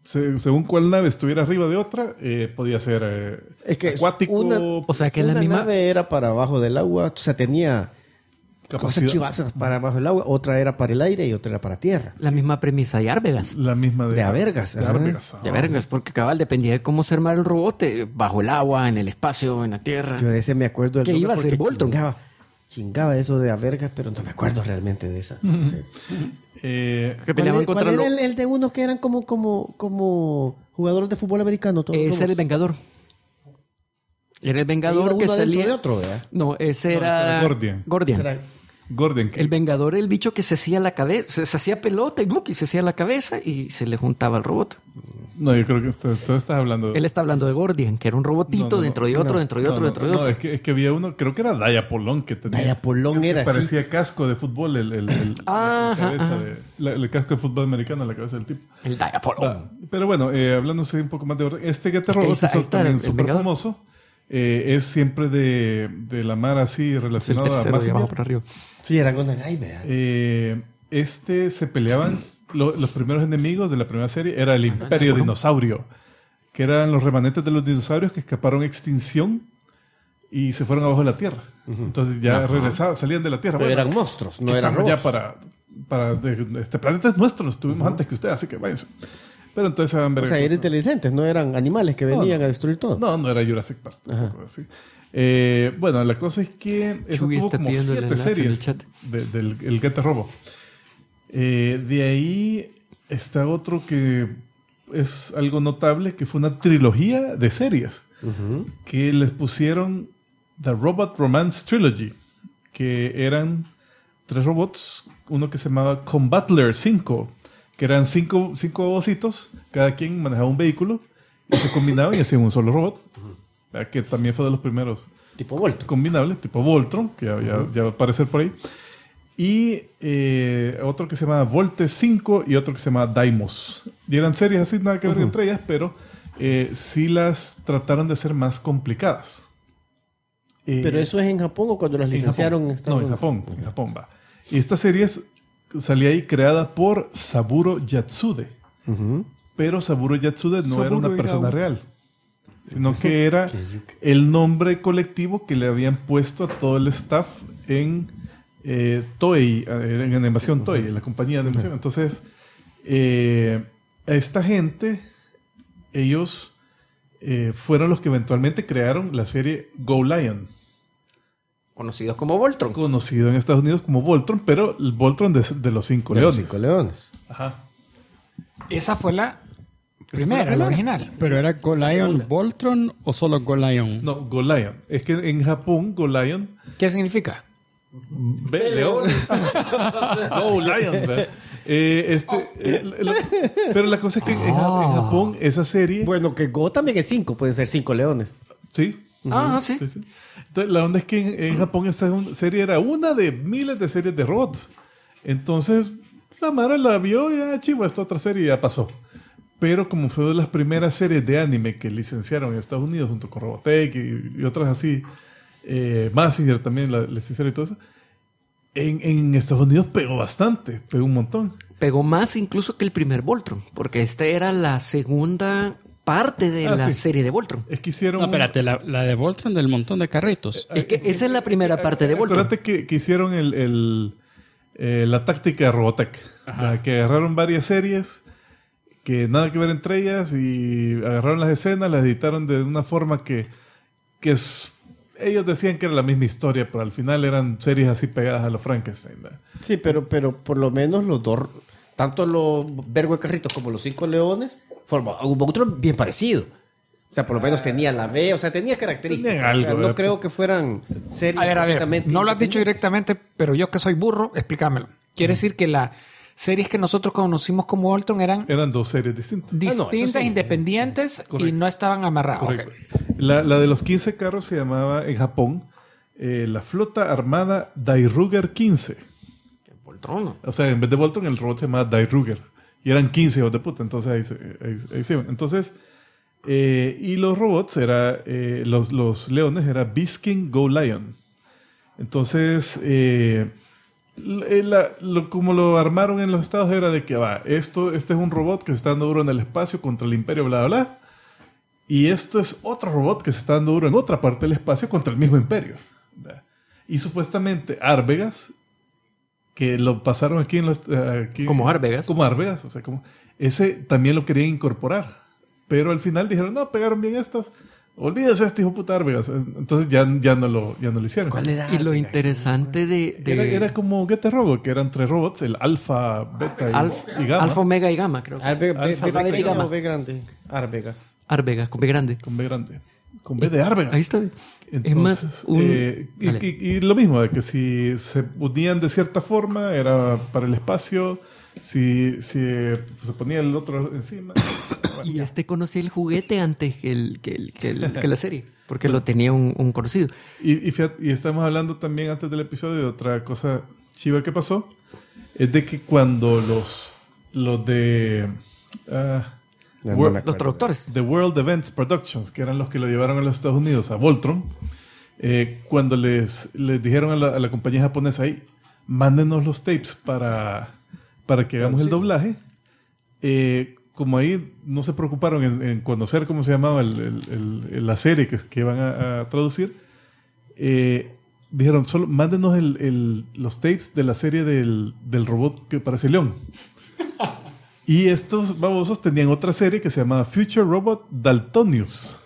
Speaker 3: según cuál nave estuviera arriba de otra, podía ser
Speaker 2: Es que
Speaker 3: acuático.
Speaker 8: O sea que
Speaker 2: una
Speaker 8: la misma...
Speaker 2: nave era para abajo del agua, o sea, tenía cosas
Speaker 3: capacidad.
Speaker 2: chivazas para abajo del agua, otra era para el aire y otra era para tierra.
Speaker 8: La misma premisa de Arvegas.
Speaker 3: La misma
Speaker 2: De Avergas,
Speaker 3: De
Speaker 2: ajá.
Speaker 3: Avergas, ajá.
Speaker 8: De vergas, porque cabal dependía de cómo se armara el robot, bajo el agua, en el espacio, en la tierra.
Speaker 2: Yo de ese me acuerdo del
Speaker 8: Que
Speaker 2: nombre
Speaker 8: iba a ser
Speaker 2: porque
Speaker 8: Voltron.
Speaker 2: Chingaba eso de Avergas, pero no me acuerdo realmente de esa.
Speaker 3: Eh,
Speaker 8: Que peleaban
Speaker 2: ¿Cuál
Speaker 8: contra
Speaker 2: era
Speaker 8: lo...
Speaker 2: el de unos que eran como jugadores de fútbol americano? Todos
Speaker 8: Ese
Speaker 2: robots?
Speaker 8: era el Vengador. Era el Vengador
Speaker 2: Iba
Speaker 8: que
Speaker 2: uno dentro
Speaker 8: salía...
Speaker 2: de otro, ¿verdad?
Speaker 8: No, ese
Speaker 3: No,
Speaker 8: era...
Speaker 3: ese era Gordian.
Speaker 8: Gordian.
Speaker 2: Será-
Speaker 3: Gordian.
Speaker 8: El Vengador, el bicho que se hacía la cabeza, se hacía pelota y ¡bluc! Y se hacía la cabeza y se le juntaba al robot.
Speaker 3: No, yo creo que tú estás hablando...
Speaker 8: Él está hablando de Gordian, que era un robotito
Speaker 3: No,
Speaker 8: dentro de otro,
Speaker 2: no.
Speaker 8: dentro de otro,
Speaker 3: No,
Speaker 8: dentro de
Speaker 3: no,
Speaker 8: otro.
Speaker 3: es que había uno, creo que era Dayapolón que tenía.
Speaker 2: Dayapolón
Speaker 3: que
Speaker 2: era, sí.
Speaker 3: parecía casco de fútbol, la
Speaker 8: Ajá,
Speaker 3: cabeza
Speaker 8: ajá.
Speaker 3: el casco de fútbol americano, la cabeza del tipo.
Speaker 8: El Diapolón.
Speaker 3: Va, pero bueno, hablándose un poco más de orden, este Get the
Speaker 8: Es que ahí
Speaker 3: Robot
Speaker 8: está-
Speaker 3: hizo
Speaker 8: ahí está
Speaker 3: también
Speaker 8: el
Speaker 3: súper
Speaker 8: Vengador.
Speaker 3: famoso. Es siempre de la mar así
Speaker 8: Es el
Speaker 3: relacionado a
Speaker 8: tercero de
Speaker 3: Mazinger.
Speaker 8: abajo para arriba.
Speaker 2: Sí, eran una gay, ¿verdad?
Speaker 3: Se peleaban, los primeros enemigos de la primera serie era el Imperio Dinosaurio, que eran los remanentes de los dinosaurios que escaparon a extinción y se fueron abajo de la Tierra. Entonces ya regresaban, salían de la Tierra.
Speaker 2: Pero
Speaker 3: Bueno,
Speaker 2: eran monstruos, no eran
Speaker 3: estamos
Speaker 2: robots.
Speaker 3: ya este planeta es nuestro, lo estuvimos antes que usted, así que váyanse. Pero entonces se van a ver
Speaker 2: O sea, eran inteligentes, no eran animales que venían a destruir todo.
Speaker 3: no era Jurassic Park. tampoco así. Bueno, la cosa es que eso
Speaker 8: Chuy
Speaker 3: tuvo
Speaker 8: está
Speaker 3: como
Speaker 8: pidiendo el
Speaker 3: 7
Speaker 8: enlace en el
Speaker 3: series
Speaker 8: chat.
Speaker 3: del el Get the Robo. De ahí está otro que es algo notable, que fue una trilogía de series que les pusieron The Robot Romance Trilogy, que eran 3 robots, uno que se llamaba Combattler 5, que eran 5 ositos, cada quien manejaba un vehículo y se combinaban y hacían un solo robot, que también fue de los primeros
Speaker 2: Tipo Voltron.
Speaker 3: combinables, tipo Voltron, que ya va a aparecer por ahí. Y otro que se llama Volte 5 y otro que se llama Daimos. Y eran series así, nada que ver entre ellas, pero sí las trataron de hacer más complicadas.
Speaker 2: ¿Pero eso es en Japón o cuando las licenciaron en Estados
Speaker 3: No, en
Speaker 2: Unidos?
Speaker 3: Japón. En Japón va. Y esta serie salía ahí creada por Saburo Yatsude. Pero Saburo Yatsude no era una persona real, sino que era el nombre colectivo que le habían puesto a todo el staff en Toei, en animación Toei, en la compañía de animación. Entonces, a esta gente, ellos fueron los que eventualmente crearon la serie Go Lion,
Speaker 8: Conocidos como Voltron.
Speaker 3: conocido en Estados Unidos como Voltron, pero el Voltron de los 5 leones.
Speaker 2: 5 leones.
Speaker 3: Ajá.
Speaker 5: Esa fue la primera, la original.
Speaker 1: ¿Pero era Go Lion Voltron o solo Go Lion?
Speaker 3: No, Go Lion. Es que en Japón, Go Lion...
Speaker 5: ¿Qué significa?
Speaker 3: Ve, León. Go Lion. ¿ve? Pero la cosa es que en Japón, esa serie...
Speaker 2: Bueno, que Go también es 5, pueden ser 5 leones.
Speaker 3: Sí.
Speaker 8: Ah, sí.
Speaker 3: Sí, sí. Entonces, la onda es que en Japón esta serie era una de miles de series de robots. Entonces, la Mara la vio y chivo, esta otra serie ya pasó. Pero como fue de las primeras series de anime que licenciaron en Estados Unidos junto con Robotech y otras así, Mazinger también la licenciaron y todo eso, en Estados Unidos pegó bastante, pegó un montón.
Speaker 8: Pegó más incluso que el primer Voltron, porque esta era la segunda parte de la
Speaker 3: sí.
Speaker 8: serie de Voltron.
Speaker 3: Es que hicieron...
Speaker 1: No, espérate, la de Voltron del montón de carritos.
Speaker 8: Es que esa es la primera parte de Voltron.
Speaker 3: Acuérdate que hicieron la táctica de Robotech. Que agarraron varias series que nada que ver entre ellas y agarraron las escenas, las editaron de una forma que ellos decían que era la misma historia, pero al final eran series así pegadas a los Frankenstein. ¿verdad?
Speaker 2: Sí, pero por lo menos los dos, tanto los Vergo de Carritos como los 5 leones, formaban un Voltron bien parecido. O sea, por lo menos tenía la B, o sea, tenía características.
Speaker 3: Tenían algo,
Speaker 2: O sea, no
Speaker 3: ¿verdad?
Speaker 2: creo que fueran series
Speaker 5: A ver,
Speaker 2: completamente
Speaker 5: no lo has dicho
Speaker 2: independientes.
Speaker 5: directamente, pero yo que soy burro, explícamelo. Quiere decir que las series que nosotros conocimos como Voltron eran
Speaker 3: Eran dos series distintas.
Speaker 5: distintas,
Speaker 2: eso sí.
Speaker 5: independientes y
Speaker 3: Correcto.
Speaker 5: no estaban amarradas.
Speaker 3: Correcto.
Speaker 5: Ok.
Speaker 3: La de los 15 carros se llamaba en Japón la Flota Armada Dairuger 15.
Speaker 8: Voltron, ¿no?
Speaker 3: O sea, en vez de Voltron, el robot se llamaba Dairuger. Y eran 15 hijos de puta. Entonces ahí se iban. Entonces, y los robots, los leones, era Bisking Go Lion. Entonces, como lo armaron en los estados era de que este es un robot que se está dando duro en el espacio contra el imperio, bla, bla, bla. Y esto es otro robot que se está dando duro en otra parte del espacio contra el mismo imperio. ¿Verdad? Y supuestamente Arvegas, que lo pasaron aquí en los...
Speaker 8: Como Arvegas.
Speaker 3: Como Arvegas, o sea, ese también lo querían incorporar. Pero al final dijeron, no, pegaron bien estas. Olvídese este hijo de puta Arvegas. Entonces ya no lo hicieron.
Speaker 2: ¿Cuál era?
Speaker 8: Y lo interesante de...
Speaker 3: Era como Get the Robot, que eran 3 robots, el alfa, beta y gamma.
Speaker 8: Alfa, omega y gamma, creo.
Speaker 2: ¿B
Speaker 8: beta y
Speaker 2: pequeño
Speaker 8: gamma.
Speaker 2: o B grande? Arvegas.
Speaker 8: Arvegas, con B grande.
Speaker 3: Con B grande. Con B de Arvegas.
Speaker 8: Ahí está.
Speaker 3: Entonces,
Speaker 8: es más,
Speaker 3: y lo mismo, de que si se unían de cierta forma, era para el espacio. Si se ponía el otro encima.
Speaker 8: Y conocía el juguete antes que la serie, porque lo tenía un conocido.
Speaker 3: Y estamos hablando también antes del episodio de otra cosa chiva que pasó. Es de que cuando los de...
Speaker 8: Los traductores.
Speaker 3: The World Events Productions, que eran los que lo llevaron a los Estados Unidos, a Voltron, cuando les dijeron a la compañía japonesa ahí, mándenos los tapes para que hagamos el doblaje, como ahí no se preocuparon en conocer cómo se llamaba la serie que iban a traducir, dijeron, solo mándenos los tapes de la serie del robot que parece león. Y estos babosos tenían otra serie que se llamaba Future Robot Daltonius.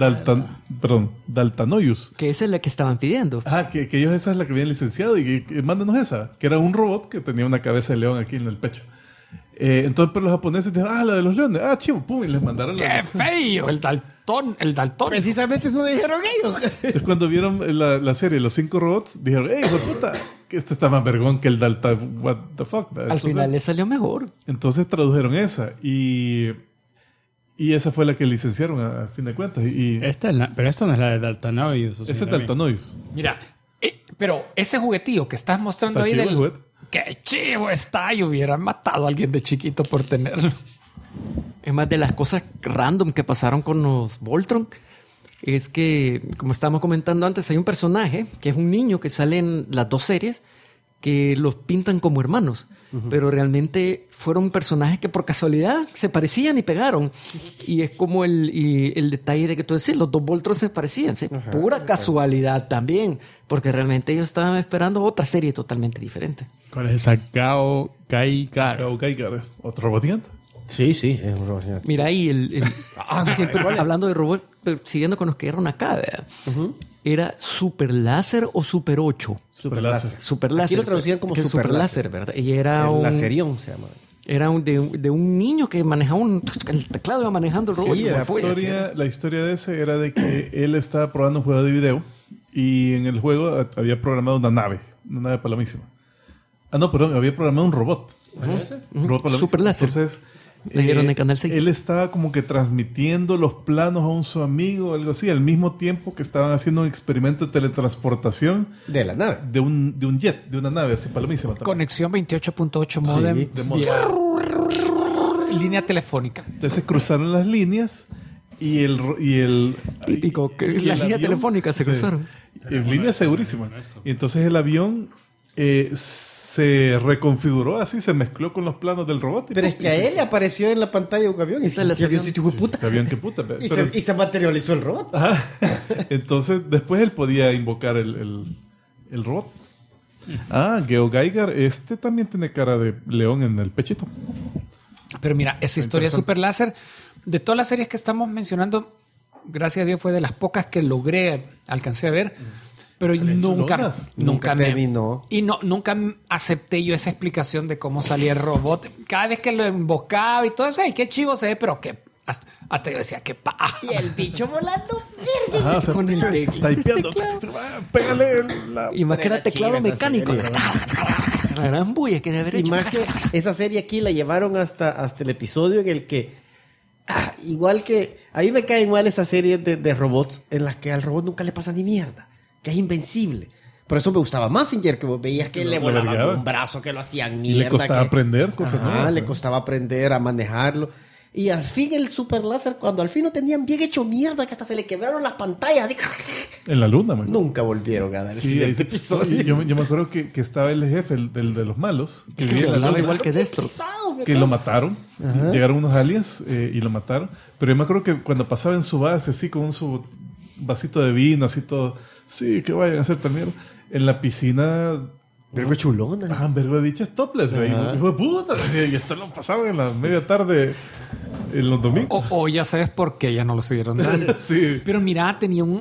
Speaker 3: Daltanoius.
Speaker 8: Que esa es la que estaban pidiendo.
Speaker 3: Que ellos esa es la que habían licenciado y mándanos esa. Que era un robot que tenía una cabeza de león aquí en el pecho. Entonces, pero los japoneses dijeron, la de los leones. Chivo, pum, y les mandaron
Speaker 5: ¡Qué feo! El Dalton.
Speaker 2: Precisamente eso dijeron ellos.
Speaker 3: Entonces, cuando vieron la serie, los 5 robots, dijeron, hijo de puta, que este está más vergón que el Dalta, what the fuck.
Speaker 8: Al final le salió mejor.
Speaker 3: Entonces tradujeron esa y esa fue la que licenciaron a fin de cuentas.
Speaker 1: Pero esta no es la de Daltanoius.
Speaker 3: Ese es Daltanoius.
Speaker 5: Mira, pero ese juguetillo que estás mostrando ahí
Speaker 3: chivo el juguete.
Speaker 5: ¡Qué chivo está! Yo hubiera matado a alguien de chiquito por tenerlo.
Speaker 8: Es más, de las cosas random que pasaron con los Voltron, es que, como estábamos comentando antes, hay un personaje que es un niño que sale en las 2 series que los pintan como hermanos, pero realmente fueron personajes que por casualidad se parecían y pegaron. Y es como el detalle de que tú decís, los 2 Voltron se parecían, pura casualidad también, porque realmente ellos estaban esperando otra serie totalmente diferente.
Speaker 1: ¿Cuál es esa? Gao Gaigar.
Speaker 3: ¿Otro robot gigante?
Speaker 2: Sí, es un robot gigante.
Speaker 8: Mira ahí siempre hablando de robot, pero siguiendo con los que eran acá, ¿verdad? ¿Era Super Láser o Super 8?
Speaker 2: Super Láser.
Speaker 8: Super Láser.
Speaker 2: Aquí lo traducían como Super
Speaker 8: Láser, ¿verdad? Y era
Speaker 2: el Laserión se llama.
Speaker 8: Era de un niño que manejaba el teclado, iba manejando el robot.
Speaker 3: Sí, la historia de ese era de que él estaba probando un juego de video y en el juego había programado una nave palomísima. Había programado un robot. Un robot palomísimo.
Speaker 8: Super Láser.
Speaker 3: Entonces,
Speaker 8: le dieron en Canal 6.
Speaker 3: él estaba como que transmitiendo los planos a su amigo o algo así, al mismo tiempo que estaban haciendo un experimento de teletransportación
Speaker 2: de la nave.
Speaker 3: De un jet, de una nave así palomísima también.
Speaker 5: Conexión 28.8 modem. Línea telefónica.
Speaker 3: Entonces se cruzaron las líneas y el
Speaker 8: típico que las líneas telefónicas se cruzaron.
Speaker 3: Línea segurísima. Y entonces el avión se reconfiguró así, se mezcló con los planos del robot.
Speaker 2: Pero es que a él le apareció en la pantalla un avión y
Speaker 8: se
Speaker 2: se materializó el robot.
Speaker 3: Ajá. Entonces después él podía invocar el robot. Geo Gaigar, también tiene cara de león en el pechito.
Speaker 5: Pero mira, esa historia de Super Láser, de todas las series que estamos mencionando, gracias a Dios fue de las pocas que alcancé a ver, pero nunca
Speaker 2: terminó.
Speaker 5: Y nunca acepté yo esa explicación de cómo salía el robot. Cada vez que lo invocaba y todo eso, ¡ay, qué chivo se ve! Pero que hasta yo decía, ¡qué paja!
Speaker 2: Y el bicho volando verde.
Speaker 8: Con el
Speaker 3: teclado. Pégale
Speaker 8: y más que era teclado mecánico. La gran bulla que debe haber hecho.
Speaker 2: Esa serie aquí la llevaron hasta el episodio en el que igual que a mí me caen mal esas series de robots en las que al robot nunca le pasa ni mierda, que es invencible. Por eso me gustaba Mazinger, que vos veías que le volaban un brazo, que lo hacían mierda.
Speaker 3: Le costaba aprender cosas nuevas.
Speaker 2: Le costaba aprender a manejarlo. Y al fin el super láser, cuando al fin lo tenían bien hecho mierda, que hasta se le quebraron las pantallas. Así,
Speaker 3: En la luna, man.
Speaker 2: nunca volvieron a dar el
Speaker 3: Sí,
Speaker 2: siguiente
Speaker 3: ahí
Speaker 2: episodio.
Speaker 3: yo me acuerdo que estaba el jefe, el de los malos, que
Speaker 8: Que
Speaker 3: vivía en la
Speaker 8: hablaba
Speaker 3: luna,
Speaker 8: igual que Destro.
Speaker 2: Pesado, me
Speaker 3: que
Speaker 2: acuerdo.
Speaker 3: lo mataron. Llegaron unos aliens y lo mataron. Pero yo me acuerdo que cuando pasaba en su base, así con su vasito de vino, así todo, sí, que vayan a hacer también. En la piscina,
Speaker 2: Vergo chulona.
Speaker 3: vergo de bichas topless, güey. Y fue puta. Y esto lo pasaban en la media tarde, en los domingos.
Speaker 5: O ya sabes por qué ya no lo siguieron dando.
Speaker 3: Sí.
Speaker 5: Pero mira, tenía un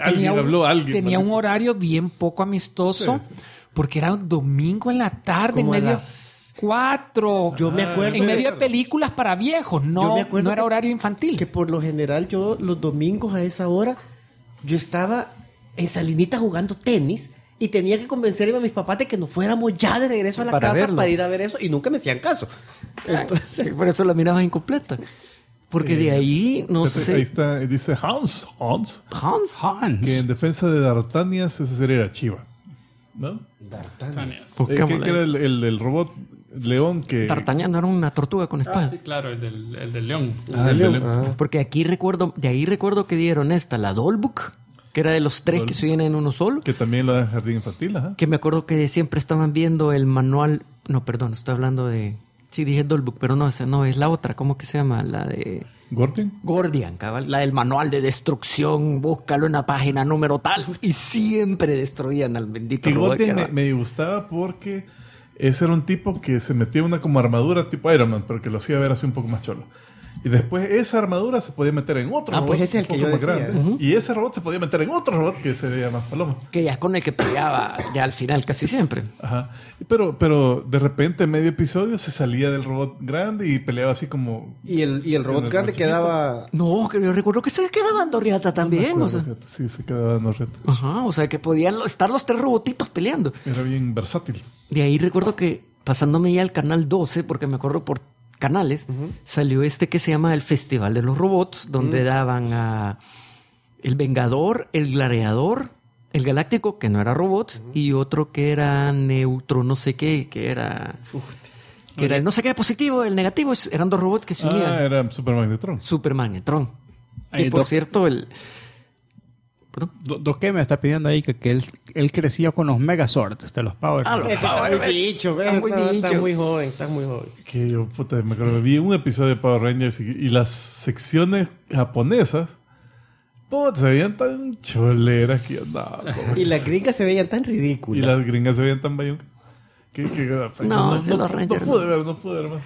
Speaker 3: Alguien
Speaker 5: un horario bien poco amistoso,
Speaker 3: Sí, sí.
Speaker 5: porque era un domingo en la tarde, en
Speaker 2: Como a
Speaker 5: medio
Speaker 2: las
Speaker 5: 4.
Speaker 2: Yo me acuerdo
Speaker 5: en medio de
Speaker 2: de-
Speaker 5: películas para viejos,
Speaker 2: Yo
Speaker 5: no,
Speaker 2: me acuerdo
Speaker 5: no era
Speaker 2: que-
Speaker 5: horario infantil.
Speaker 2: Que por lo general yo los domingos a esa hora yo estaba en Salinita jugando tenis y tenía que convencerme a mis papás de que nos fuéramos ya de regreso a la
Speaker 8: Para
Speaker 2: casa
Speaker 8: verlo.
Speaker 2: para ir a ver eso y nunca me hacían caso. Entonces,
Speaker 8: Por eso la mirabas incompleta. Porque de ahí, no
Speaker 3: Ahí
Speaker 8: sé.
Speaker 3: está, dice Hans,
Speaker 8: Hans.
Speaker 3: que en defensa de D'Artagnan esa serie era chiva. ¿No?
Speaker 8: Busquémosla
Speaker 3: que era el robot león que...
Speaker 8: D'Artagnan no era una tortuga con
Speaker 6: Ah,
Speaker 8: espada.
Speaker 6: sí, claro, el del león.
Speaker 3: El de león.
Speaker 8: Porque aquí recuerdo, de ahí recuerdo que dieron la Dollbook, que era de los 3 que se vienen en uno solo.
Speaker 3: Que también lo da en jardín infantil, ajá.
Speaker 8: Que me acuerdo que siempre estaban viendo el manual. No, perdón, estoy hablando de. Sí, dije Dollbook, pero no, esa no es la otra. ¿Cómo que se llama? La de.
Speaker 3: Gordian.
Speaker 8: Gordian, cabal. La del manual de destrucción. Búscalo en la página número tal. Y siempre destruían al bendito
Speaker 3: Que
Speaker 8: robot.
Speaker 3: Gordian
Speaker 8: que era-
Speaker 3: me gustaba porque ese era un tipo que se metía una como armadura tipo Iron Man, pero que lo hacía ver así un poco más cholo. Y después esa armadura se podía meter en otro robot
Speaker 2: pues ese es el
Speaker 3: un
Speaker 2: que
Speaker 3: poco
Speaker 2: yo
Speaker 3: más
Speaker 2: decía.
Speaker 3: grande. Y ese robot se podía meter en otro robot que se veía más paloma.
Speaker 8: Que ya es con el que peleaba ya al final casi siempre.
Speaker 3: Ajá. Pero de repente en medio episodio se salía del robot grande y peleaba así como...
Speaker 2: y el robot
Speaker 3: el
Speaker 2: grande
Speaker 3: chiquito.
Speaker 2: quedaba...
Speaker 8: No, que yo recuerdo que se quedaba dando riata también. O sea.
Speaker 3: Sí, se quedaba dando reto.
Speaker 8: Ajá, o sea que podían estar los 3 robotitos peleando.
Speaker 3: Era bien versátil.
Speaker 8: De ahí recuerdo que pasándome ya al canal 12, porque me acuerdo por canales, salió que se llama el Festival de los Robots, donde daban a el Vengador, el Gladiador, el Galáctico, que no era robots, y otro que era Neutro, no sé qué, que era... Que era el no sé qué positivo, el negativo, eran 2 robots que se unían.
Speaker 3: Era Superman de Tron.
Speaker 8: Superman y Tron.
Speaker 1: Ahí
Speaker 8: Que por
Speaker 1: Doc-
Speaker 8: cierto, el... Perdón.
Speaker 1: Doque me está pidiendo ahí que él creció con los Megazords de los Power.
Speaker 8: Ah, los
Speaker 2: Está muy bicho,
Speaker 8: Está muy bicho.
Speaker 2: Está muy joven, está muy joven.
Speaker 3: Que yo, puta, me acuerdo, vi un episodio de Power Rangers y las secciones japonesas, puta, se veían tan choleras que yo, no,
Speaker 2: Y las gringas se veían tan
Speaker 3: y
Speaker 2: ridículas.
Speaker 3: las gringas se veían tan bayón.
Speaker 8: No, ese los Rangers
Speaker 3: no pude ver más.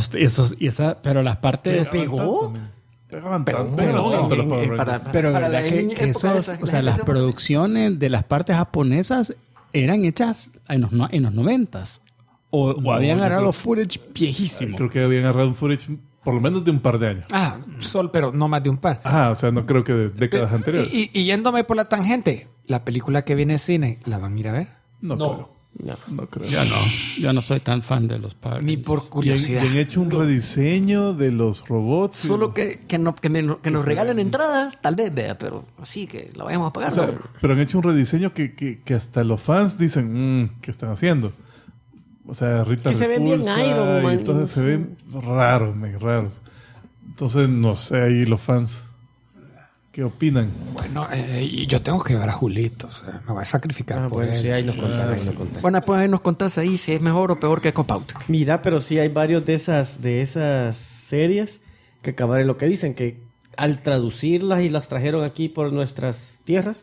Speaker 1: Pero las partes.
Speaker 2: ¿Pegó?
Speaker 3: Pegaban
Speaker 8: Pero
Speaker 3: tanto, pegaban tanto los Power
Speaker 8: para-
Speaker 3: Rangers.
Speaker 1: Pero
Speaker 8: para
Speaker 1: verdad
Speaker 8: la
Speaker 1: que
Speaker 8: época de
Speaker 1: esos,
Speaker 8: esa,
Speaker 1: o sea, las
Speaker 8: generación.
Speaker 1: producciones de las partes japonesas eran hechas en los 90s. O habían
Speaker 3: yo
Speaker 1: agarrado
Speaker 3: creo-
Speaker 1: footage viejísimo.
Speaker 3: Creo que habían agarrado un footage por lo menos de un par de años.
Speaker 5: Pero no más de un par.
Speaker 3: Ajá, o sea, no creo que de décadas anteriores.
Speaker 5: Y yéndome por la tangente, la película que viene en cine, ¿la van a ir a ver?
Speaker 3: No creo. No creo.
Speaker 1: Yo no soy tan fan de los Power
Speaker 5: Ni
Speaker 1: Rangers.
Speaker 5: por
Speaker 3: Y han,
Speaker 5: curiosidad.
Speaker 3: y han hecho un rediseño de los robots.
Speaker 8: Solo que nos regalen entrada, tal vez vea, pero así que la vayamos a pagar.
Speaker 3: O sea,
Speaker 8: ¿no?
Speaker 3: pero han hecho un rediseño que hasta los fans dicen, ¿qué están haciendo? O sea, Rita
Speaker 2: Que se ven bien
Speaker 3: Repulsa
Speaker 2: Iron Man.
Speaker 3: y entonces se ven raros, raros. Entonces, no sé, ahí los fans, ¿qué opinan?
Speaker 5: Bueno, y yo tengo que ver a Julito. O sea, me voy a sacrificar por
Speaker 2: Bueno,
Speaker 5: él.
Speaker 2: sí, ahí nos contaron, ahí nos contaron.
Speaker 8: Bueno, pues ahí nos contás ahí si es mejor o peor que Cop Out.
Speaker 2: Mira, pero sí hay varios de esas series que acabaron lo que dicen, que al traducirlas y las trajeron aquí por nuestras tierras,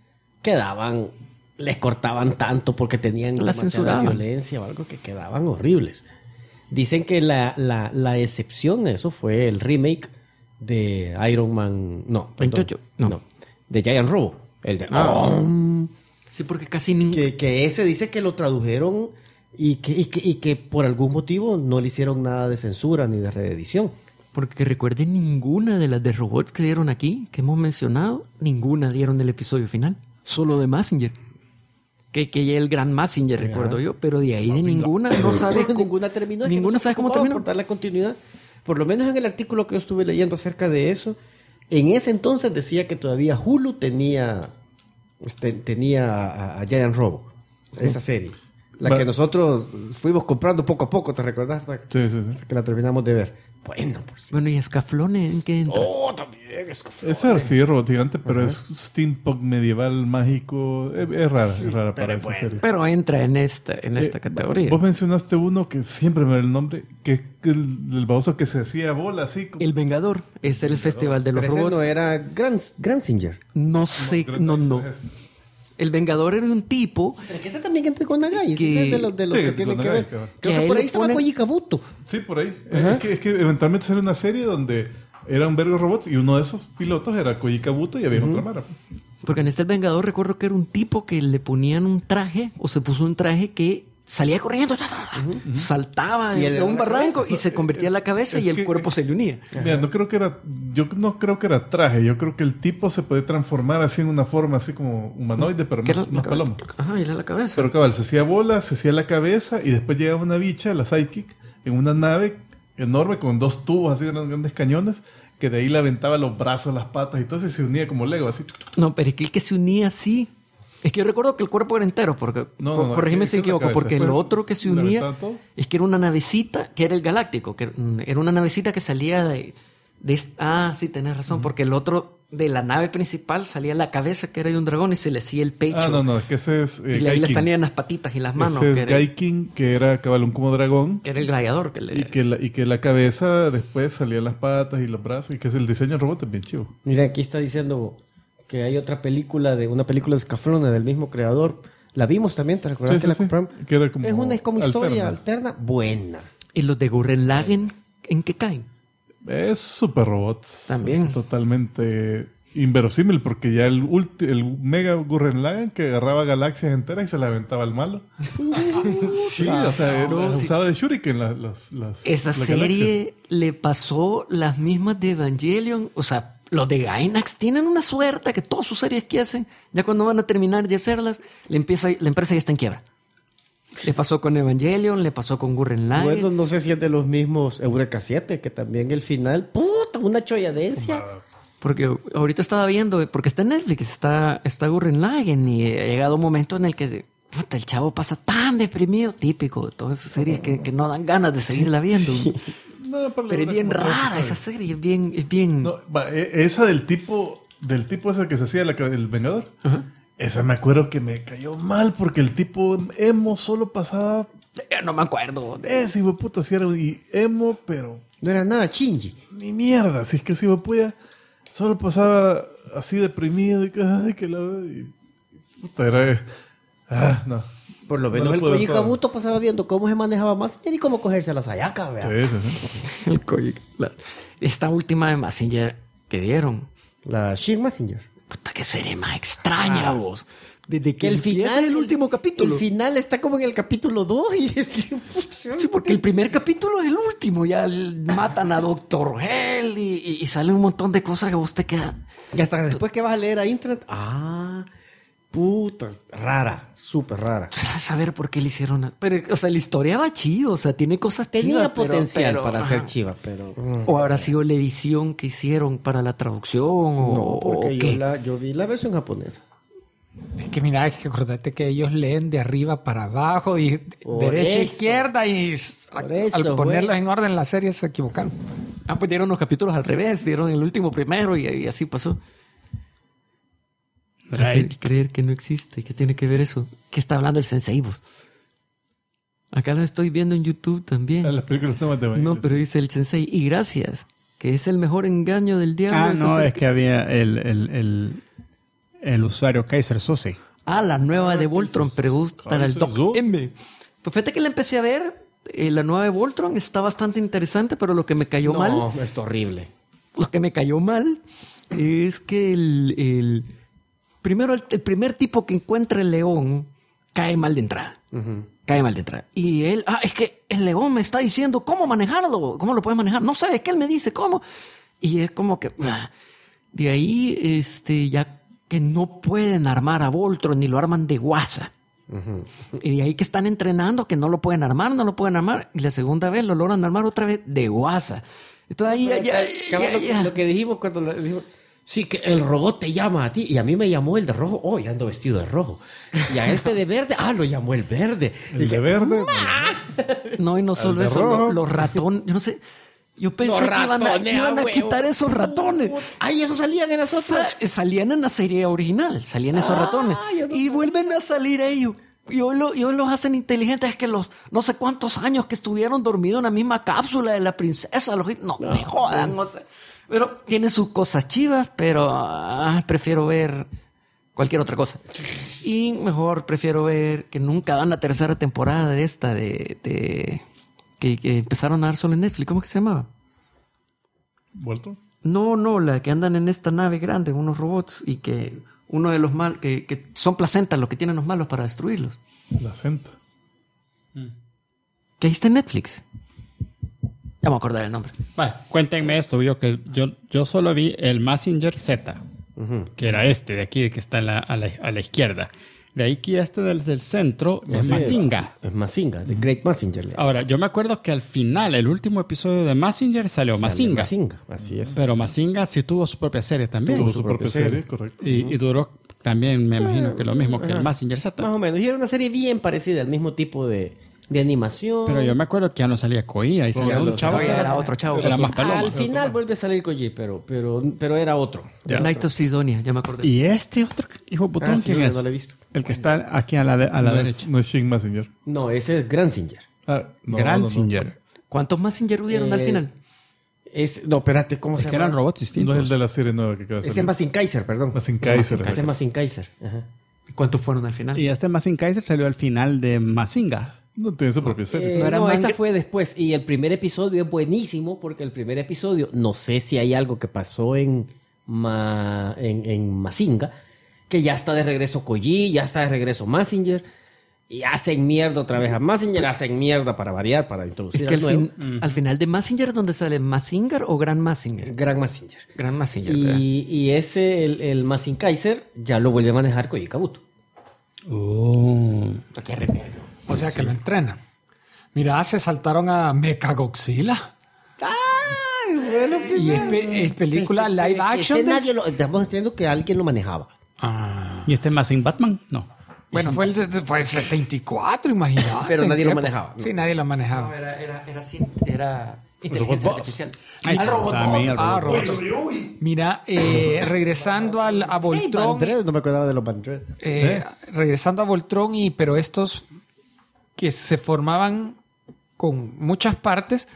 Speaker 2: les cortaban tanto porque tenían
Speaker 8: Las
Speaker 2: demasiada
Speaker 8: censuraban.
Speaker 2: violencia o algo que quedaban horribles. Dicen que la excepción a eso fue el remake de Iron Man, no, perdón,
Speaker 8: 28, no.
Speaker 2: de Giant Robo, el de
Speaker 8: Sí, porque casi ningún...
Speaker 2: que ese dice que lo tradujeron y que por algún motivo no le hicieron nada de censura ni de reedición.
Speaker 8: Porque recuerden, ninguna de las de robots que dieron aquí, que hemos mencionado, ninguna dieron del episodio final. Solo de Mazinger. Que ya el gran Mazinger, recuerdo yo, pero de ahí de ninguna no sabes cómo...
Speaker 2: Ninguna terminó. es que
Speaker 8: Ninguna
Speaker 2: no se
Speaker 8: sabe cómo
Speaker 2: preocupaban
Speaker 8: terminó.
Speaker 2: por darle continuidad. Por lo menos en el artículo que yo estuve leyendo acerca de eso, en ese entonces decía que todavía Hulu tenía a Giant Robo, esa serie. La que nosotros fuimos comprando poco a poco, ¿te recordás? Hasta
Speaker 3: Sí.
Speaker 2: que la terminamos de ver. Bueno, por si.
Speaker 8: Bueno, ¿y Escaflón en qué entra?
Speaker 2: Oh, también es que
Speaker 3: Esa sí es robot gigante, pero es steampunk medieval mágico. Es rara para esa serie.
Speaker 8: Pero entra en esta categoría.
Speaker 3: Vos mencionaste uno que siempre me da el nombre, que es el baboso que se hacía bola así.
Speaker 8: El Vengador. Es el festival de los
Speaker 2: Pero ese
Speaker 8: robots.
Speaker 2: no era Gransinger.
Speaker 8: No sé, no. El Vengador era un tipo
Speaker 2: Pero que ese también entra con Nagai.
Speaker 8: Que-
Speaker 2: Ese es de los
Speaker 3: Sí,
Speaker 2: que tiene
Speaker 3: con
Speaker 2: que
Speaker 3: Nagai,
Speaker 2: ver.
Speaker 3: cabrón.
Speaker 2: Creo
Speaker 8: Que
Speaker 2: que
Speaker 8: ahí
Speaker 2: por ahí
Speaker 8: le
Speaker 2: estaba
Speaker 8: ponen-
Speaker 2: Koji Kabuto.
Speaker 3: Sí, por ahí. Es que eventualmente salió una serie donde eran vergos robots y uno de esos pilotos era Koji Kabuto y había otra mara.
Speaker 8: Porque en este El Vengador recuerdo que era un tipo que le ponían un traje o se puso un traje que salía corriendo, saltaba
Speaker 2: Y él
Speaker 8: de
Speaker 2: era
Speaker 8: un
Speaker 2: la
Speaker 8: barranco
Speaker 3: cabeza.
Speaker 8: y se convertía en la cabeza
Speaker 3: es
Speaker 8: y el
Speaker 3: que-
Speaker 8: cuerpo se le unía.
Speaker 3: Mira, yo no creo que era traje, yo creo que el tipo se puede transformar así en una forma así como humanoide, pero
Speaker 8: Que era
Speaker 3: más
Speaker 8: la
Speaker 3: paloma.
Speaker 8: Ajá, y era la cabeza.
Speaker 3: Pero cabal, se hacía bola, se hacía la cabeza y después llegaba una bicha, la sidekick, en una nave enorme con 2 tubos así, grandes cañones, que de ahí le aventaba los brazos, las patas y todo eso y se unía como Lego, así.
Speaker 8: No, pero es que el que se unía así. Es que yo recuerdo que el cuerpo era entero, porque
Speaker 3: No,
Speaker 8: corrígeme
Speaker 3: es
Speaker 8: si
Speaker 3: que
Speaker 8: me equivoco,
Speaker 3: la cabeza.
Speaker 8: porque el
Speaker 3: Después
Speaker 8: otro que se
Speaker 3: le
Speaker 8: unía
Speaker 3: aventaba todo.
Speaker 8: es que era una navecita, que era el Galáctico, que era una navecita que salía sí, tenés razón, porque el otro de la nave principal salía la cabeza que era de un dragón y se le hacía el pecho.
Speaker 3: No, es que ese es
Speaker 8: y ahí le
Speaker 3: Gaikin.
Speaker 8: salían las patitas y las manos.
Speaker 3: Ese
Speaker 8: que
Speaker 3: es
Speaker 8: era,
Speaker 3: Gaikin, que era cabalón como dragón.
Speaker 8: que era el gladiador. Que le,
Speaker 3: Y que la cabeza después salían las patas y los brazos y que es el diseño del robot es bien chivo.
Speaker 2: Mira, aquí está diciendo que hay otra película una película de Scaflone del mismo creador. La vimos también, ¿te recuerdas
Speaker 3: Sí,
Speaker 2: que la
Speaker 3: sí, sí.
Speaker 2: compramos?
Speaker 3: Que era como
Speaker 2: Es como historia
Speaker 3: alterna.
Speaker 2: alterna. Buena.
Speaker 8: y los de Gurren Lagann, ¿en qué caen?
Speaker 3: Es super robot.
Speaker 8: También.
Speaker 3: Es totalmente inverosímil porque ya el mega Gurren Lagann que agarraba galaxias enteras y se la aventaba al malo. Sí, o sea, usaba de shuriken las
Speaker 8: Esa
Speaker 3: las
Speaker 8: serie
Speaker 3: galaxias.
Speaker 8: le pasó las mismas de Evangelion. O sea, los de Gainax tienen una suerte que todas sus series que hacen, ya cuando van a terminar de hacerlas, la empresa ya está en quiebra. Le pasó con Evangelion, le pasó con Gurren Lagann.
Speaker 2: Bueno, no sé si es de los mismos Eureka 7, que también el final, puta, una cholladencia.
Speaker 8: Porque ahorita estaba viendo, porque está en Netflix, está Gurren Lagann y ha llegado un momento en el que puta, el chavo pasa tan deprimido, típico de todas esas series que no dan ganas de seguirla viendo.
Speaker 3: No,
Speaker 8: Pero es bien rara esa serie, es bien...
Speaker 3: No, esa del tipo ese que se hacía el Vengador. Esa me acuerdo que me cayó mal porque el tipo emo solo pasaba.
Speaker 8: No me acuerdo.
Speaker 3: Ese hijo de puta sí era emo, pero
Speaker 2: No era nada Shinji.
Speaker 3: ni mierda. Si es que ese hijo de puta solo pasaba así deprimido y que, ay, que la. Y, puta, era. No.
Speaker 2: Por lo menos
Speaker 3: No lo
Speaker 2: el
Speaker 3: puedo
Speaker 2: Koji
Speaker 3: todo.
Speaker 2: Kabuto pasaba viendo cómo se manejaba más y cómo cogerse a la Sayaka, ¿verdad?
Speaker 3: Sí.
Speaker 8: Esta última de Mazinger que dieron.
Speaker 2: La Shin Messenger.
Speaker 8: Puta, qué serie más extraña, vos. Desde
Speaker 2: Que el final,
Speaker 8: el último capítulo.
Speaker 2: El final está como en el capítulo 2 y
Speaker 8: Sí, porque el primer capítulo es el último. Ya matan a Dr. Hell y sale un montón de cosas que vos te quedas.
Speaker 2: Y hasta después que vas a leer a internet, puta, rara, súper rara.
Speaker 8: Saber por qué le hicieron. Pero, o sea, la historia va chido. O sea, tiene cosas
Speaker 2: Tenía
Speaker 8: chivas, pero-
Speaker 2: potencial
Speaker 8: pero,
Speaker 2: para
Speaker 8: ajá.
Speaker 2: ser chiva, pero
Speaker 8: O habrá sido la edición que hicieron para la traducción.
Speaker 2: no,
Speaker 8: o
Speaker 2: porque
Speaker 8: qué.
Speaker 2: yo vi la versión japonesa.
Speaker 5: Es que mira, es que acordate que ellos leen de arriba para abajo y
Speaker 2: Por
Speaker 5: derecha,
Speaker 2: eso.
Speaker 5: izquierda y
Speaker 2: Por eso,
Speaker 5: al ponerlos
Speaker 2: güey.
Speaker 5: en orden la serie se equivocaron.
Speaker 8: Pues dieron los capítulos al revés. Dieron el último primero y así pasó. Creer que no existe. ¿Qué tiene que ver eso? ¿Qué está hablando el Sensei vos? Acá lo estoy viendo en YouTube también.
Speaker 3: Las películas no de
Speaker 8: No, pero dice el Sensei. Y gracias. Que es el mejor engaño del diablo.
Speaker 1: No,
Speaker 8: Ese
Speaker 1: es que había el usuario Kaiser Sose.
Speaker 8: la nueva de Voltron, pero para el
Speaker 3: Kaiser
Speaker 8: Doc
Speaker 3: Soze.
Speaker 8: M. Pues fíjate que la empecé a ver. La nueva de Voltron está bastante interesante, pero lo que me cayó mal.
Speaker 2: No, es horrible.
Speaker 8: Lo que me cayó mal es que primero el primer tipo que encuentra el león cae mal de entrada. Cae mal de entrada. Y él, es que el león me está diciendo cómo manejarlo, cómo lo puede manejar. No sé, es que él me dice cómo. Y es como que de ahí ya que no pueden armar a Voltron ni lo arman de guasa. Y de ahí que están entrenando que no lo pueden armar. Y la segunda vez lo logran armar otra vez de guasa. Entonces ahí ya.
Speaker 2: Lo que dijimos cuando dijimos, sí, que el robot te llama a ti y a mí me llamó el de rojo. Oh, ya ando vestido de rojo. Y a este de verde, lo llamó el verde.
Speaker 3: El de verde.
Speaker 8: No, y no solo
Speaker 3: de
Speaker 8: eso,
Speaker 3: rojo.
Speaker 8: los ratones, yo no sé, Yo pensé que iban a quitar esos ratones.
Speaker 2: Ay, eso salían en las otras.
Speaker 8: Salían en la serie original, salían esos ratones. Y vuelven a salir ellos. Y hoy los hacen inteligentes. Es que los no sé cuántos años que estuvieron dormidos en la misma cápsula de la princesa. No me jodan. O sea, pero tiene sus cosas chivas, pero prefiero ver cualquier otra cosa. Y mejor prefiero ver que nunca dan la tercera temporada de esta que empezaron a dar solo en Netflix. ¿Cómo que se llamaba?
Speaker 3: ¿Vuelto?
Speaker 8: No, la que andan en esta nave grande, unos robots, y que uno de los malos, que son placentas los que tienen los malos para destruirlos.
Speaker 3: La Senta.
Speaker 8: Que ahí está en Netflix. Ya me acordé del nombre.
Speaker 1: Bueno, cuéntenme esto. Yo solo vi el Mazinger Z, que era este de aquí, que está a la izquierda. De ahí que este del centro es Mazinga.
Speaker 2: Es Mazinga, The Great Mazinger.
Speaker 1: Ahora, yo me acuerdo que al final, el último episodio de Mazinger salió Mazinga.
Speaker 2: Mazinga, así es.
Speaker 1: Pero Mazinga sí tuvo su propia serie también.
Speaker 3: Tuvo su propia serie, correcto.
Speaker 1: Y duró también, me imagino que lo mismo que el Mazinger Z.
Speaker 2: Más o menos. Y era una serie bien parecida, el mismo tipo de animación.
Speaker 1: Pero yo me acuerdo que ya no salía Koji, ahí salía un chavo que
Speaker 8: era otro chavo.
Speaker 1: Era más paloma.
Speaker 2: Al final vuelve a salir Koji, pero era otro.
Speaker 8: Night of Sidonia, ya me acordé.
Speaker 1: Y este otro hijo botón,
Speaker 2: sí,
Speaker 1: ¿quién
Speaker 2: no
Speaker 1: es?
Speaker 2: lo he visto.
Speaker 1: El que está aquí a la derecha.
Speaker 3: No es Shin Mazinger.
Speaker 2: No, ese es Granzinger.
Speaker 1: Granzinger.
Speaker 8: ¿Cuántos Mazinger hubieron al final?
Speaker 2: No, espérate, ¿cómo se
Speaker 1: Es
Speaker 2: llama?
Speaker 1: que eran robots
Speaker 3: No
Speaker 1: distintos.
Speaker 3: es el de la serie nueva que acaba de
Speaker 2: Ese es
Speaker 3: salir.
Speaker 2: Mazinkaiser, perdón.
Speaker 3: Mazinkaiser.
Speaker 2: Ese es Mazinkaiser. Ajá.
Speaker 8: ¿Cuántos fueron al final?
Speaker 1: Y este Mazinkaiser salió al final de Mazinga.
Speaker 3: No tiene su propia serie.
Speaker 8: ¿No era
Speaker 2: No,
Speaker 8: manga?
Speaker 2: esa fue después. Y el primer episodio es buenísimo porque el primer episodio, no sé si hay algo que pasó en Mazinga, que ya está de regreso Koji, ya está de regreso Mazinger, y hacen mierda otra vez a Mazinger, hacen mierda para variar, para introducir
Speaker 8: Es que
Speaker 2: al nuevo.
Speaker 8: al final de Mazinger, ¿dónde sale? ¿Mazinger o Gran Mazinger?
Speaker 2: Gran Mazinger.
Speaker 8: Gran Mazinger. ¿verdad?
Speaker 2: Y ese, el Mazinkaiser, ya lo vuelve a manejar Koji Kabuto.
Speaker 5: O sea que lo entrenan. Mira, se saltaron a Mechagodzilla. Y es película live action.
Speaker 2: Estamos entendiendo que alguien lo manejaba.
Speaker 1: ¿Y este Mazing Batman? No.
Speaker 5: Bueno, fue el 74, imagínate.
Speaker 2: Pero nadie
Speaker 5: ¿En
Speaker 2: lo
Speaker 5: qué
Speaker 2: manejaba,
Speaker 5: época?
Speaker 2: ¿no?
Speaker 5: Sí, nadie lo manejaba.
Speaker 8: Era inteligencia
Speaker 3: Robot
Speaker 8: artificial.
Speaker 1: Ahí está, también el robot.
Speaker 5: Robots. Mira, regresando a Voltron.
Speaker 2: Bandred, no me acordaba de los Bandred.
Speaker 5: Regresando a Voltron, pero estos que se formaban con muchas partes,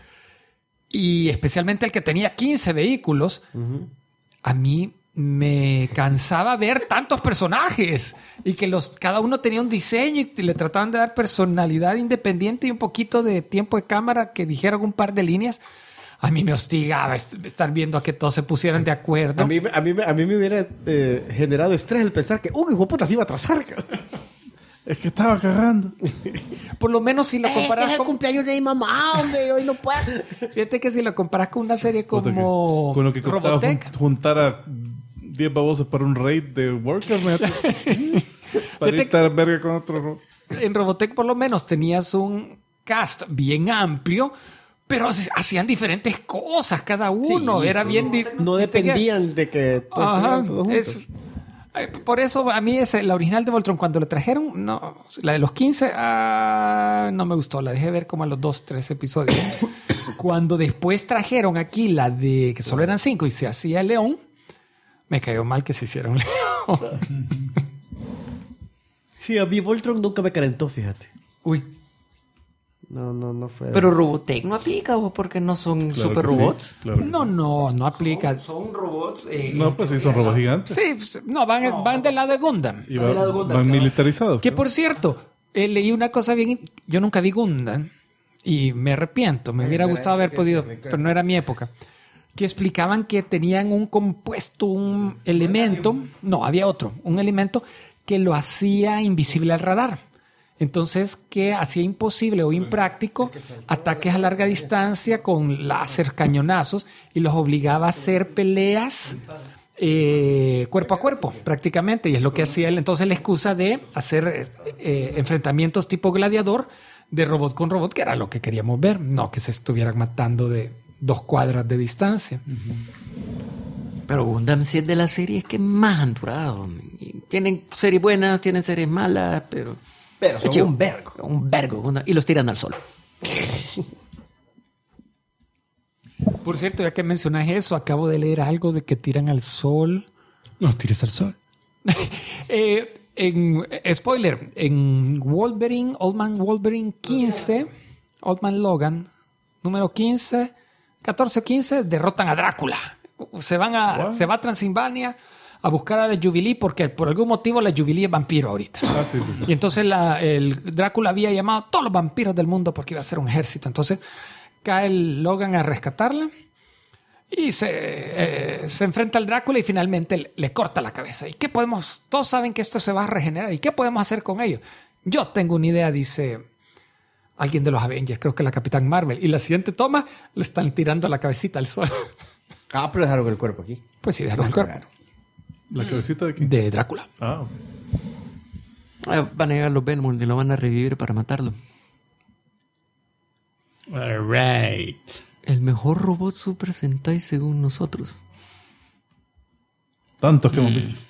Speaker 5: y especialmente el que tenía 15 vehículos, a mí me cansaba ver tantos personajes y que cada uno tenía un diseño y le trataban de dar personalidad independiente y un poquito de tiempo de cámara que dijeran un par de líneas. A mí me hostigaba estar viendo a que todos se pusieran de acuerdo.
Speaker 2: A mí me hubiera generado estrés el pensar que, hijo de puta, se iba a atrasar.
Speaker 3: Es que estaba cagando.
Speaker 5: Por lo menos si lo comparas
Speaker 2: es el cumpleaños de mi mamá, hombre, hoy no puedo.
Speaker 5: Fíjate que si lo comparas con una serie como
Speaker 3: Con lo que costaba
Speaker 5: Robotech,
Speaker 3: juntar a 10 babosos para un raid de Workers, para
Speaker 5: Fíjate
Speaker 3: estar verga con otro robot.
Speaker 5: en Robotech por lo menos tenías un cast bien amplio, pero hacían diferentes cosas cada uno.
Speaker 2: Sí,
Speaker 5: era
Speaker 2: sí.
Speaker 5: bien...
Speaker 2: No dependían de que todos estuvieran todos juntos.
Speaker 5: Por eso a mí la original de Voltron, cuando la trajeron, no, la de los 15, no me gustó. La dejé ver como a los 2-3 episodios. Cuando después trajeron aquí la de que solo eran 5 y se hacía León, me cayó mal que se hiciera un león.
Speaker 2: Sí, a mí Voltron nunca me calentó, fíjate.
Speaker 8: Uy.
Speaker 2: No fue.
Speaker 8: Pero Robotech no aplica, ¿o? Porque no son
Speaker 3: Claro
Speaker 8: super
Speaker 3: que sí,
Speaker 8: robots.
Speaker 3: claro que sí.
Speaker 5: No aplica.
Speaker 8: Son robots.
Speaker 3: No, pues sí, son robots gigantes.
Speaker 5: Sí, no, van del lado de Gundam.
Speaker 3: Y van militarizados.
Speaker 5: Que
Speaker 3: ¿no?
Speaker 5: por cierto, leí una cosa bien. Yo nunca vi Gundam y me arrepiento. Me hubiera gustado haber podido, pero no era mi época. Que explicaban que tenían un compuesto, un elemento. No, había otro. Un elemento que lo hacía invisible al radar. Entonces, que hacía imposible o impráctico ataques a larga distancia con láser, cañonazos, y los obligaba a hacer peleas cuerpo a cuerpo, prácticamente. Y es lo que hacía él. Entonces, la excusa de hacer enfrentamientos tipo gladiador de robot con robot, que era lo que queríamos ver, no que se estuvieran matando de 2 cuadras de distancia.
Speaker 8: Pero Gundam sí es de las series que más han durado. Y tienen series buenas, tienen series malas, pero
Speaker 2: son
Speaker 8: chido.
Speaker 2: un vergo.
Speaker 8: Un vergo. Gundam. Y los tiran al sol.
Speaker 5: Por cierto, ya que mencionas eso, acabo de leer algo de que tiran al sol.
Speaker 1: No tires al sol.
Speaker 5: Spoiler, en Wolverine, Old Man Wolverine 15, Old Man Logan, número 15, 14 o 15, derrotan a Drácula. Se va a Transilvania a buscar a la Jubilee porque por algún motivo la Jubilee es vampiro ahorita.
Speaker 3: Sí.
Speaker 5: Y entonces el Drácula había llamado a todos los vampiros del mundo porque iba a ser un ejército. Entonces cae el Logan a rescatarla y se enfrenta al Drácula y finalmente le corta la cabeza. ¿Y qué podemos? Todos saben que esto se va a regenerar. ¿Y qué podemos hacer con ello? Yo tengo una idea, dice alguien de los Avengers, creo que la Capitán Marvel. Y la siguiente toma le están tirando la cabecita al sol.
Speaker 2: Pero dejaron el cuerpo aquí.
Speaker 5: Pues sí, dejaron el cuerpo.
Speaker 3: ¿La cabecita de quién?
Speaker 5: De Drácula.
Speaker 3: Ah,
Speaker 8: Van a llegar los Venom y lo van a revivir para matarlo.
Speaker 1: All right.
Speaker 8: El mejor robot Super Sentai según nosotros.
Speaker 3: tantos que hemos visto.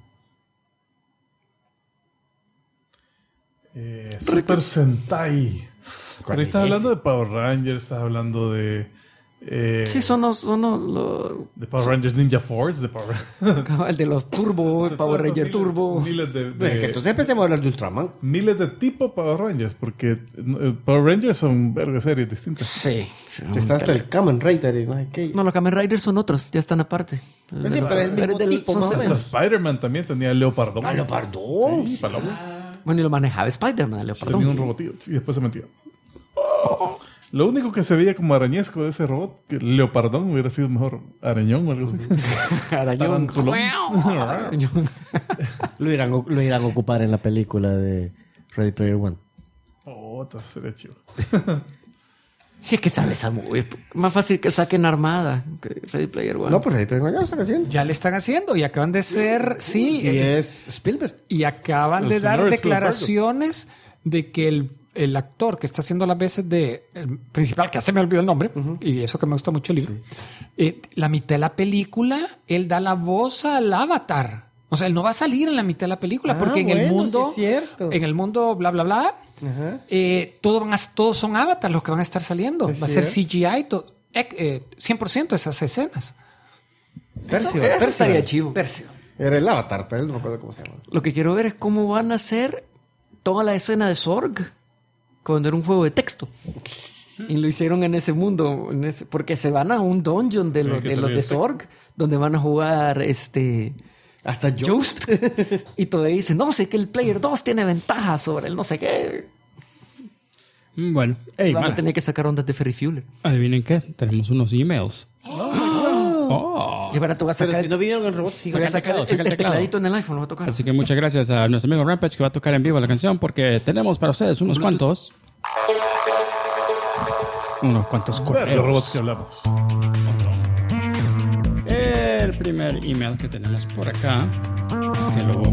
Speaker 3: Super Sentai. Pero estás hablando de Power Rangers, estás hablando de...
Speaker 8: sí, son los
Speaker 3: de Power Rangers Ninja Force, de Power
Speaker 8: el de los Turbo, Power Ranger Turbo.
Speaker 3: Miles
Speaker 2: Que entonces empecemos a hablar de Ultraman.
Speaker 3: miles de tipo Power Rangers, porque Power Rangers son vergas series distintas.
Speaker 8: Sí.
Speaker 2: Está hasta el Kamen Rider y no sé qué.
Speaker 8: No, los Kamen Riders son otros, ya están aparte.
Speaker 2: Pues sí, pero es el mismo tipo,
Speaker 8: son
Speaker 2: más o
Speaker 3: Hasta
Speaker 2: menos.
Speaker 3: Spider-Man también tenía el Leopardón.
Speaker 2: Leopardón.
Speaker 3: Sí, paloma.
Speaker 8: Bueno, y lo manejaba Spider-Man, el Leopardón.
Speaker 3: Tenía un robotillo y después se metía. Lo único que se veía como arañesco de ese robot, que el Leopardón hubiera sido mejor arañón o algo así.
Speaker 8: Arañón.
Speaker 3: Tarantulón.
Speaker 2: Lo irán a ocupar en la película de Ready Player One.
Speaker 3: Esto sería chido.
Speaker 8: Sí, es que sale esa movie. Más fácil que saquen Armada que Ready Player One.
Speaker 2: No, pues Ready Player One ya lo están haciendo.
Speaker 5: Ya le están haciendo y acaban de ser, sí,
Speaker 2: Y es Spielberg.
Speaker 5: y acaban
Speaker 3: El
Speaker 5: de dar
Speaker 3: señor
Speaker 5: declaraciones de que el actor que está haciendo las veces de el principal, que ya se me olvidó el nombre, y eso que me gusta mucho el libro, la mitad de la película, él da la voz al avatar. O sea, él no va a salir en la mitad de la película porque en el mundo,
Speaker 2: sí es cierto.
Speaker 5: en el mundo bla, bla, bla,
Speaker 2: Ajá.
Speaker 5: todos son avatars los que van a estar saliendo.
Speaker 2: Es
Speaker 5: Va a ser
Speaker 2: cierto.
Speaker 5: CGI, 100% esas escenas.
Speaker 2: Percival.
Speaker 8: Eso estaría chivo.
Speaker 5: Percio.
Speaker 2: Era el Avatar, pero él no me acuerdo cómo se llama.
Speaker 8: Lo que quiero ver es cómo van a hacer toda la escena de Zorg cuando era un juego de texto. Y lo hicieron en ese mundo, porque se van a un dungeon de los
Speaker 3: que
Speaker 8: de,
Speaker 3: salir el texto.
Speaker 8: Zorg, donde van a jugar
Speaker 2: Hasta
Speaker 8: Just. Y todavía dicen, no sé que el Player 2 tiene ventaja sobre el no sé qué.
Speaker 1: Bueno, hey,
Speaker 8: Van a
Speaker 1: man,
Speaker 8: tener que sacar ondas de Ferry Fueler.
Speaker 1: adivinen qué, tenemos unos emails.
Speaker 8: Y ahora tú vas a
Speaker 2: Pero
Speaker 8: sacar,
Speaker 2: si no vinieron en robots, sí.
Speaker 8: te voy a sacar
Speaker 1: saca el
Speaker 8: el
Speaker 1: teclado.
Speaker 8: tecladito en el iPhone, lo va a tocar.
Speaker 1: Así que muchas gracias a nuestro amigo Rampage que va a tocar en vivo la canción porque tenemos para ustedes unos cuantos
Speaker 3: Los
Speaker 1: correos.
Speaker 3: robots que hablamos.
Speaker 1: El primer email que tenemos por acá, que lo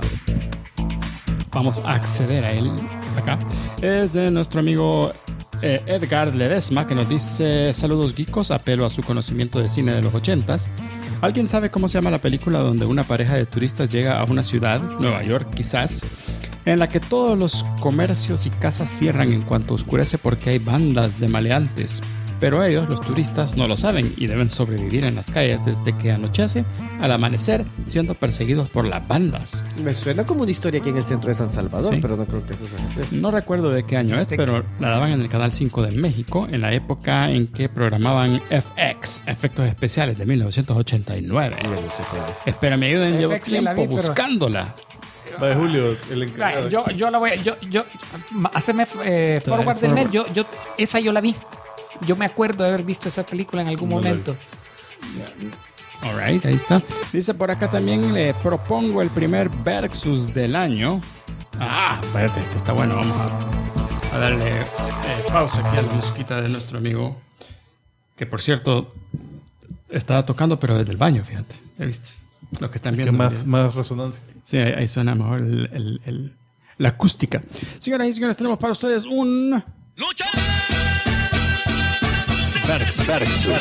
Speaker 1: vamos a acceder a él acá, es de nuestro amigo Edgar Ledesma, que nos dice: saludos geekos, apelo a su conocimiento de cine de los 80s. ¿Alguien sabe cómo se llama la película donde una pareja de turistas llega a una ciudad, Nueva York quizás, en la que todos los comercios y casas cierran en cuanto oscurece porque hay bandas de maleantes? Pero ellos, los turistas, no lo saben y deben sobrevivir en las calles desde que anochece al amanecer, siendo perseguidos por las bandas.
Speaker 2: Me suena como una historia aquí en el centro de San Salvador,
Speaker 1: Sí.
Speaker 2: pero no creo que eso sea.
Speaker 1: No recuerdo de qué año es, pero la daban en el Canal 5 de México, en la época en que programaban FX, Efectos Especiales, de 1989.
Speaker 2: Ya no sé cuál es.
Speaker 1: Espera, me ayuden, llevo
Speaker 5: FX sí la
Speaker 1: tiempo
Speaker 5: vi, pero-
Speaker 1: buscándola.
Speaker 3: Va de Julio, el encargado.
Speaker 5: Yo la voy a... Haceme forward del mail. Esa yo la vi. Yo me acuerdo de haber visto esa película en algún
Speaker 3: No la vi.
Speaker 5: momento.
Speaker 1: Alright, ahí está. Dice por acá también, le propongo el primer Versus del año. Espérate, este está bueno. Vamos a darle pausa aquí a la musiquita de nuestro amigo, que por cierto estaba tocando, pero desde el baño, fíjate. ¿Ya viste? Lo que están
Speaker 3: Que
Speaker 1: viendo.
Speaker 3: más resonancia.
Speaker 1: Sí, ahí suena mejor la acústica. Señoras y señores, tenemos para ustedes un... ¡Lucha! Versus.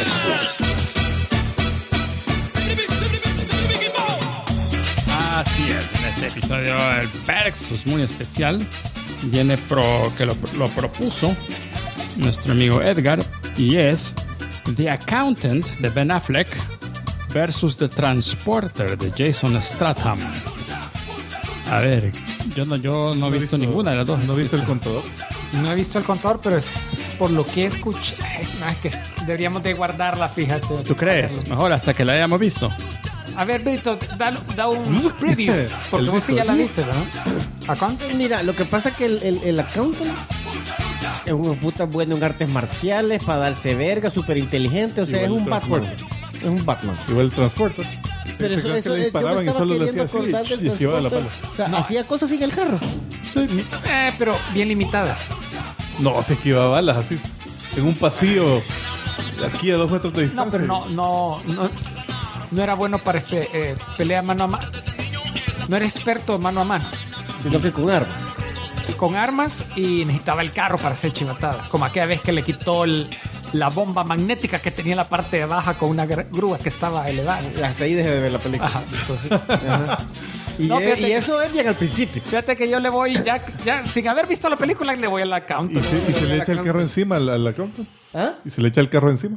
Speaker 1: Así es, en este episodio el Versus muy especial que lo propuso nuestro amigo Edgar, y es The Accountant de Ben Affleck versus The Transporter de Jason Statham. A ver, yo no he visto ninguna de las dos.
Speaker 3: ¿No viste el contador?
Speaker 5: No he visto el contador, pero es por lo que escuché. No, es que deberíamos de guardarla, fíjate.
Speaker 1: ¿Tú crees? Mejor hasta que la hayamos visto.
Speaker 5: A ver, Brito, da un preview. Porque vos sí ya la viste, ¿verdad? ¿Accountant?
Speaker 2: Mira, lo que pasa es que el Accountant es un puta bueno en artes marciales, para darse verga, súper inteligente. O sea,
Speaker 3: Igual
Speaker 2: es un
Speaker 3: el
Speaker 2: Batman.
Speaker 3: Transporter.
Speaker 2: Es un Batman.
Speaker 3: Igual el transporte.
Speaker 2: Pero
Speaker 3: Este que le disparaban y solo le hacía así y esquivaba la pala.
Speaker 2: O sea, hacía cosas sin el carro.
Speaker 5: Pero bien limitadas.
Speaker 3: No, se esquivaba balas así. En un pasillo, aquí a 2 metros de distancia.
Speaker 5: No, pero no era bueno para pelea mano a mano. No era experto mano a mano.
Speaker 2: Sino que con armas.
Speaker 5: Con armas y necesitaba el carro para hacer chivatadas. Como aquella vez que le quitó la bomba magnética que tenía en la parte de baja con una grúa que estaba elevada.
Speaker 2: Hasta ahí dejé de ver la película.
Speaker 5: Ajá, entonces,
Speaker 2: Ajá. Y,
Speaker 5: No, fíjate
Speaker 2: y
Speaker 5: que-
Speaker 2: eso es bien al principio.
Speaker 5: fíjate que yo le voy ya sin haber visto la película le voy al account.
Speaker 3: Y se le echa el carro encima al accountant.
Speaker 2: ¿Ah?
Speaker 3: Y se le echa el carro encima.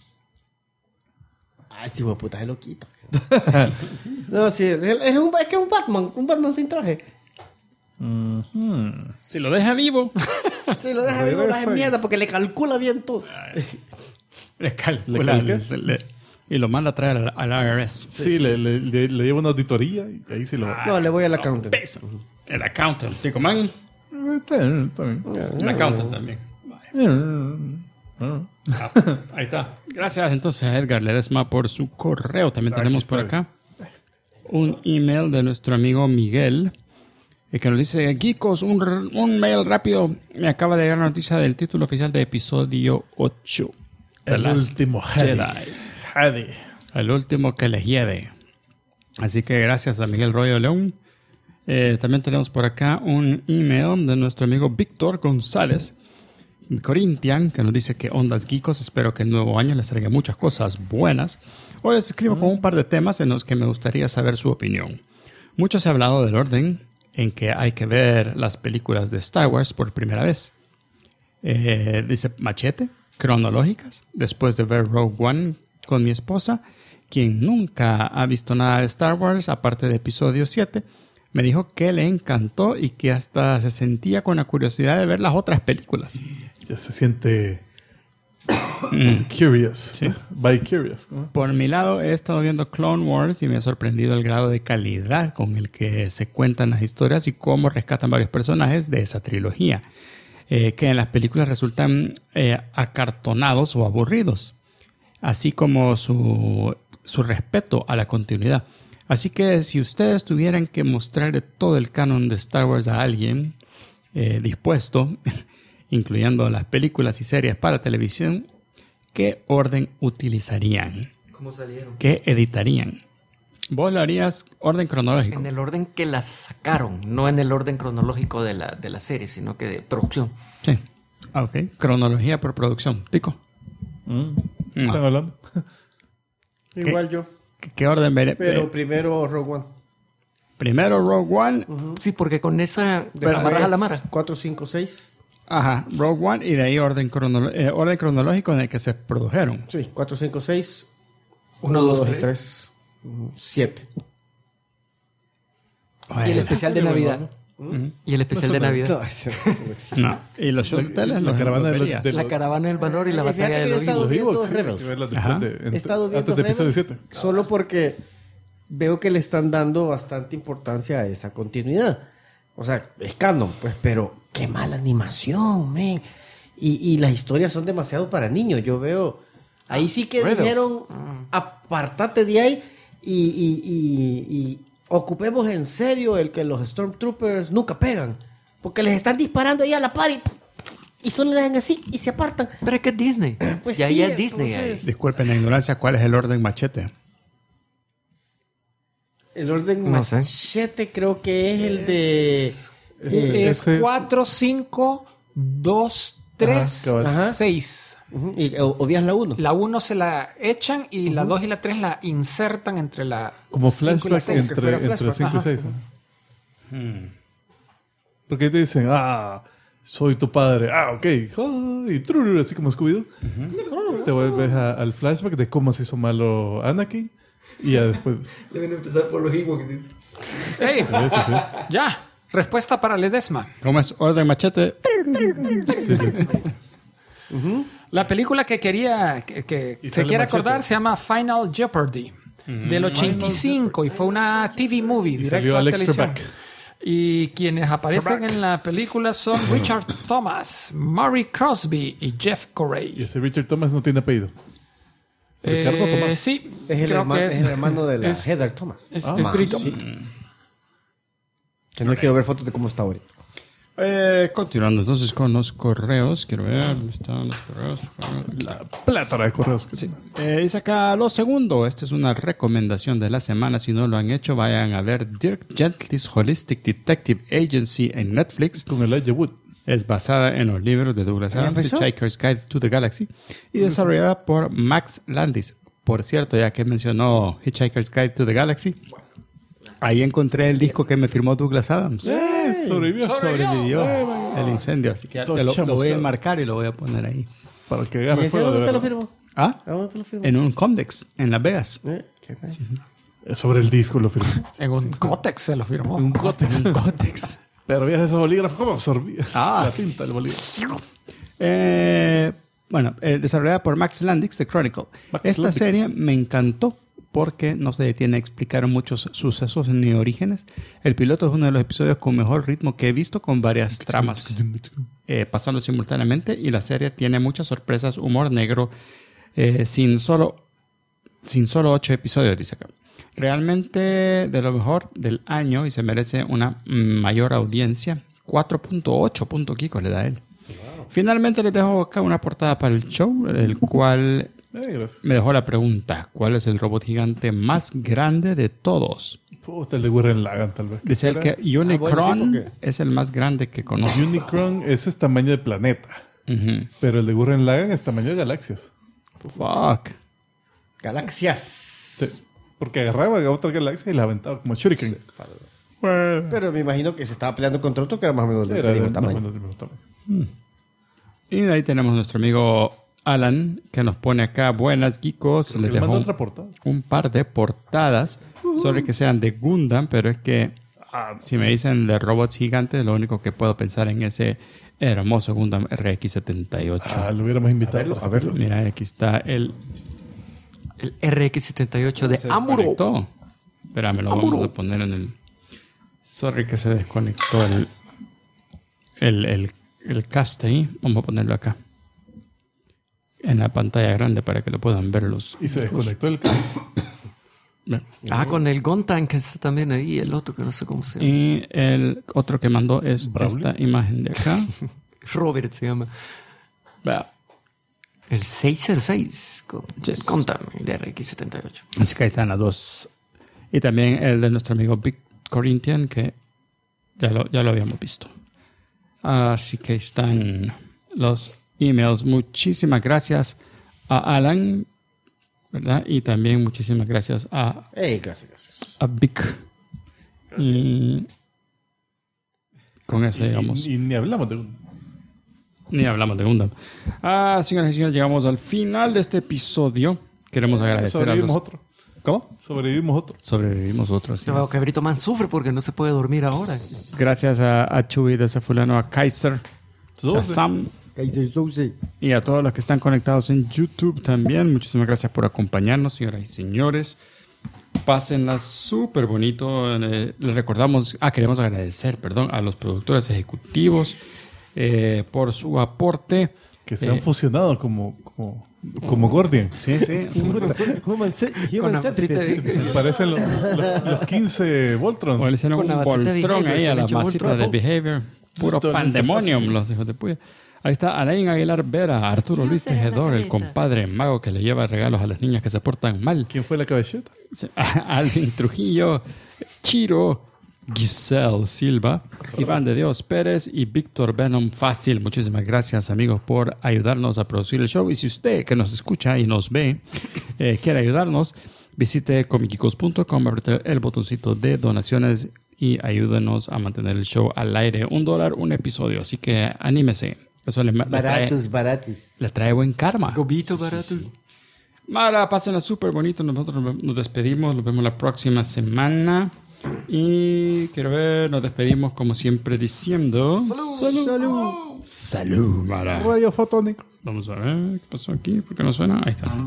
Speaker 2: Ay, sí, güey, puta, se lo quita. No, sí, es que es un Batman sin traje.
Speaker 1: Si lo deja vivo,
Speaker 2: Se lo deja vivo
Speaker 3: Regresa
Speaker 2: la
Speaker 3: y-
Speaker 2: mierda porque le calcula bien todo.
Speaker 1: le calcula.
Speaker 3: ¿Le calcas?
Speaker 1: Y lo manda a traer al IRS.
Speaker 3: Sí, le lleva una auditoría y ahí sí lo...
Speaker 2: No, le voy al accountant.
Speaker 1: Pesa. El accountant. Tico Man,
Speaker 3: Está bien, está bien.
Speaker 1: el accountant también. Ahí está. Gracias entonces a Edgar Ledesma por su correo. También tenemos por acá un email de nuestro amigo Miguel que nos dice: Geekos, un mail rápido. Me acaba de llegar la noticia del título oficial de episodio 8. The
Speaker 3: El
Speaker 1: Last
Speaker 3: último
Speaker 1: Jedi. El último que les lleve. Así que gracias a Miguel Royo León. También tenemos por acá un email de nuestro amigo Víctor González Corinthian, que nos dice que ondas geekos, espero que el nuevo año les traiga muchas cosas buenas. Hoy les escribo con un par de temas en los que me gustaría saber su opinión. Mucho se ha hablado del orden en que hay que ver las películas de Star Wars por primera vez. Dice Machete, cronológicas, después de ver Rogue One con mi esposa, quien nunca ha visto nada de Star Wars aparte de episodio 7. Me dijo que le encantó y que hasta se sentía con la curiosidad de ver las otras películas.
Speaker 3: Ya se siente curious. By curious. ¿no?
Speaker 1: Por mi lado, he estado viendo Clone Wars y me ha sorprendido el grado de calidad con el que se cuentan las historias y cómo rescatan varios personajes de esa trilogía, que en las películas resultan acartonados o aburridos, así como su respeto a la continuidad. Así que si ustedes tuvieran que mostrarle todo el canon de Star Wars a alguien dispuesto, incluyendo las películas y series para televisión, ¿qué orden utilizarían?
Speaker 4: ¿Cómo salieron?
Speaker 1: ¿Qué editarían? Vos lo harías orden cronológico.
Speaker 4: En el orden que las sacaron, no en el orden cronológico de la serie, sino que de producción.
Speaker 1: Sí. Ah, ok. Cronología por producción. Tico.
Speaker 3: ¿Qué están hablando?
Speaker 2: Igual yo.
Speaker 1: ¿Qué orden veré?
Speaker 2: Pero primero Rogue One.
Speaker 1: Primero Rogue One.
Speaker 4: Sí, porque con esa
Speaker 2: Pero
Speaker 4: amarras a la mara.
Speaker 2: 4, 5, 6.
Speaker 1: Ajá. Rogue One y de ahí orden cronológico en el que se produjeron.
Speaker 2: Sí, 4, 5, 6.
Speaker 4: 1, 2, 3.
Speaker 2: 7.
Speaker 4: Y el especial de Navidad. Y el especial de Navidad.
Speaker 2: No, ese no existe.
Speaker 1: No. Y los hoteles,
Speaker 3: la
Speaker 1: los
Speaker 3: caravana de
Speaker 1: verías.
Speaker 4: La caravana del valor y la
Speaker 2: Fíjate
Speaker 4: batalla
Speaker 2: que
Speaker 4: de
Speaker 2: yo he
Speaker 4: los
Speaker 2: estado
Speaker 4: vivos.
Speaker 2: viendo
Speaker 3: Los Ewoks, sí, hay
Speaker 2: Rebels.
Speaker 3: que verlas
Speaker 1: Ajá.
Speaker 3: después
Speaker 2: He estado viendo
Speaker 3: antes de episodio
Speaker 2: Rebels
Speaker 3: 7.
Speaker 2: solo porque veo que le están dando bastante importancia a esa continuidad. O sea, es canon, pues, pero qué mala animación, man. Y las historias son demasiado para niños. Yo veo... Ahí sí que
Speaker 4: Rebels.
Speaker 2: dijeron, apartate de ahí y ocupemos en serio el que los Stormtroopers nunca pegan. Porque les están disparando ahí a la par y solo le dan así y se apartan.
Speaker 4: Pero es que es Disney.
Speaker 2: Pues
Speaker 4: y ahí
Speaker 2: sí,
Speaker 4: es Disney.
Speaker 2: entonces-
Speaker 1: Disculpen la ignorancia, ¿cuál es el orden machete?
Speaker 2: El orden
Speaker 4: No sé.
Speaker 2: machete creo que es el de...
Speaker 5: Es
Speaker 3: Ese es-
Speaker 5: 4, 5, 2, 3,
Speaker 2: Ajá.
Speaker 5: 6.
Speaker 2: y odias la 1.
Speaker 5: La 1 se la echan y la 2 y la 3 la insertan entre la
Speaker 3: Como
Speaker 5: 5 y la
Speaker 3: flashback
Speaker 5: 6.
Speaker 3: entre 5 y
Speaker 5: Ajá.
Speaker 3: 6. Porque te dicen, soy tu padre. Ah, ok. Y trurur, así como Scooby-Doo. Te vuelves al flashback de cómo se hizo malo Anakin. Y ya después...
Speaker 4: Deben empezar por los Ewoks.
Speaker 5: ¡Ey!
Speaker 3: Sí, sí.
Speaker 5: Ya. Respuesta para Ledesma.
Speaker 1: ¿Cómo es? Orden machete.
Speaker 3: Sí, sí.
Speaker 5: La película que que
Speaker 3: Y
Speaker 5: se
Speaker 3: sale
Speaker 5: quiere
Speaker 3: Machete.
Speaker 5: acordar se llama Final Jeopardy del 85 y fue una TV movie
Speaker 3: Y
Speaker 5: directo
Speaker 3: salió
Speaker 5: a
Speaker 3: Alex
Speaker 5: televisión.
Speaker 3: Trebek.
Speaker 5: Y quienes aparecen en la película son Richard Thomas, Murray Crosby y Jeff
Speaker 3: Y
Speaker 5: Corey.
Speaker 3: ese Richard Thomas no tiene apellido. Ricardo Tomás.
Speaker 5: Sí,
Speaker 2: Es el,
Speaker 5: creo que
Speaker 2: es el hermano de la
Speaker 5: es-
Speaker 2: Heather Thomas.
Speaker 5: es
Speaker 2: Ah,
Speaker 5: brito.
Speaker 2: sí. Que no quiero ver fotos de cómo está ahorita.
Speaker 1: Continuando entonces con los correos. Quiero ver dónde están los correos.
Speaker 3: La plátara de correos. Que
Speaker 1: Dice acá lo segundo. Esta es una recomendación de la semana. Si no lo han hecho, vayan a ver Dirk Gently's Holistic Detective Agency en Netflix.
Speaker 3: Con Elijah Wood.
Speaker 1: Es basada en los libros de Douglas
Speaker 2: ¿Ya
Speaker 1: Adams,
Speaker 2: empezó?
Speaker 1: Hitchhiker's Guide to the Galaxy, y desarrollada por Max Landis. Por cierto, ya que mencionó Hitchhiker's Guide to the Galaxy, ahí encontré el disco que me firmó Douglas Adams.
Speaker 3: Sobrevivió.
Speaker 1: Sobrevivió el incendio, así que
Speaker 3: Todo
Speaker 1: lo voy a
Speaker 3: chamuscado.
Speaker 1: enmarcar y lo voy a poner ahí.
Speaker 3: Para que
Speaker 2: ¿Y
Speaker 3: agarre
Speaker 2: ese
Speaker 3: fuego. de
Speaker 2: dónde te lo
Speaker 3: verdad.
Speaker 2: firmó?
Speaker 1: ¿Ah?
Speaker 2: ¿A dónde te lo firmó?
Speaker 1: En un Comdex, en Las Vegas.
Speaker 2: Qué bueno.
Speaker 3: Sobre el disco lo firmó.
Speaker 5: En un cótex se lo firmó.
Speaker 3: Un cótex.
Speaker 1: Un Comdex.
Speaker 3: Pero veías esos bolígrafos, ¿cómo absorbía
Speaker 1: Ah.
Speaker 3: la tinta del bolígrafo?
Speaker 1: Bueno, desarrollada por Max Landis, The Chronicle.
Speaker 3: Max
Speaker 1: Esta
Speaker 3: Landis.
Speaker 1: serie me encantó porque no se detiene a explicar muchos sucesos ni orígenes. El piloto es uno de los episodios con mejor ritmo que he visto, con varias tramas pasando simultáneamente, y la serie tiene muchas sorpresas, humor negro, sin solo 8 episodios, dice acá. Realmente de lo mejor del año y se merece una mayor audiencia. 4.8 puntos Kiko le da él. Finalmente les dejo acá una portada para el show, el cual
Speaker 3: Gracias.
Speaker 1: me dejó la pregunta: ¿cuál es el robot gigante más grande de todos?
Speaker 3: Puta, el de Gurren Lagann, tal vez.
Speaker 1: Dice el que Unicron
Speaker 2: bueno, ¿sí?
Speaker 1: es el más grande que conozco.
Speaker 3: Unicron ese es tamaño de planeta.
Speaker 1: Ujú.
Speaker 3: Pero el de Gurren Lagann es tamaño de galaxias.
Speaker 1: Fuck.
Speaker 2: Galaxias.
Speaker 3: Sí, porque agarraba a otra galaxia y la aventaba como Shuriken.
Speaker 2: Pero me imagino que se estaba peleando contra otro que era más o menos del
Speaker 3: Era
Speaker 2: mismo
Speaker 3: de
Speaker 2: tamaño.
Speaker 3: del mismo tamaño.
Speaker 1: Y de ahí tenemos a nuestro amigo Alan, que nos pone acá: buenas geekos.
Speaker 3: Él
Speaker 1: Les dejo
Speaker 3: mandó otra portada.
Speaker 1: un par de portadas sobre que sean de Gundam, pero es que si me dicen de robots gigantes, lo único que puedo pensar en ese hermoso Gundam RX-78.
Speaker 3: Lo hubiéramos invitado.
Speaker 2: verlo,
Speaker 3: por
Speaker 2: a verlo.
Speaker 3: supuesto.
Speaker 1: Mira, aquí está el
Speaker 4: El RX-78 de Amuro.
Speaker 1: conectó. Espérame, lo vamos a poner en el... Sorry que se desconectó el cast ahí. Vamos a ponerlo acá. En la pantalla grande para que lo puedan ver los...
Speaker 3: Y se desconectó el cable.
Speaker 4: Ah, con el Gontan que está también ahí, el otro que no sé cómo se llama.
Speaker 1: Y el otro que mandó es
Speaker 3: Brawley.
Speaker 1: esta imagen de acá.
Speaker 4: Robert se llama.
Speaker 1: Vea.
Speaker 4: El 606.
Speaker 1: Yes.
Speaker 4: Gontan, el RX-78.
Speaker 1: Así que ahí están las dos. Y también el de nuestro amigo Big Corinthian, que ya lo habíamos visto. Así que están los emails. Muchísimas gracias a Alan, ¿verdad? Y también muchísimas gracias a
Speaker 2: Gracias.
Speaker 1: Vic. Y con eso llegamos.
Speaker 3: Y ni hablamos de un...
Speaker 1: Ni hablamos de Gundam. Señoras y señores, llegamos al final de este episodio. Queremos agradecer a
Speaker 3: Sobrevivimos
Speaker 1: los...
Speaker 3: otro.
Speaker 1: ¿Cómo?
Speaker 3: Sobrevivimos otro.
Speaker 1: Sobrevivimos otros.
Speaker 4: Yo veo que Brito Man sufre porque no se puede dormir ahora.
Speaker 1: Gracias a Chuy de ese fulano, a Kaiser, a Sam
Speaker 2: Kaiser Souse.
Speaker 1: y a todos los que están conectados en YouTube también. Muchísimas gracias por acompañarnos, señoras y señores. Pásenla súper bonito. Les recordamos, queremos agradecer, a los productores ejecutivos por su aporte.
Speaker 3: Que se han fusionado como Gordian.
Speaker 1: Sí, sí.
Speaker 2: Human
Speaker 4: Con
Speaker 2: Centipede.
Speaker 3: Parecen los 15 Voltrons.
Speaker 1: O le hicieron
Speaker 4: Con
Speaker 1: un
Speaker 4: la vasita de
Speaker 1: voltrón
Speaker 4: Behavior,
Speaker 1: ahí
Speaker 4: se
Speaker 1: a
Speaker 4: le
Speaker 1: la
Speaker 4: echó un
Speaker 1: masita de
Speaker 4: trapo.
Speaker 1: Behavior. Puro
Speaker 3: Justo
Speaker 1: pandemonium, los hijos de puya. Ahí está Alain Aguilar Vera, Arturo Luis Tejedor, el compadre mago que le lleva regalos a las niñas que se portan mal.
Speaker 3: ¿Quién fue la cabelleta?
Speaker 1: Alvin Trujillo, Chiro, Giselle Silva, Iván de Dios Pérez y Víctor Venom Fácil. Muchísimas gracias, amigos, por ayudarnos a producir el show. Y si usted que nos escucha y nos ve quiere ayudarnos, visite comicicos.com, apriete el botoncito de donaciones y ayúdenos a mantener el show al aire. $1 un episodio, así que anímese. Eso
Speaker 2: Baratos.
Speaker 1: le trae buen karma.
Speaker 8: Gobito barato.
Speaker 1: Mara, pásenla súper bonito. Nosotros nos despedimos. Nos vemos la próxima semana. Y quiero ver, nos despedimos como siempre diciendo... ¡Salud, Mara!
Speaker 3: Radio fotónicos.
Speaker 1: Vamos a ver qué pasó aquí. ¿Por qué no suena? Ahí está.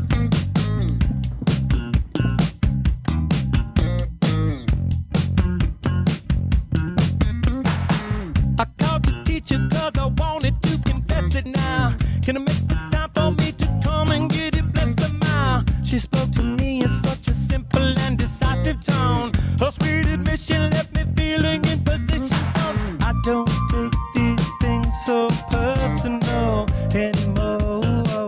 Speaker 9: I called the teacher 'cause I wanted to confess it now. Can I make the time for me to come and get it? Bless her mouth. She spoke to me in such a simple and decisive tone. Her sweet admission left me feeling in position. I don't take these things so personal anymore.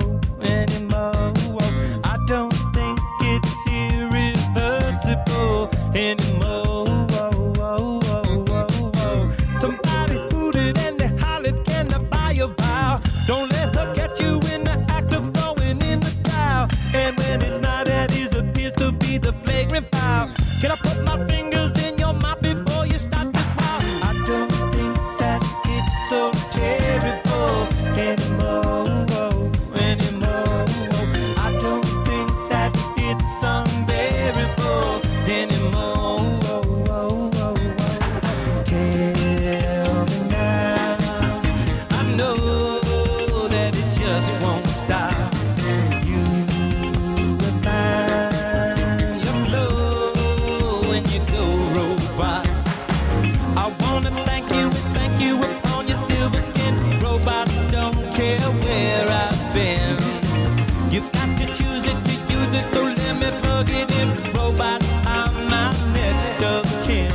Speaker 9: I don't think it's irreversible anymore. Somebody hooted and they hollered, can I buy a vow? Don't let her catch you in the act of throwing in the towel. And when it's not at ease, appears to be the flagrant foul. Can I put my fingers in your mouth before you start to wow? I don't think that it's so terrible anymore. I don't think that it's unbearable anymore. Tell me now, I know that it just won't stop. You will find your flow when you go robot. I wanna thank you and spank you upon your silver skin. Robots don't care where I've been. You've got to choose it to use it, so let me plug it in. Robots are my next of kin.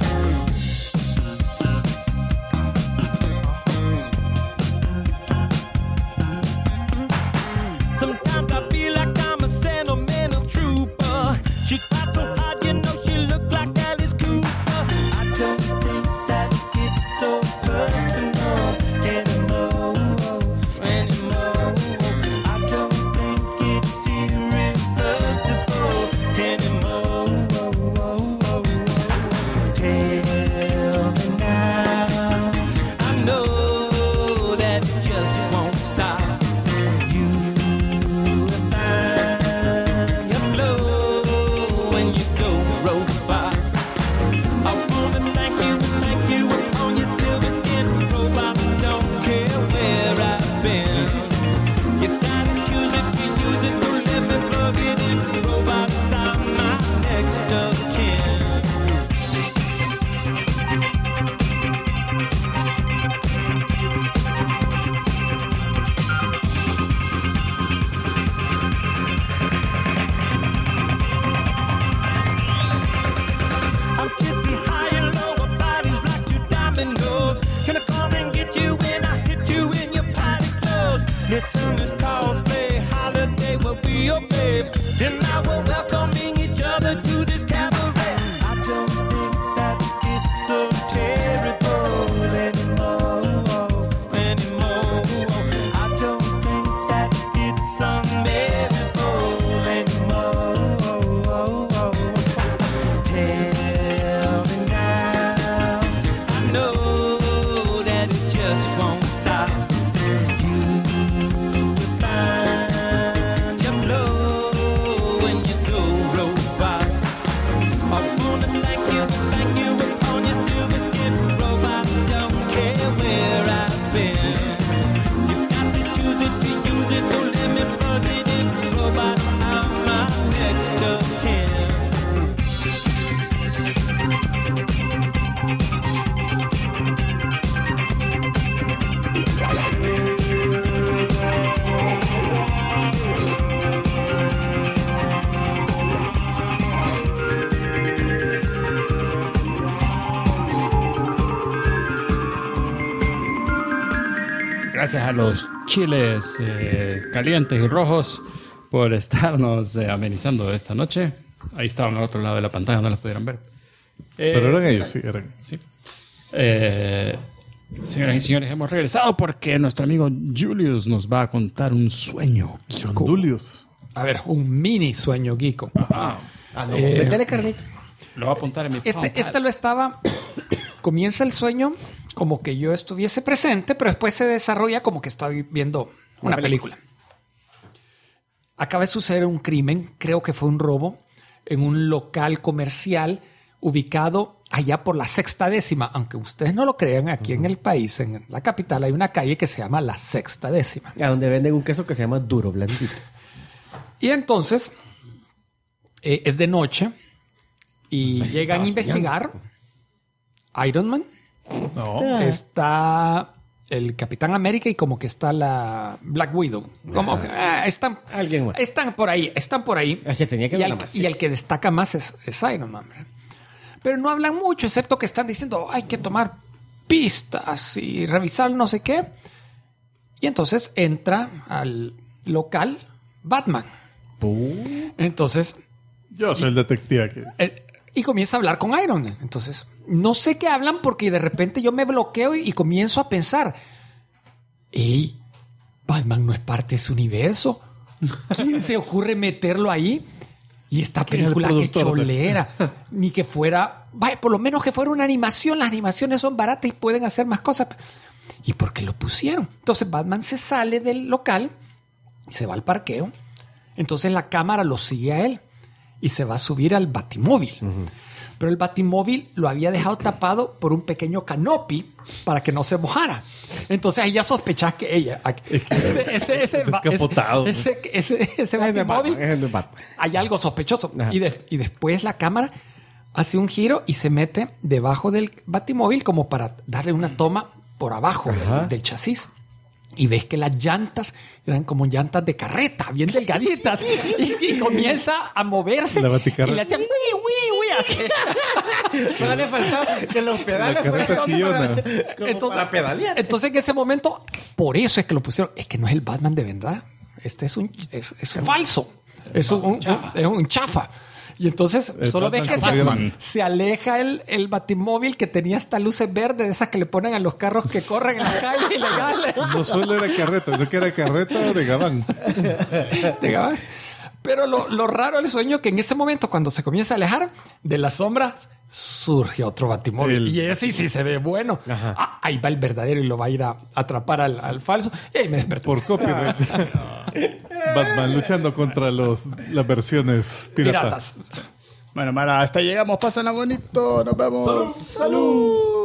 Speaker 9: Sometimes I feel like I'm a sentimental trooper. She got so hard, you know she looked like Alice Cooper. I don't think that it's so personal anymore. I don't think it's irreversible anymore. Tell me now, I know that it just won't stop. You will find your flow when you go robot. I wanna thank you and spank you upon your silver skin. Robots don't care where I've been. You gotta choose it to use it, so let me plug it in. Robots are my next of kin. I'm kissing high and low, our bodies like two dominoes. Can I come and get you when I hit you in your potty clothes? Listen, this calls play holiday where we obey. Then now we're welcoming each other to this cabaret. I don't think that it's so terrible anymore. I don't think that it's unbearable anymore. Tell me now, I know that it just won't stop. You will find your flow when you go robot. I wanna thank you upon your silver skin. Robots don't care where I've been. You got to choose it to use it, so let me plug it in. Robots are my next of kin.
Speaker 1: Gracias a los chiles calientes y rojos por estarnos amenizando esta noche. Ahí estaban al otro lado de la pantalla, no las pudieron ver.
Speaker 3: Pero eran
Speaker 1: sí,
Speaker 3: ellos, sí, eran.
Speaker 1: Sí. Señoras y señores, hemos regresado porque nuestro amigo Julius nos va a contar un sueño.
Speaker 3: John Julius.
Speaker 5: A ver, un mini sueño, Kiko.
Speaker 2: Métele carnita.
Speaker 1: Lo voy a apuntar en mi phone.
Speaker 5: Este lo estaba... Comienza el sueño como que yo estuviese presente, pero después se desarrolla como que estoy viendo una película. Acaba de suceder un crimen, creo que fue un robo, en un local comercial ubicado allá por la Sexta Décima. Aunque ustedes no lo crean, aquí en el país, en la capital, hay una calle que se llama la Sexta Décima.
Speaker 2: A donde venden un queso que se llama duro, blandito.
Speaker 5: Y entonces, es de noche y llegan a investigar. Iron Man,
Speaker 3: No.
Speaker 5: está el Capitán América y como que está la Black Widow. Como que,
Speaker 2: Alguien más.
Speaker 5: están por ahí.
Speaker 2: Es que tenía que
Speaker 5: y,
Speaker 2: ver
Speaker 5: el,
Speaker 2: más.
Speaker 5: y el que destaca más es Iron Man. ¿verdad? Pero no hablan mucho, excepto que están diciendo hay que tomar pistas y revisar no sé qué. Y entonces entra al local Batman. Entonces...
Speaker 3: Yo soy el detective aquí.
Speaker 5: Y comienza a hablar con Iron Man. Entonces, no sé qué hablan porque de repente yo me bloqueo y comienzo a pensar. ¡Ey! Batman no es parte de su universo. ¿Quién se ocurre meterlo ahí? Y esta película que cholera. Ni que fuera... Vaya, por lo menos que fuera una animación. Las animaciones son baratas y pueden hacer más cosas. ¿Y por qué lo pusieron? Entonces Batman se sale del local y se va al parqueo. Entonces la cámara lo sigue a él. Y se va a subir al Batimóvil. Pero el Batimóvil lo había dejado tapado por un pequeño canopy para que no se mojara. Entonces ahí ya sospechás que ella... Ese
Speaker 3: descapotado.
Speaker 5: Ese Batimóvil... Hay algo sospechoso. Y después la cámara hace un giro y se mete debajo del Batimóvil como para darle una toma por abajo del chasis. Y ves que las llantas eran como llantas de carreta, bien delgaditas. y comienza a moverse. Y le hacían
Speaker 2: No le faltaba que los pedales fueran para pedalear.
Speaker 5: Entonces en ese momento, por eso es que lo pusieron. Es que no es el Batman de verdad. Este es un falso. Es un chafa. Y entonces solo ves que se aleja el Batimóvil que tenía hasta luces verdes, de esas que le ponen a los carros que corren en la calle ilegales.
Speaker 3: No solo era carreta, no que era carreta o de gabán.
Speaker 5: De gabán. Pero lo raro del sueño es que en ese momento, cuando se comienza a alejar de las sombras, surge otro Batimóvil. Y ese sí se ve bueno. Ahí va el verdadero y lo va a ir a atrapar al falso. Y ahí me desperté.
Speaker 3: Por copyright. Batman luchando contra las versiones piratas.
Speaker 1: Bueno, Mara, hasta llegamos. Pásenla bonito. Nos vemos. ¡Salud!